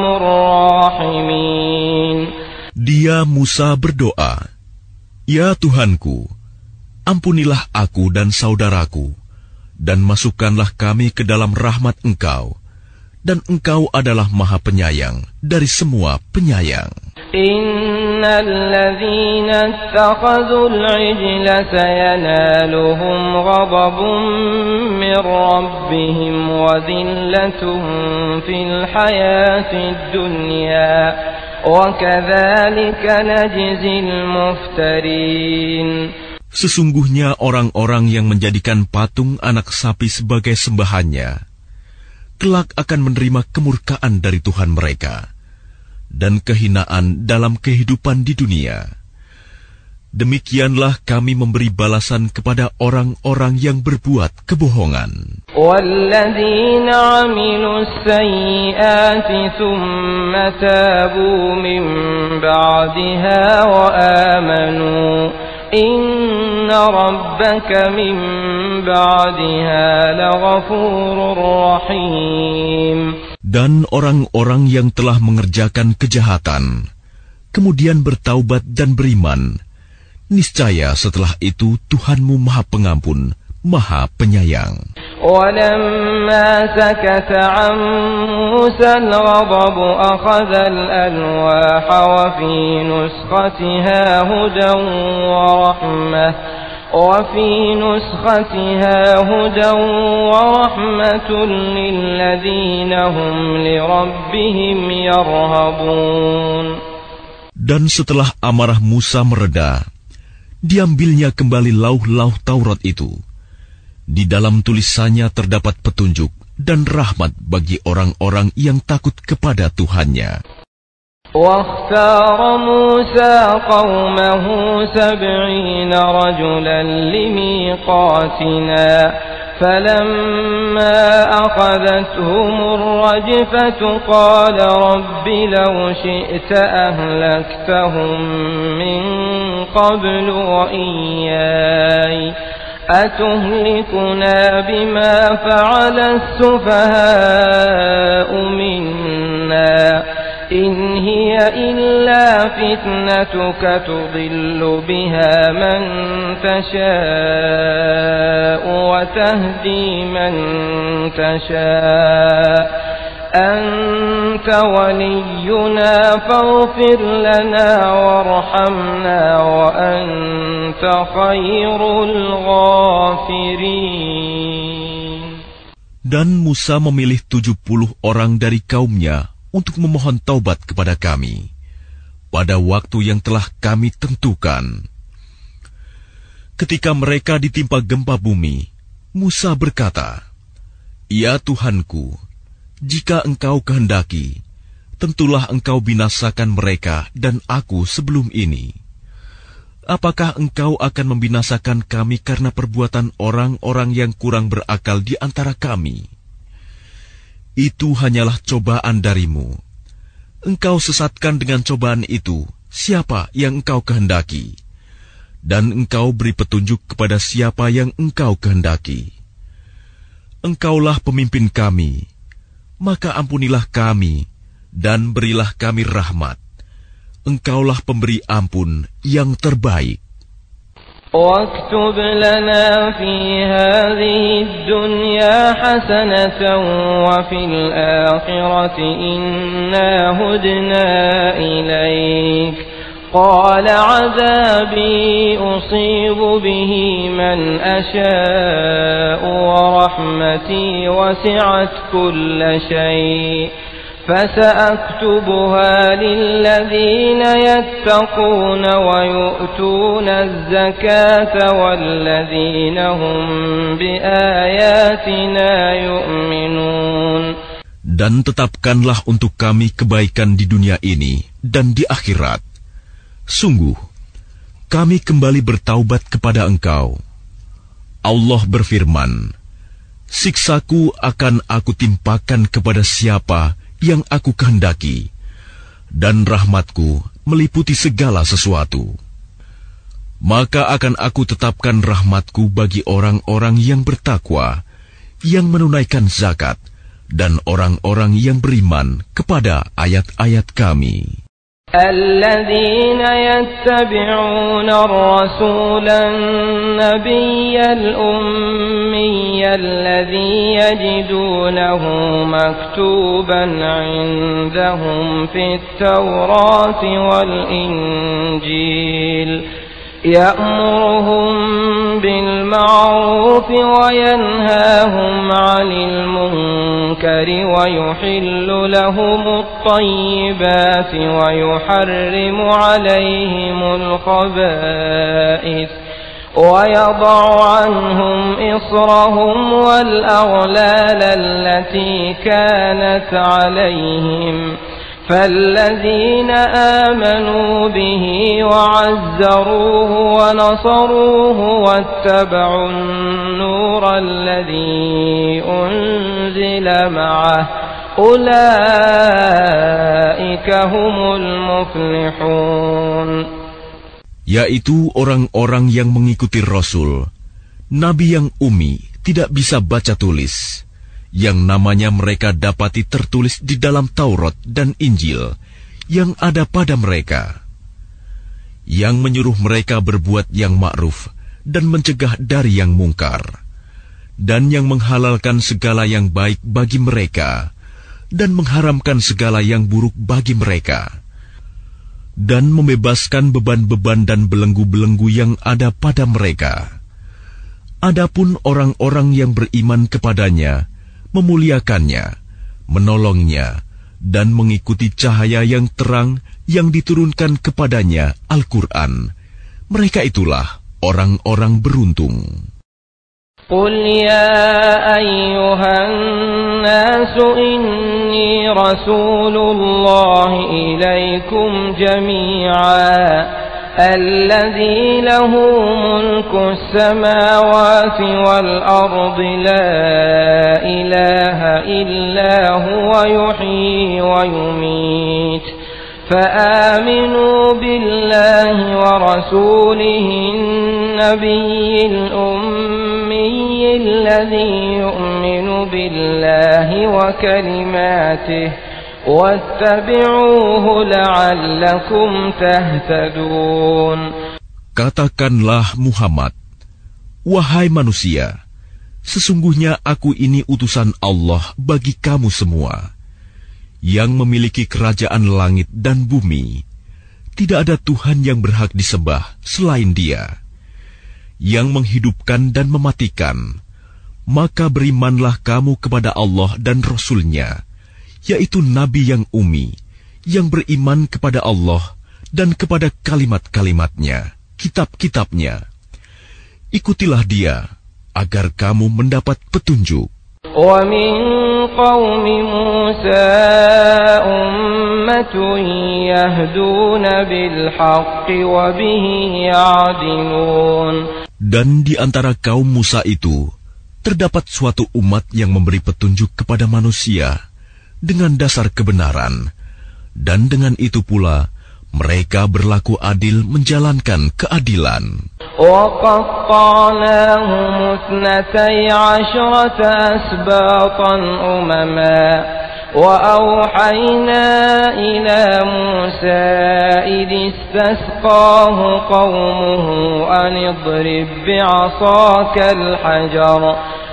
[SPEAKER 3] الراحمين.
[SPEAKER 1] Dia Musa berdoa, "Ya Tuhanku, ampunilah aku dan saudaraku, dan masukkanlah kami ke dalam rahmat Engkau, dan Engkau adalah Maha Penyayang dari semua penyayang."
[SPEAKER 3] Innal ladzina ittakhadhul ijla sayanaluhum ghadabun min rabbihim wa dhillatun fil hayatid dunya wa kadzalika najzil muftarin.
[SPEAKER 1] Sesungguhnya orang-orang yang menjadikan patung anak sapi sebagai sembahannya, kelak akan menerima kemurkaan dari Tuhan mereka dan kehinaan dalam kehidupan di dunia. Demikianlah kami memberi balasan kepada orang-orang yang berbuat kebohongan.
[SPEAKER 3] وَالَّذِينَ عَمِلُوا السَّيِّئَاتِ ثُمَّ تَابُوا مِن بَعْدِهَا وَآمَنُوا إِنَّ رَبَّكَ مِن بَعْدِهَا لَغَفُورٌ رَّحِيمٌ.
[SPEAKER 1] Dan orang-orang yang telah mengerjakan kejahatan, kemudian bertaubat dan beriman, niscaya setelah itu Tuhanmu Maha Pengampun, Maha Penyayang.
[SPEAKER 3] وَلَمَّا سَكَتَ عَن مُوسَى الْغَضَبُ أَخَذَ الْأَلْوَاحَ وَفِي نُسْخَتِهَا هُدًى وَرَحْمَةٌ وفي نسختها هدى ورحمة للذين هم لربهم يرهبون.
[SPEAKER 1] Dan setelah amarah Musa mereda, diambilnya kembali lauh-lauh Taurat itu. Di dalam tulisannya terdapat petunjuk dan rahmat bagi orang-orang yang takut kepada Tuhannya.
[SPEAKER 3] واختار موسى قومه سبعين رجلا لميقاتنا فلما أخذتهم الرجفة قال رب لو شئت أهلكتهم من قبل وإياي أتهلكنا بما فعل السفهاء منا إن هي إلا فتنتك تضل بها من تشاء وتهدي من تشاء أنت ولينا فاغفر لنا وارحمنا وأنت خير الغافرين.
[SPEAKER 1] Dan Musa memilih tujuh puluh orang dari kaumnya untuk memohon taubat kepada kami pada waktu yang telah kami tentukan. Ketika mereka ditimpa gempa bumi, Musa berkata, "Ya Tuhanku, jika Engkau kehendaki, tentulah Engkau binasakan mereka dan aku sebelum ini. Apakah Engkau akan membinasakan kami karena perbuatan orang-orang yang kurang berakal di antara kami? Itu hanyalah cobaan darimu. Engkau sesatkan dengan cobaan itu siapa yang Engkau kehendaki, dan Engkau beri petunjuk kepada siapa yang Engkau kehendaki. Engkaulah pemimpin kami, maka ampunilah kami, dan berilah kami rahmat. Engkaulah pemberi ampun yang terbaik."
[SPEAKER 3] واكتب لنا في هذه الدنيا حسنة وفي الآخرة إنا هدنا إليك قال عذابي أصيب به من أشاء ورحمتي وسعت كل شيء فسأكتبها للذين يتقون ويؤتون الزكاة والذين هم بآياتنا يؤمنون.
[SPEAKER 1] Dan tetapkanlah untuk kami kebaikan di dunia ini dan di akhirat. Sungguh, kami kembali bertaubat kepada Engkau. Allah berfirman, "Siksaku akan aku timpakan kepada siapa yang aku kehendaki, dan rahmatku meliputi segala sesuatu. Maka akan aku tetapkan rahmatku bagi orang-orang yang bertakwa, yang menunaikan zakat, dan orang-orang yang beriman kepada ayat-ayat kami."
[SPEAKER 3] الذين يتبعون الرسول النبي الأمي الذي يجدونه مكتوبا عندهم في التوراة والإنجيل يأمرهم بالمعروف وينهاهم عن المنكر ويحل لهم الطيبات ويحرم عليهم الخبائث ويضع عنهم إصرهم والأغلال التي كانت عليهم فالذين آمنوا به وعزروه ونصروه واتبعوا النور الذي أنزل معه أولئك هم المفلحون.
[SPEAKER 1] Yaitu orang-orang yang mengikuti Rasul, Nabi yang ummi, tidak bisa baca tulis, yang namanya mereka dapati tertulis di dalam Taurat dan Injil yang ada pada mereka, yang menyuruh mereka berbuat yang ma'ruf dan mencegah dari yang mungkar, dan yang menghalalkan segala yang baik bagi mereka dan mengharamkan segala yang buruk bagi mereka, dan membebaskan beban-beban dan belenggu-belenggu yang ada pada mereka. Adapun orang-orang yang beriman kepadanya, memuliakannya, menolongnya, dan mengikuti cahaya yang terang yang diturunkan kepadanya, Al-Quran, mereka itulah orang-orang beruntung.
[SPEAKER 3] Qul ya ayyuhan nasu inni rasulullah ilaikum jami'a الذي له ملك السماوات والأرض لا إله إلا هو يحيي ويميت فآمنوا بالله ورسوله النبي الأمي الذي يؤمن بالله وكلماته وَاتَّبِعُوهُ لَعَلَّكُمْ تَهْتَدُونَ.
[SPEAKER 1] Katakanlah Muhammad, wahai manusia, sesungguhnya aku ini utusan Allah bagi kamu semua, yang memiliki kerajaan langit dan bumi. Tidak ada Tuhan yang berhak disembah selain Dia, yang menghidupkan dan mematikan. Maka berimanlah kamu kepada Allah dan Rasul-Nya, yaitu Nabi yang ummi, yang beriman kepada Allah dan kepada kalimat-kalimatnya, kitab-kitabnya. Ikutilah dia, agar kamu mendapat petunjuk.
[SPEAKER 3] وَمِنْ قَوْمِ مُوسَى أُمَّةٌ يَهْدُونَ بِالْحَقِّ وَبِهِ يَعْدِلُونَ.
[SPEAKER 1] Dan di antara kaum Musa itu, terdapat suatu umat yang memberi petunjuk kepada manusia dengan dasar kebenaran, dan dengan itu pula mereka berlaku adil menjalankan keadilan.
[SPEAKER 3] وَقَطَّعْنَاهُمُ اثْنَتَيْ عَشْرَةَ أَسْبَاطًا أُمَمًا وَأَوْحَيْنَا إِلَى مُوسَى إِذِ اسْتَسْقَاهُ قَوْمُهُ أَنِ اضْرِب بِّعَصَاكَ الْحَجَرَ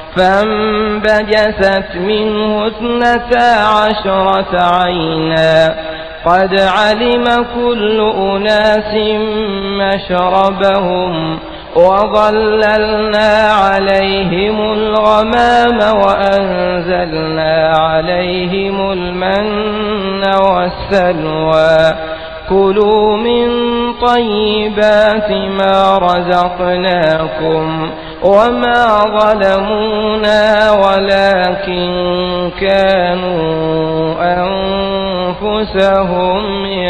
[SPEAKER 3] فانبجست منه اثنتا عشرة عينا قد علم كل أناس مشربهم وظللنا عليهم الغمام وأنزلنا عليهم المن والسلوى كلوا من طيبات ما رزقناكم وما ظلمونا ولكن كانوا أنفسهم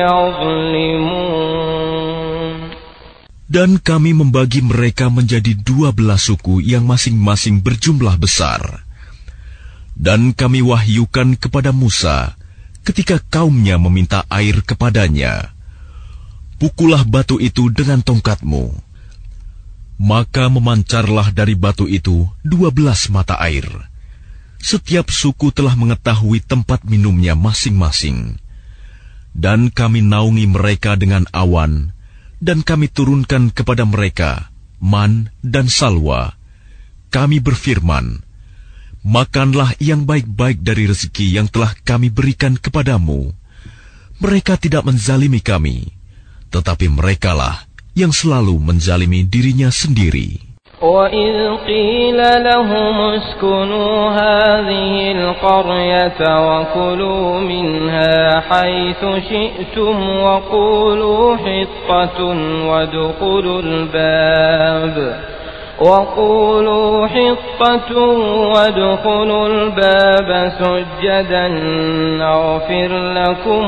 [SPEAKER 3] يظلمون.
[SPEAKER 1] Dan kami membagi mereka menjadi dua belas suku yang masing-masing berjumlah besar. Dan kami wahyukan kepada Musa ketika kaumnya meminta air kepadanya, pukullah batu itu dengan tongkatmu. Maka memancarlah dari batu itu dua belas mata air. Setiap suku telah mengetahui tempat minumnya masing-masing. Dan kami naungi mereka dengan awan, dan kami turunkan kepada mereka man dan salwa. Kami berfirman, makanlah yang baik-baik dari rezeki yang telah kami berikan kepadamu. Mereka tidak menzalimi kami, tetapi merekalah yang selalu menzalimi dirinya sendiri.
[SPEAKER 3] وَإِذْ قِيلَ لَهُمُ اسْكُنُوا هَٰذِهِ الْقَرْيَةَ وَكُلُوا مِنْهَا حَيْثُ شِئْتُمْ وَقُولُوا حِطَّةٌ وَادْخُلُوا الْبَابَ وَقُولُوا حِطَّةٌ وَادْخُلُوا الْبَابَ سُجَّدًا نَغْفِرْ لَكُمْ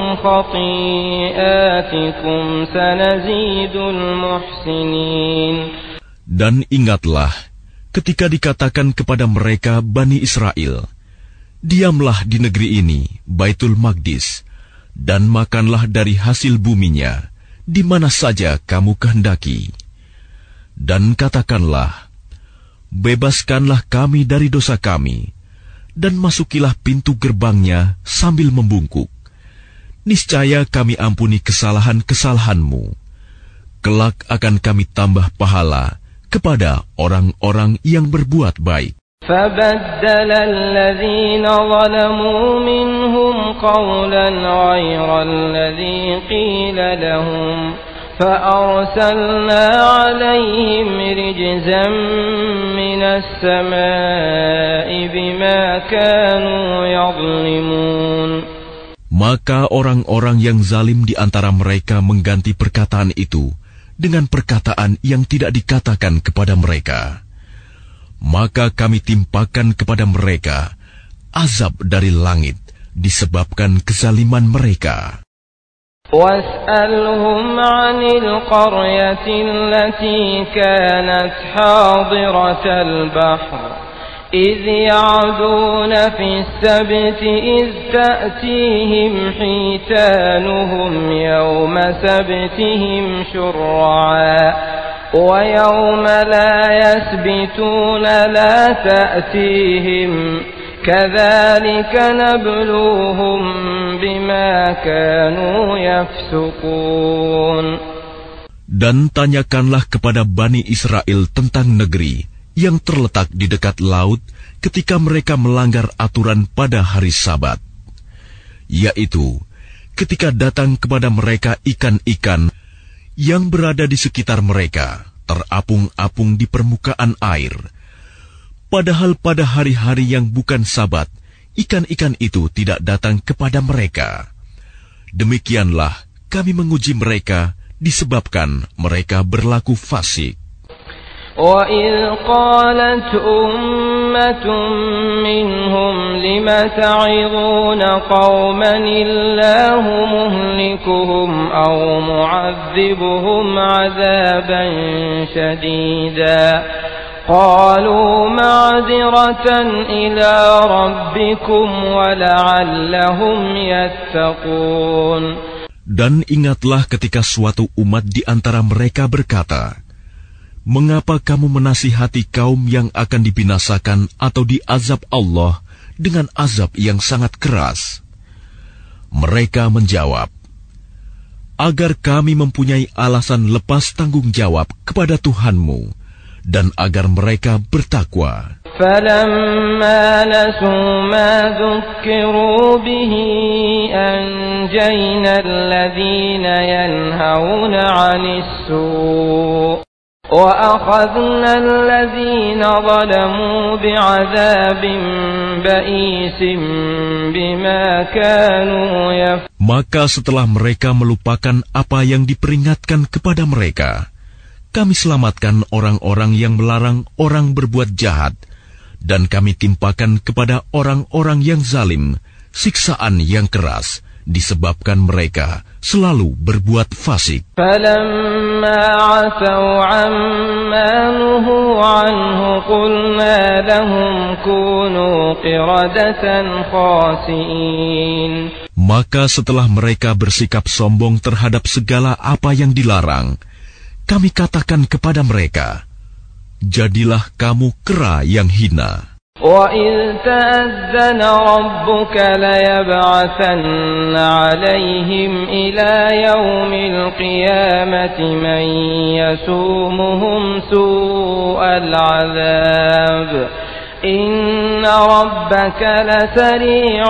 [SPEAKER 3] خَطِيئَاتِكُمْ سَنَزِيدُ الْمُحْسِنِينَ.
[SPEAKER 1] Dan ingatlah ketika dikatakan kepada mereka Bani Israel, diamlah di negeri ini, Baitul Maqdis, dan makanlah dari hasil buminya, di mana saja kamu kehendaki. Dan katakanlah, bebaskanlah kami dari dosa kami, dan masukilah pintu gerbangnya sambil membungkuk. Niscaya kami ampuni kesalahan-kesalahanmu. Kelak akan kami tambah pahala kepada orang-orang yang berbuat baik.
[SPEAKER 3] فَبَدَّلَ الَّذِينَ ظَلَمُوا مِنْهُمْ قَوْلًا غَيْرَ الَّذِي قِيلَ لَهُمْ فأرسلنا عليهم رجزا من السماء بما كانوا يظلمون.
[SPEAKER 1] Maka orang-orang yang zalim di antara mereka mengganti perkataan itu dengan perkataan yang tidak dikatakan kepada mereka. Maka kami timpakan kepada mereka azab dari langit disebabkan kezaliman mereka.
[SPEAKER 3] واسألهم عن القرية التي كانت حاضرة البحر إذ يعدون في السبت إذ تأتيهم حيتانهم يوم سبتهم شرعا ويوم لا يسبتون لا تأتيهم كذلك نبلوهم بما كانوا يفسقون.
[SPEAKER 1] Dan tanyakanlah kepada Bani Israel tentang negeri yang terletak di dekat laut ketika mereka melanggar aturan pada hari Sabat, yaitu ketika datang kepada mereka ikan-ikan yang berada di sekitar mereka terapung-apung di permukaan air. Padahal pada hari-hari yang bukan Sabat, ikan-ikan itu tidak datang kepada mereka. Demikianlah kami menguji mereka disebabkan mereka berlaku fasik.
[SPEAKER 3] وَإِذْ قَالَتْ أُمَّةٌ مِّنْهُمْ لِمَ تَعِظُونَ قَوْمًا اللَّهُ مُهْلِكُهُمْ أَوْ مُعَذِّبُهُمْ عَذَابًا شَدِيدًا قَالُوا مَعْذِرَةً إِلَى رَبِّكُمْ وَلَعَلَّهُمْ يَتَّقُونَ.
[SPEAKER 1] Dan ingatlah ketika suatu umat di antara mereka berkata, "Mengapa kamu menasihati kaum yang akan dibinasakan atau diazab Allah dengan azab yang sangat keras?" Mereka menjawab, "Agar kami mempunyai alasan lepas tanggung jawab kepada Tuhanmu, dan agar mereka bertakwa."
[SPEAKER 3] فَلَمَّا نَسُوا مَا ذُكِّرُوا بِهِ أَنْجَيْنَا الَّذِينَ يَنْهَوْنَ عَنِ السُّوءِ وَأَخَذْنَا الَّذِينَ ظَلَمُوا بِعَذَابٍ بَئِيسٍ بِمَا كَانُوا يَفْعَلُونَ.
[SPEAKER 1] Maka setelah mereka melupakan apa yang diperingatkan kepada mereka, kami selamatkan orang-orang yang melarang orang berbuat jahat, dan kami timpakan kepada orang-orang yang zalim siksaan yang keras disebabkan mereka selalu berbuat fasik.
[SPEAKER 3] فَلَمَّا عَتَوْا عَمَّا نُهُوا عَنْهُ قُلْنَا لَهُمْ كُونُوا قِرَدَةً خَاسِئِينَ.
[SPEAKER 1] Maka setelah mereka bersikap sombong terhadap segala apa yang dilarang, kami katakan kepada mereka, "Jadilah kamu kera yang hina."
[SPEAKER 3] وَإِذْ تَأَذَّنَ رَبُّكَ لَيَبْعَثَنَّ عَلَيْهِمْ إِلَى يَوْمِ الْقِيَامَةِ مَنْ يَسُومُهُمْ سُوءَ الْعَذَابِ إِنَّ رَبَّكَ لَسَرِيعُ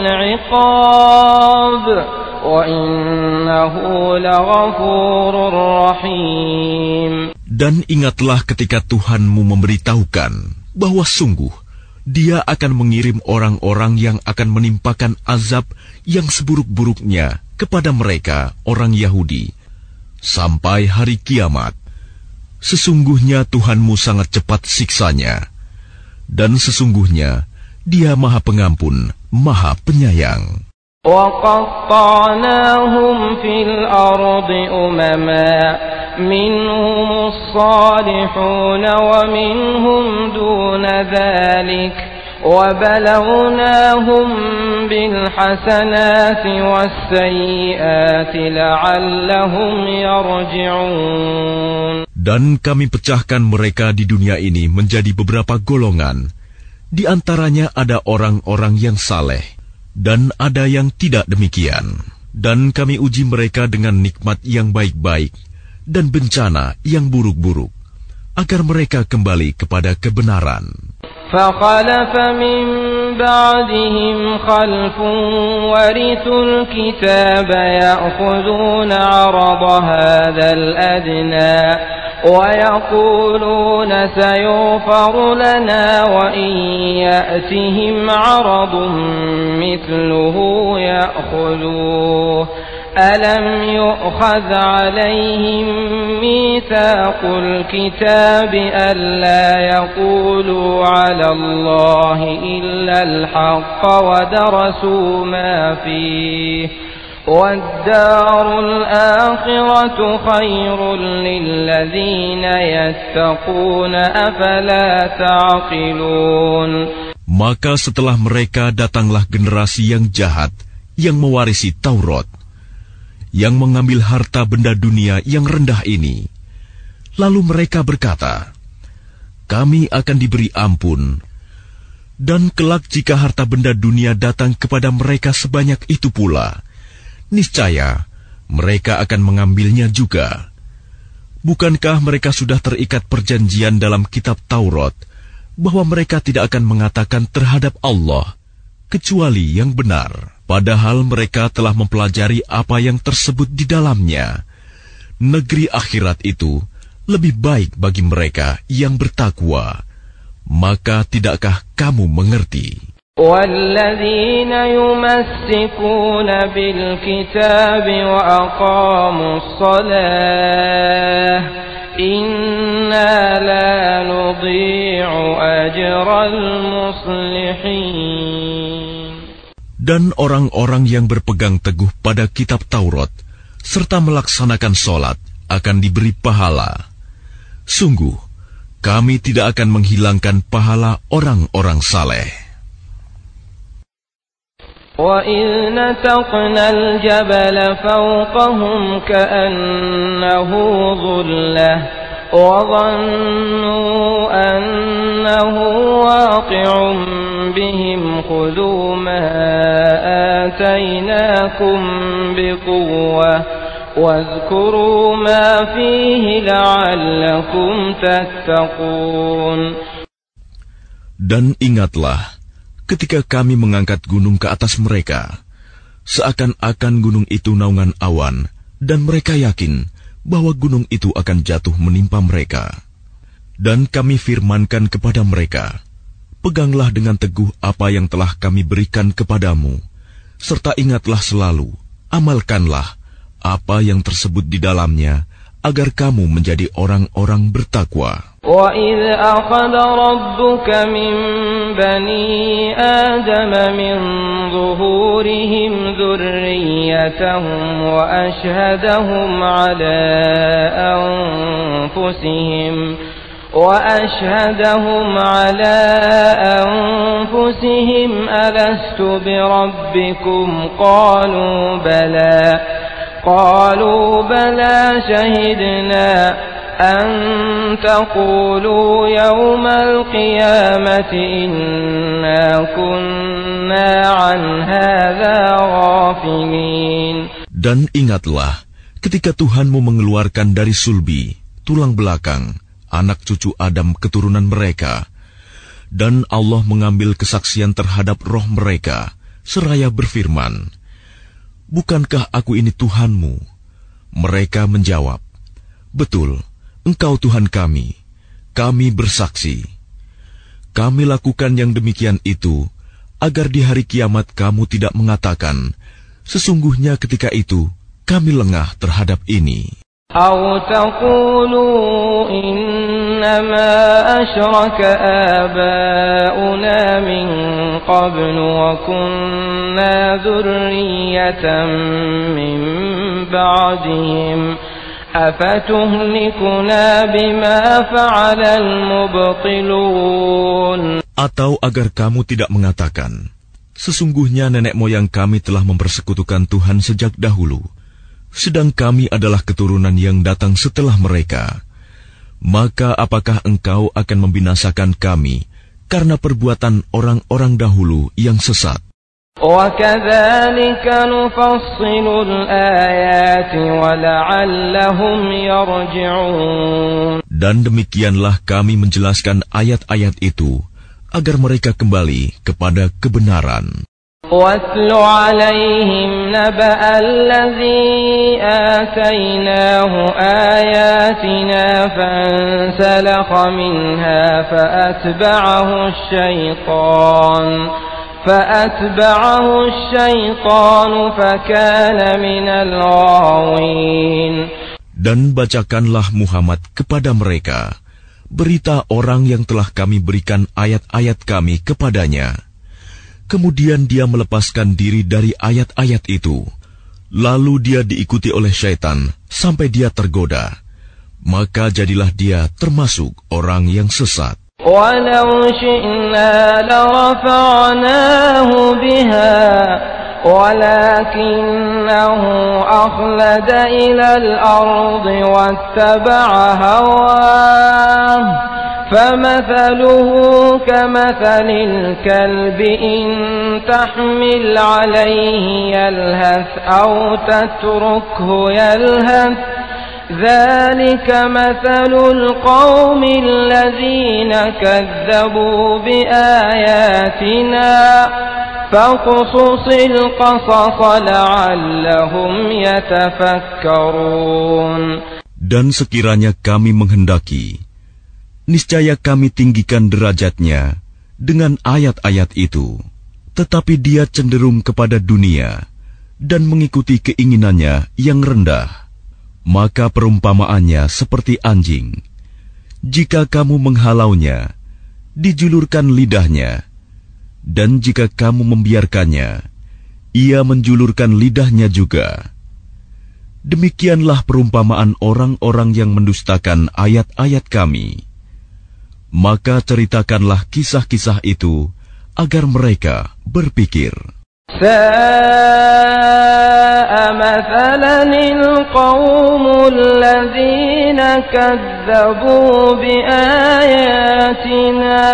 [SPEAKER 3] الْعِقَابِ وَإِنَّهُ لَغَفُورٌ رَحِيمٌ.
[SPEAKER 1] Dan ingatlah ketika Tuhanmu memberitahukan bahwa sungguh Dia akan mengirim orang-orang yang akan menimpakan azab yang seburuk-buruknya kepada mereka, orang Yahudi, sampai hari kiamat. Sesungguhnya Tuhanmu sangat cepat siksanya, dan sesungguhnya Dia Maha Pengampun, Maha Penyayang.
[SPEAKER 3] وَقَطَّعْنَاهُمْ فِي الْأَرْضِ أُمَمًا مِنْهُمُ الصَّالِحُونَ وَمِنْهُمْ دُونَ ذَلِكَ وَبَلَوْنَاهُمْ بِالْحَسَنَاتِ وَالسَّيِّئَاتِ لَعَلَّهُمْ يَرْجِعُونَ.
[SPEAKER 1] Dan kami pecahkan mereka di dunia ini menjadi beberapa golongan. Di antaranya ada orang-orang yang saleh, dan ada yang tidak demikian. Dan kami uji mereka dengan nikmat yang baik-baik dan bencana yang buruk-buruk, agar mereka kembali kepada kebenaran.
[SPEAKER 3] فَخَلَفَ مِنْ بعدهم خلف ورثوا الكتاب يأخذون عرض هذا الأدنى ويقولون سيغفر لنا وإن يأتهم عرض مثله يأخذوه ألم يؤخذ عليهم ميثاق الكتاب ألا يقولوا على الله إلا الحق ودرسوا ما فيه والدار الآخرة خير للذين يتقون أفلا تعقلون.
[SPEAKER 1] Maka setelah mereka datanglah generasi yang jahat yang mewarisi Taurat, yang mengambil harta benda dunia yang rendah ini. Lalu mereka berkata, kami akan diberi ampun. Dan kelak jika harta benda dunia datang kepada mereka sebanyak itu pula, niscaya mereka akan mengambilnya juga. Bukankah mereka sudah terikat perjanjian dalam kitab Taurat, bahwa mereka tidak akan mengatakan terhadap Allah, kecuali yang benar. Padahal mereka telah mempelajari apa yang tersebut di dalamnya. Negeri akhirat itu lebih baik bagi mereka yang bertakwa. Maka tidakkah kamu mengerti?
[SPEAKER 3] وَالَّذِينَ يُمَسِّكُونَ بِالْكِتَابِ وَأَقَامُوا الصَّلَاةَ إِنَّا لَا نُضِيعُ أَجْرَ الْمُصْلِحِينَ.
[SPEAKER 1] Dan orang-orang yang berpegang teguh pada kitab Taurat serta melaksanakan sholat akan diberi pahala. Sungguh, kami tidak akan menghilangkan pahala orang-orang saleh.
[SPEAKER 3] وَإِذْ نَتَقْنَا الْجَبَلَ فَوْقَهُمْ كَأَنَّهُ ظُلَّةٌ وَظَنُّوا أَنَّهُ واقع بهم خذوا ما آتيناكم بقوة واذكروا ما فيه لعلكم تتقون.
[SPEAKER 1] Dan ingatlah ketika kami mengangkat gunung ke atas mereka, seakan-akan gunung itu naungan awan, dan mereka yakin bahwa gunung itu akan jatuh menimpa mereka. Dan kami firmankan kepada mereka, peganglah dengan teguh apa yang telah kami berikan kepadamu, serta ingatlah selalu, amalkanlah apa yang tersebut di dalamnya, agar kamu menjadi orang-orang bertakwa.
[SPEAKER 3] وَإِذْ أَخَذَ رَبُّكَ مِنْ بَنِي آدَمَ مِنْ ظُهُورِهِمْ ذُرِّيَّتَهُمْ وَأَشْهَدَهُمْ عَلَى أَنْفُسِهِمْ وَأَشْهَدَهُمْ عَلَى أَنْفُسِهِمْ أَلَسْتُ بِرَبِّكُمْ قَالُوا بَلَى قَالُوا بَلَى شَهِدْنَا أَن تَقُولُوا يَوْمَ الْقِيَامَةِ إِنَّا كُنَّا عَنْ هَذَا غَافِلِينَ.
[SPEAKER 1] Dan ingatlah ketika Tuhanmu mengeluarkan dari sulbi, tulang belakang, anak cucu Adam keturunan mereka, dan Allah mengambil kesaksian terhadap roh mereka, seraya berfirman, bukankah aku ini Tuhanmu? Mereka menjawab, betul, Engkau Tuhan kami, kami bersaksi. Kami lakukan yang demikian itu, agar di hari kiamat kamu tidak mengatakan, sesungguhnya ketika itu kami lengah terhadap ini.
[SPEAKER 3] أَوْ تَقُولُوا إِنَّمَا أَشْرَكَ آبَاؤُنَا مِنْ قَبْلُ وَكُنَّا ذُرِّيَّةً مِنْ بَعْدِهِمْ أَفَتُهْلِكُنَا بِمَا فَعَلَ الْمُبْطِلُونَ.
[SPEAKER 1] Atau agar kamu tidak mengatakan, sesungguhnya nenek moyang kami telah mempersekutukan Tuhan sejak dahulu, sedang kami adalah keturunan yang datang setelah mereka. Maka apakah engkau akan membinasakan kami karena perbuatan orang-orang dahulu yang sesat?
[SPEAKER 3] وَكَذَلِكَ نُفَصِّلُ الْآيَاتِ وَلَعَلَّهُمْ يَرْجِعُونَ.
[SPEAKER 1] Dan demikianlah kami menjelaskan ayat-ayat itu agar mereka kembali kepada kebenaran.
[SPEAKER 3] وَاتْلُ عَلَيْهِمْ نَبَأَ الَّذِي آتَيْنَاهُ آيَاتِنَا فَانسَلَخَ مِنْهَا فَأَتْبَعَهُ الشَّيْطَانُ فَأَتْبَعَهُ الشَّيْطَانُ فَكَانَ مِنَ الْغَاوِينَ.
[SPEAKER 1] Dan bacakanlah Muhammad kepada mereka berita orang yang telah kami berikan ayat-ayat kami kepadanya. Kemudian dia melepaskan diri dari ayat-ayat itu. Lalu dia diikuti oleh syaitan sampai dia tergoda. Maka jadilah dia termasuk orang yang sesat.
[SPEAKER 3] وَلَوْ شِئْنَا لَرَفَعْنَاهُ بِهَا وَلَكِنَّهُ أَخْلَدَ إِلَى الْأَرْضِ وَاتَّبَعَ هَوَاهُ فَمَثَلُهُ كَمَثَلِ الْكَلْبِ إِن تَحْمِلْ عَلَيْهِ يَلْهَثْ أَوْ تَتْرُكْهُ يَلْهَث ذَلِكَ مَثَلُ الْقَوْمِ الَّذِينَ كَذَّبُوا بِآيَاتِنَا فَاقْصُصِ الْقَصَصَ لَعَلَّهُمْ يَتَفَكَّرُونَ.
[SPEAKER 1] Dan sekiranya kami menghendaki, niscaya kami tinggikan derajatnya dengan ayat-ayat itu, tetapi dia cenderung kepada dunia dan mengikuti keinginannya yang rendah. Maka perumpamaannya seperti anjing. Jika kamu menghalaunya, dijulurkan lidahnya, dan jika kamu membiarkannya, ia menjulurkan lidahnya juga. Demikianlah perumpamaan orang-orang yang mendustakan ayat-ayat kami. Maka ceritakanlah kisah-kisah itu agar mereka berpikir.
[SPEAKER 3] سَاءَ مَثَلًا الْقَوْمُ الَّذِينَ كَذَّبُوا بِآيَاتِنَا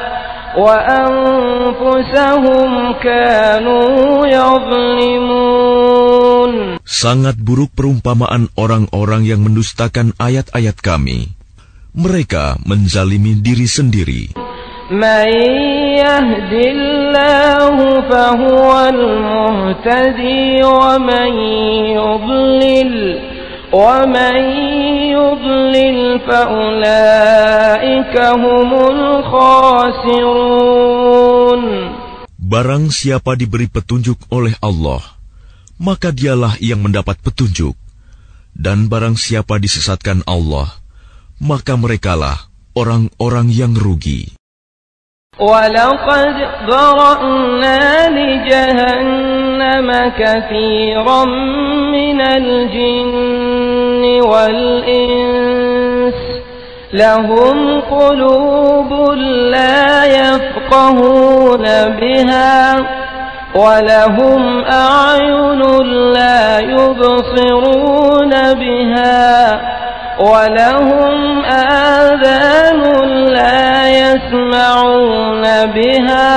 [SPEAKER 3] وَأَنفُسَهُمْ كَانُوا يَظْلِمُونَ.
[SPEAKER 1] Sangat buruk perumpamaan orang-orang yang mendustakan ayat-ayat kami. Mereka menzalimi diri sendiri.
[SPEAKER 3] مَن يَهْدِ اللَّهُ فَهُوَ الْمُهْتَدِي وَمَن يُضْلِلْ وَمَن يُضْلِلْ فَأُولَئِكَ هُمُ الْخَاسِرُونَ.
[SPEAKER 1] Barang siapa diberi petunjuk oleh Allah, maka dialah yang mendapat petunjuk. Dan barang siapa disesatkan Allah, maka merekalah orang-orang yang rugi.
[SPEAKER 3] وَلَقَدْ ذَرَأْنَا لِجَهَنَّمَ كَثِيرًا مِنَ الْجِنِّ وَالْإِنسِ لَهُمْ قُلُوبٌ لَا يَفْقَهُونَ بِهَا وَلَهُمْ أَعْيُنٌ لَا يُبْصِرُونَ بِهَا وَلَهُمْ آذَانٌ لَا يَسْمَعُونَ بِهَا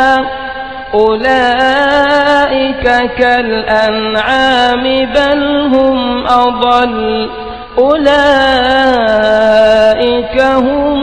[SPEAKER 3] أُولَئِكَ كَالْأَنْعَامِ بَلْ هُمْ أَضَلُّ أُولَئِكَ هُمُ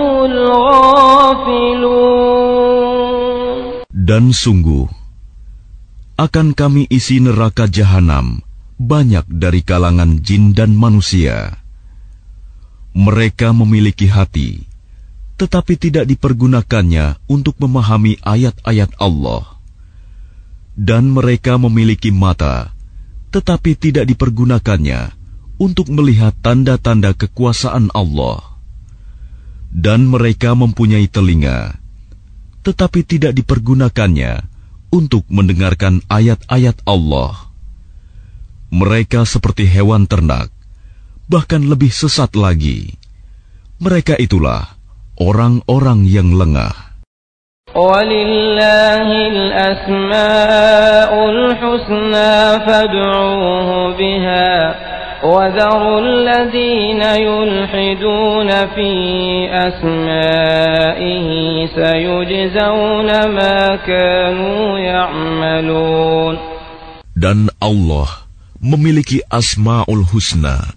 [SPEAKER 3] الْغَافِلُونَ.
[SPEAKER 1] Dan sungguh, akan kami isi neraka jahanam banyak dari kalangan jin dan manusia. Mereka memiliki hati, tetapi tidak dipergunakannya untuk memahami ayat-ayat Allah. Dan mereka memiliki mata, tetapi tidak dipergunakannya untuk melihat tanda-tanda kekuasaan Allah. Dan mereka mempunyai telinga, tetapi tidak dipergunakannya untuk mendengarkan ayat-ayat Allah. Mereka seperti hewan ternak, bahkan lebih sesat lagi. Mereka itulah orang-orang yang lengah.
[SPEAKER 3] وَلِلَّهِ الْأَسْمَاءُ الْحُسْنَى فَادْعُوهُ بِهَا وَذَرُوا الَّذِينَ يُلْحِدُونَ فِي أَسْمَائِهِ سَيُجْزَوْنَ مَا كَانُوا يَعْمَلُونَ.
[SPEAKER 1] Dan Allah memiliki Asma'ul Husna,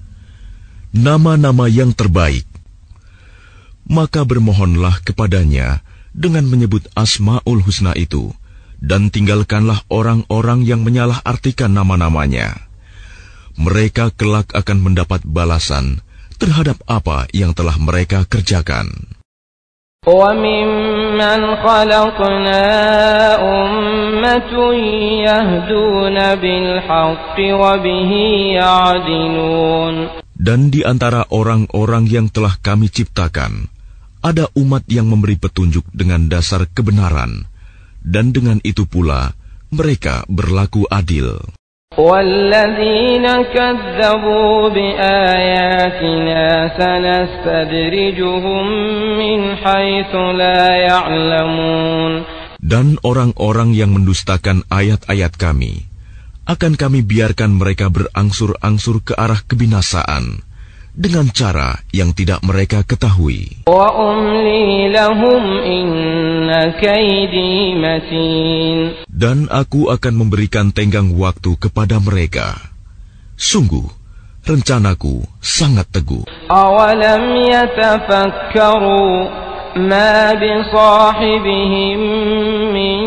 [SPEAKER 1] nama-nama yang terbaik. Maka bermohonlah kepadanya dengan menyebut Asma'ul Husna itu, dan tinggalkanlah orang-orang yang menyalahartikan nama-namanya. Mereka kelak akan mendapat balasan terhadap apa yang telah mereka kerjakan.
[SPEAKER 3] وَمِمَّنْ خَلَقْنَا أُمَّةٌ يَهْدُونَ بِالْحَقِّ وَبِهِ يَعْدِلُونَ.
[SPEAKER 1] Dan di antara orang-orang yang telah kami ciptakan, ada umat yang memberi petunjuk dengan dasar kebenaran, dan dengan itu pula mereka berlaku adil.
[SPEAKER 3] وَالَّذِينَ كَذَّبُوا بِآيَاتِنَا سَنَسْتَدْرِجُهُم مِّنْ حَيْثُ لَا يَعْلَمُونَ.
[SPEAKER 1] Dan orang-orang yang mendustakan ayat-ayat kami, akan kami biarkan mereka berangsur-angsur ke arah kebinasaan dengan cara yang tidak mereka ketahui.
[SPEAKER 3] وَأُمْلِي لَهُمْ إِنَّ كَيْدِي مَتِينٌ.
[SPEAKER 1] Dan aku akan memberikan tenggang waktu kepada mereka. Sungguh, rencanaku sangat teguh.
[SPEAKER 3] أَوَلَمْ يَتَفَكَّرُوا مَا بِصَاحِبِهِم مِّن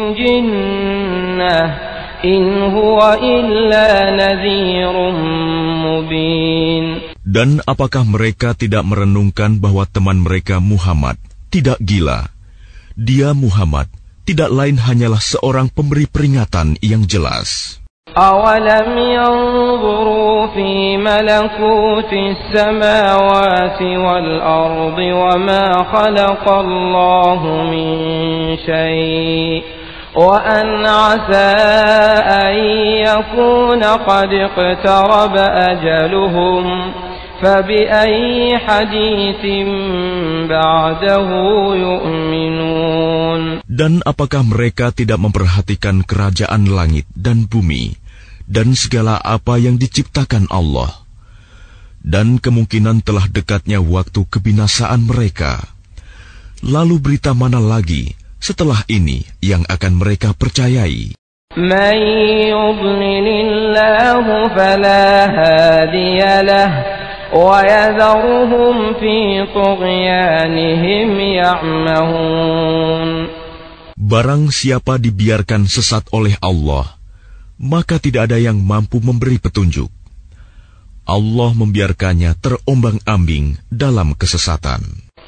[SPEAKER 3] جِنَّةٍ إِنْ هُوَ إِلَّا نَذِيرٌ مُبِينٌ.
[SPEAKER 1] Dan apakah mereka tidak merenungkan bahwa teman mereka Muhammad tidak gila? Dia Muhammad tidak lain hanyalah seorang pemberi peringatan yang jelas.
[SPEAKER 3] أَوَلَمْ يَنْظُرُوا فِي مَلَكُوتِ السَّمَاوَاتِ وَالْأَرْضِ وَمَا خَلَقَ اللَّهُ مِنْ شَيْءٍ وَأَنْ عَسَى أَنْ يَكُونَ قَدِ اقْتَرَبَ أَجَلُهُمْ فَبِأَيِّ حَدِيثٍ بَعْدَهُ يُؤْمِنُونَ.
[SPEAKER 1] Dan apakah mereka tidak memperhatikan kerajaan langit dan bumi dan segala apa yang diciptakan Allah, dan kemungkinan telah dekatnya waktu kebinasaan mereka? Lalu berita mana lagi setelah ini yang akan mereka percayai?
[SPEAKER 3] مَن يُضْلِلِ اللَّهُ فَلَا هَادِيَ لَهُ وَيَذَرُهُمْ فِي طُغْيَانِهِمْ يَعْمَهُونَ.
[SPEAKER 1] Barang siapa dibiarkan sesat oleh Allah, maka tidak ada yang mampu memberi petunjuk. Allah membiarkannya terombang-ambing dalam kesesatan.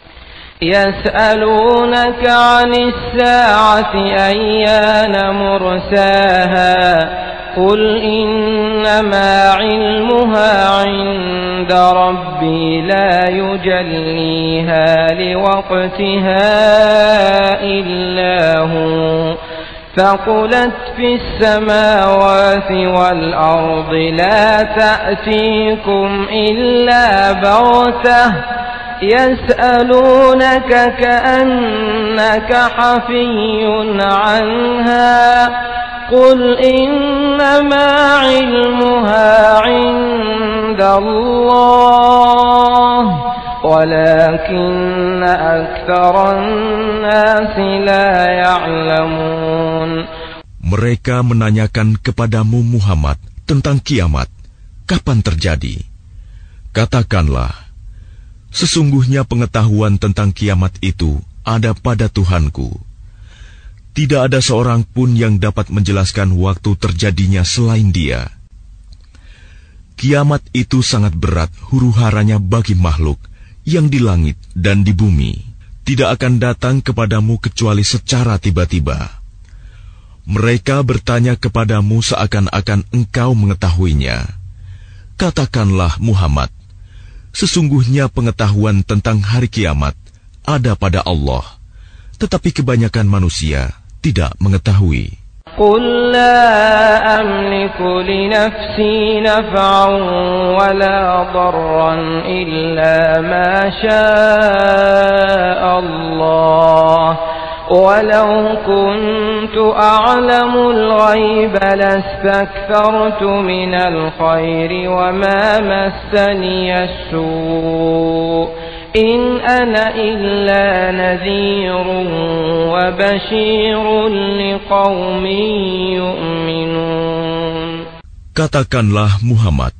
[SPEAKER 3] يَسْأَلُونَكَ عَنِ السَّاعَةِ أَيَّانَ مُرْسَاهَا قُلْ إِنَّمَا عِلْمُهَا عِندَ رَبِّي لَا يُجَلِّيهَا لِوَقْتِهَا إِلَّا هُوَ ثَقُلَتْ فِي السَّمَاوَاتِ وَالْأَرْضِ لَا تَأْتِيكُمْ إِلَّا بَغْتَةً يَسْأَلُونَكَ كَأَنَّكَ حَفِيٌّ عَنْهَا قُلْ إِنَّمَا عِلْمُهَا عِندَ اللَّهِ وَلَكِنَّ أَكْثَرَ النَّاسِ لَا يَعْلَمُونَ.
[SPEAKER 1] Mereka menanyakan kepadamu Muhammad tentang kiamat, kapan terjadi? Katakanlah, sesungguhnya pengetahuan tentang kiamat itu ada pada Tuhanku. Tidak ada seorang pun yang dapat menjelaskan waktu terjadinya selain Dia. Kiamat itu sangat berat huru-haranya bagi makhluk yang di langit dan di bumi. Tidak akan datang kepadamu kecuali secara tiba-tiba. Mereka bertanya kepadamu seakan-akan engkau mengetahuinya. Katakanlah Muhammad, sesungguhnya pengetahuan tentang hari kiamat ada pada Allah, tetapi kebanyakan manusia tidak mengetahui.
[SPEAKER 3] قُل لَّا أَمْلِكُ لِنَفْسِي نَفْعًا وَلَا ضَرًّا إِلَّا مَا شَاءَ اللَّهُ وَلَوْ كُنتُ أَعْلَمُ الْغَيْبَ لَاسْتَكْثَرْتُ مِنَ الْخَيْرِ وَمَا مَسَّنِيَ السُّوءُ إِنْ أَنَا إِلَّا نَذِيرٌ وَبَشِيرٌ لِقَوْمٍ يُؤْمِنُونَ.
[SPEAKER 1] Katakanlah Muhammad,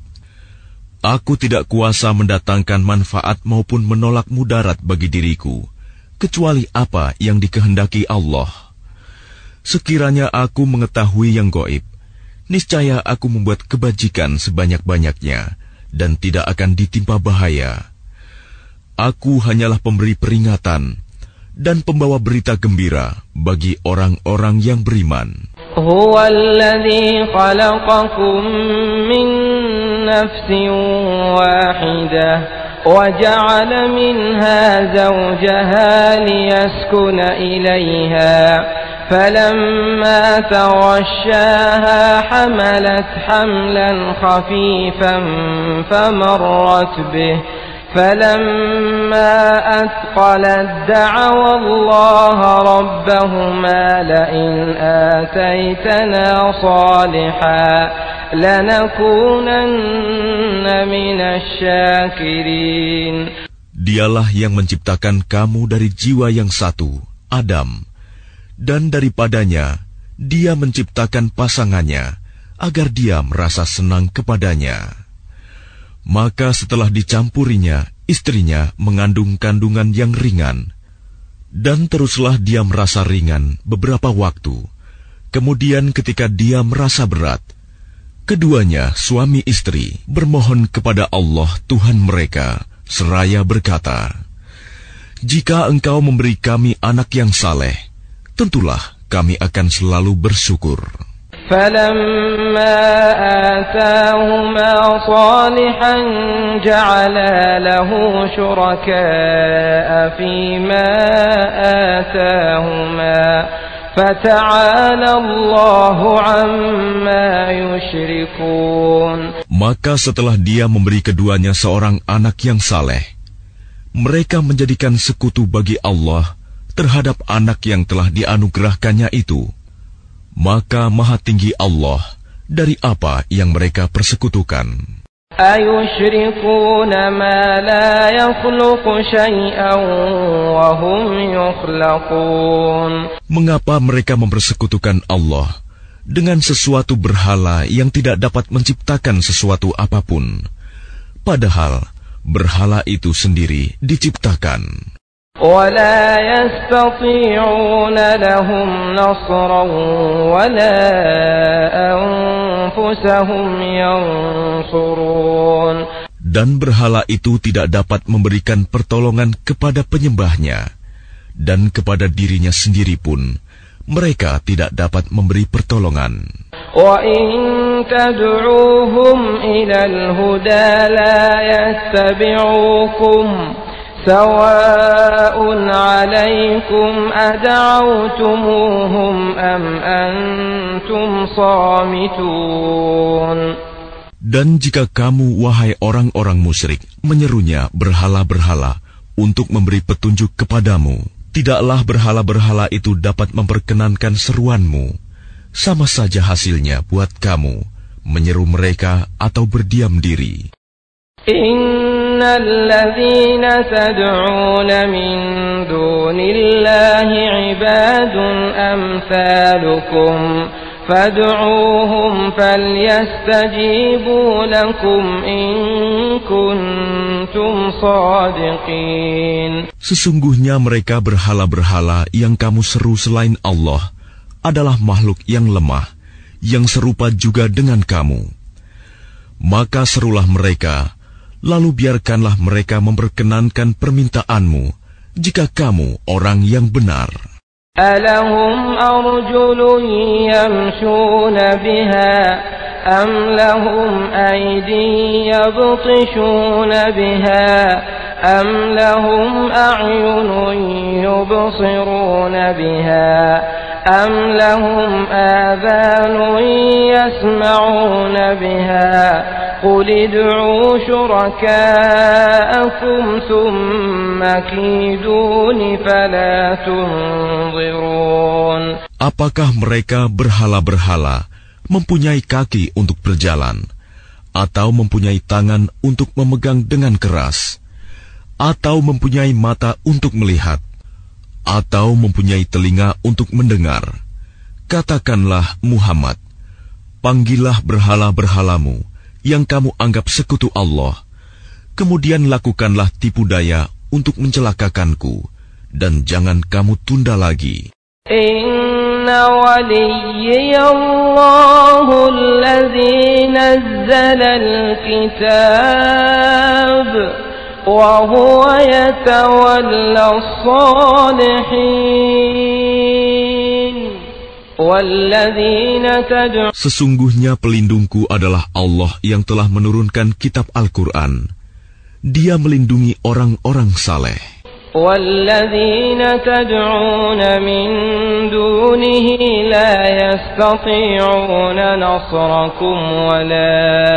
[SPEAKER 1] aku tidak kuasa mendatangkan manfaat maupun menolak mudarat bagi diriku, kecuali apa yang dikehendaki Allah. Sekiranya aku mengetahui yang gaib, niscaya aku membuat kebajikan sebanyak-banyaknya dan tidak akan ditimpa bahaya. Aku hanyalah pemberi peringatan dan pembawa berita gembira bagi orang-orang yang beriman.
[SPEAKER 3] Huwa alladhi khalaqakum min nafsin wahidah wa ja'ala minha zawjaha liyaskuna ilayha فلما تغشاها حملت حملا خفيفا فمرت به فلما أثقلت دعوا الله ربهما لئن آتيتنا صالحا لنكونن من الشاكرين.
[SPEAKER 1] Dialah yang menciptakan kamu dari jiwa yang satu, Adam, dan daripadanya Dia menciptakan pasangannya agar dia merasa senang kepadanya. Maka setelah dicampurinya, istrinya mengandung kandungan yang ringan, dan teruslah dia merasa ringan beberapa waktu. Kemudian ketika dia merasa berat, keduanya suami istri bermohon kepada Allah Tuhan mereka seraya berkata, "Jika Engkau memberi kami anak yang saleh, tentulah kami akan selalu bersyukur."
[SPEAKER 3] فَلَمَّا آتَاهُمَا صَالِحًا جَعَلَا لَهُ شُرَكَاءَ فِيمَا آتَاهُمَا فَتَعَالَى اللَّهُ عَمَّا يُشْرِكُونَ.
[SPEAKER 1] Maka setelah dia memberi keduanya seorang anak yang saleh, mereka menjadikan sekutu bagi Allah terhadap anak yang telah dianugerahkannya itu. Maka maha tinggi Allah dari apa yang mereka persekutukan.
[SPEAKER 3] أَيُشْرِكُونَ مَا لَا يَخْلُقُ شَيْئًا وَهُمْ يُخْلَقُونَ.
[SPEAKER 1] Mengapa mereka mempersekutukan Allah dengan sesuatu berhala yang tidak dapat menciptakan sesuatu apapun, padahal berhala itu sendiri diciptakan.
[SPEAKER 3] وَلَا يَسْتَطِيعُونَ لَهُمْ نَصْرًا وَلَا أَنفُسَهُمْ يَنصُرُونَ.
[SPEAKER 1] Dan berhala itu tidak dapat memberikan pertolongan kepada penyembahnya, dan kepada dirinya sendiri pun mereka tidak dapat memberi pertolongan.
[SPEAKER 3] وَإِن تَدْعُوهُمْ إِلَى الْهُدَى لَا يَتَّبِعُوكُمْ سواء عليكم أدعوتموهم أم أنتم صامتون.
[SPEAKER 1] Dan jika kamu, wahai orang-orang musyrik, menyerunya berhala-berhala untuk memberi petunjuk kepadamu, tidaklah berhala-berhala itu dapat memperkenankan seruanmu. Sama saja hasilnya buat kamu, menyeru mereka atau berdiam diri.
[SPEAKER 3] إن الذين تدعون من دون الله عباد أمثالكم فادعوهم فليستجيبوا لكم إن كنتم صادقين.
[SPEAKER 1] Sesungguhnya mereka berhala-berhala yang kamu seru selain Allah adalah makhluk yang lemah, yang serupa juga dengan kamu. Maka serulah mereka, lalu biarkanlah mereka memperkenankan permintaanmu, jika kamu orang yang benar.
[SPEAKER 3] Alahum arjulun yamshuna biha am lahum aydin yabtishuna biha am lahum a'yunun yubsiruna biha am lahum adhanun yasma'una biha قل ادعوا شركاءكم ثم كيدون فلا تنظرون.
[SPEAKER 1] Apakah mereka berhala-berhala mempunyai kaki untuk berjalan, atau mempunyai tangan untuk memegang dengan keras, atau mempunyai mata untuk melihat, atau mempunyai telinga untuk mendengar? Katakanlah, Muhammad, panggillah berhala-berhalamu yang kamu anggap sekutu Allah, kemudian lakukanlah tipu daya untuk mencelakakanku, dan jangan kamu tunda lagi.
[SPEAKER 3] Inna waliyallahu alladzi nazzala al-kitab wa huwa yatawalla as-salihin walladzina tad'un.
[SPEAKER 1] Sesungguhnya pelindungku adalah Allah yang telah menurunkan kitab Al-Quran. Dia melindungi orang-orang saleh.
[SPEAKER 3] وَالَّذِينَ تَدْعُونَ مِن دُونِهِ لَا يَسْتَطِيعُونَ نَصْرَكُمْ وَلَا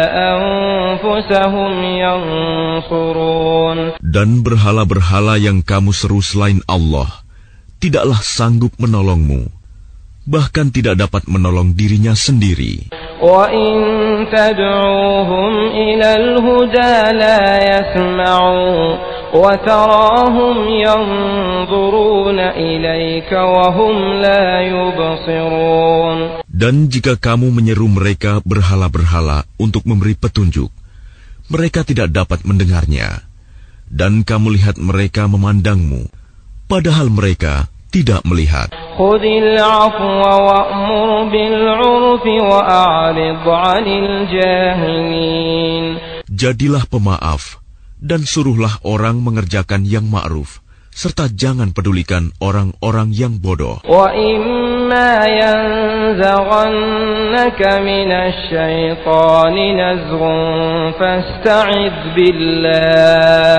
[SPEAKER 3] أَنفُسَهُمْ يَنصُرُونَ.
[SPEAKER 1] Dan berhala-berhala yang kamu seru selain Allah tidaklah sanggup menolongmu, bahkan tidak dapat menolong dirinya sendiri.
[SPEAKER 3] وَإِن تَدْعُوهُمْ إِلَى الْهُدَى لَا يَسْمَعُونَ وَتَرَاهُمْ يَنظُرُونَ إِلَيْكَ وَهُمْ لَا يُبْصِرُونَ.
[SPEAKER 1] Dan jika kamu menyeru mereka berhala-berhala untuk memberi petunjuk, mereka tidak dapat mendengarnya. Dan kamu lihat mereka memandangmu, padahal mereka tidak melihat.
[SPEAKER 3] خُذِ الْعَفْوَ وَأْمُرْ بِالْعُرْفِ وَأَعْرِضْ عَنِ الْجَاهِلِينَ.
[SPEAKER 1] Jadilah pemaaf dan suruhlah orang mengerjakan yang ma'ruf, serta jangan pedulikan orang-orang yang bodoh.
[SPEAKER 3] وَإِمَّا يَنزَغَنَّكَ مِنَ الشَّيْطَانِ نَزْغٌ فَاسْتَعِذْ بِاللَّهِ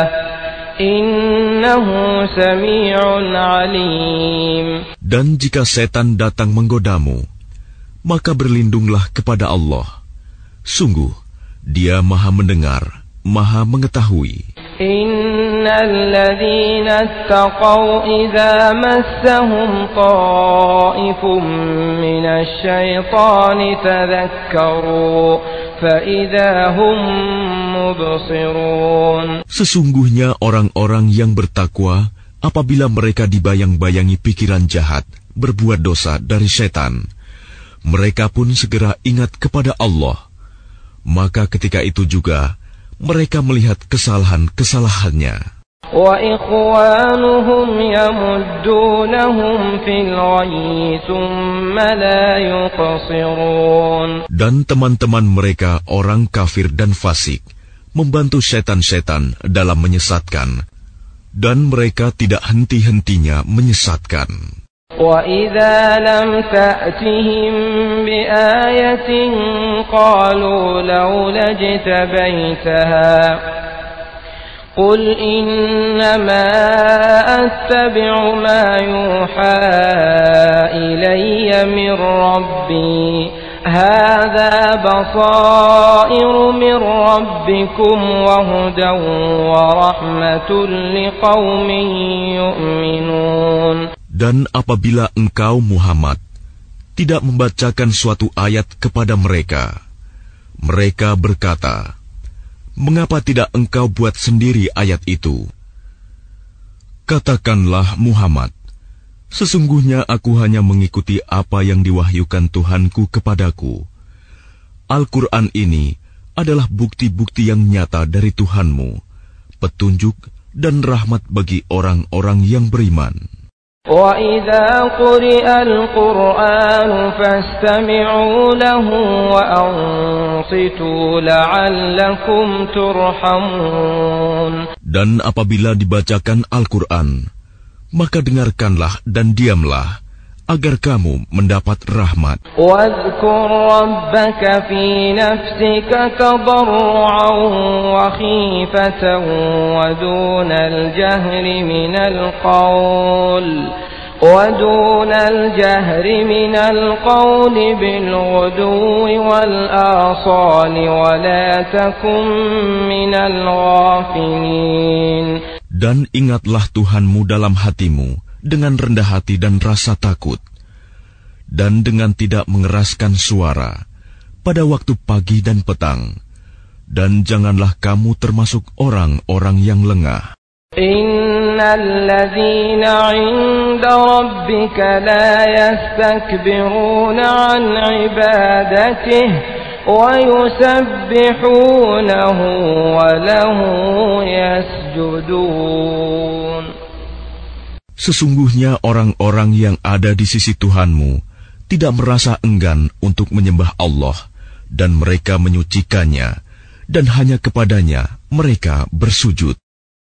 [SPEAKER 3] إِنَّهُ سَمِيعٌ عَلِيمٌ.
[SPEAKER 1] Dan jika setan datang menggodamu, maka berlindunglah kepada Allah. Sungguh, Dia Maha Mendengar, Maha Mengetahui.
[SPEAKER 3] Innal ladzina taqaw idza massahum ta'ifum minasy syaitani tadhakkaru fa idza hum mubsirun.
[SPEAKER 1] Sesungguhnya orang-orang yang bertakwa apabila mereka dibayang-bayangi pikiran jahat berbuat dosa dari setan, mereka pun segera ingat kepada Allah. Maka ketika itu juga mereka melihat kesalahan-kesalahannya.
[SPEAKER 3] Wa ikhwanuhum yamuddunahum fil ghayyi thumma la yuqsirun.
[SPEAKER 1] Dan teman-teman mereka orang kafir dan fasik membantu setan-setan dalam menyesatkan, dan mereka tidak henti-hentinya menyesatkan.
[SPEAKER 3] وَإِذَا لَمْ تَأْتِهِمْ بِآيَةٍ قَالُوا لَوْلَا اجْتَبَيْتَهَا قُلْ إِنَّمَا أَتَّبِعُ مَا يُوحَى إِلَيَّ مِنْ رَبِّي هَذَا بَصَائِرُ مِنْ رَبِّكُمْ وَهُدًى وَرَحْمَةٌ لِقَوْمٍ يُؤْمِنُونَ.
[SPEAKER 1] Dan apabila engkau Muhammad tidak membacakan suatu ayat kepada mereka, mereka berkata, mengapa tidak engkau buat sendiri ayat itu? Katakanlah Muhammad, sesungguhnya aku hanya mengikuti apa yang diwahyukan Tuhanku kepadaku. Al-Quran ini adalah bukti-bukti yang nyata dari Tuhanmu, petunjuk dan rahmat bagi orang-orang yang beriman.
[SPEAKER 3] وَإِذَا قُرِئَ الْقُرْآنُ فَاسْتَمِعُوا لَهُ وَأَنصِتُوا لَعَلَّكُمْ تُرْحَمُونَ.
[SPEAKER 1] Dan apabila dibacakan Al-Quran, maka dengarkanlah dan diamlah, agar kamu mendapat rahmat.
[SPEAKER 3] وَاذْكُرْ رَبَّكَ فِي نَفْسِكَ تَضَرُّعًا وَخِيفَةً وَدُونَ الْجَهْرِ مِنَ الْقَوْلِ وَدُونَ الْجَهْرِ مِنَ الْقَوْلِ بِالْغُدُوِّ وَالْآصَالِ وَلَا تَكُن مِّنَ الْغَافِلِينَ.
[SPEAKER 1] Dan ingatlah Tuhanmu dalam hatimu dengan rendah hati dan rasa takut, dan dengan tidak mengeraskan suara pada waktu pagi dan petang, dan janganlah kamu termasuk orang-orang yang lengah.
[SPEAKER 3] Innal ladzina 'inda rabbika la yastakbiruna 'an 'ibadatihi wa yusabbihunahu wa lahu yasjudun.
[SPEAKER 1] Sesungguhnya orang-orang yang ada di sisi Tuhanmu tidak merasa enggan untuk menyembah Allah, dan mereka menyucikannya, dan hanya kepadanya mereka bersujud.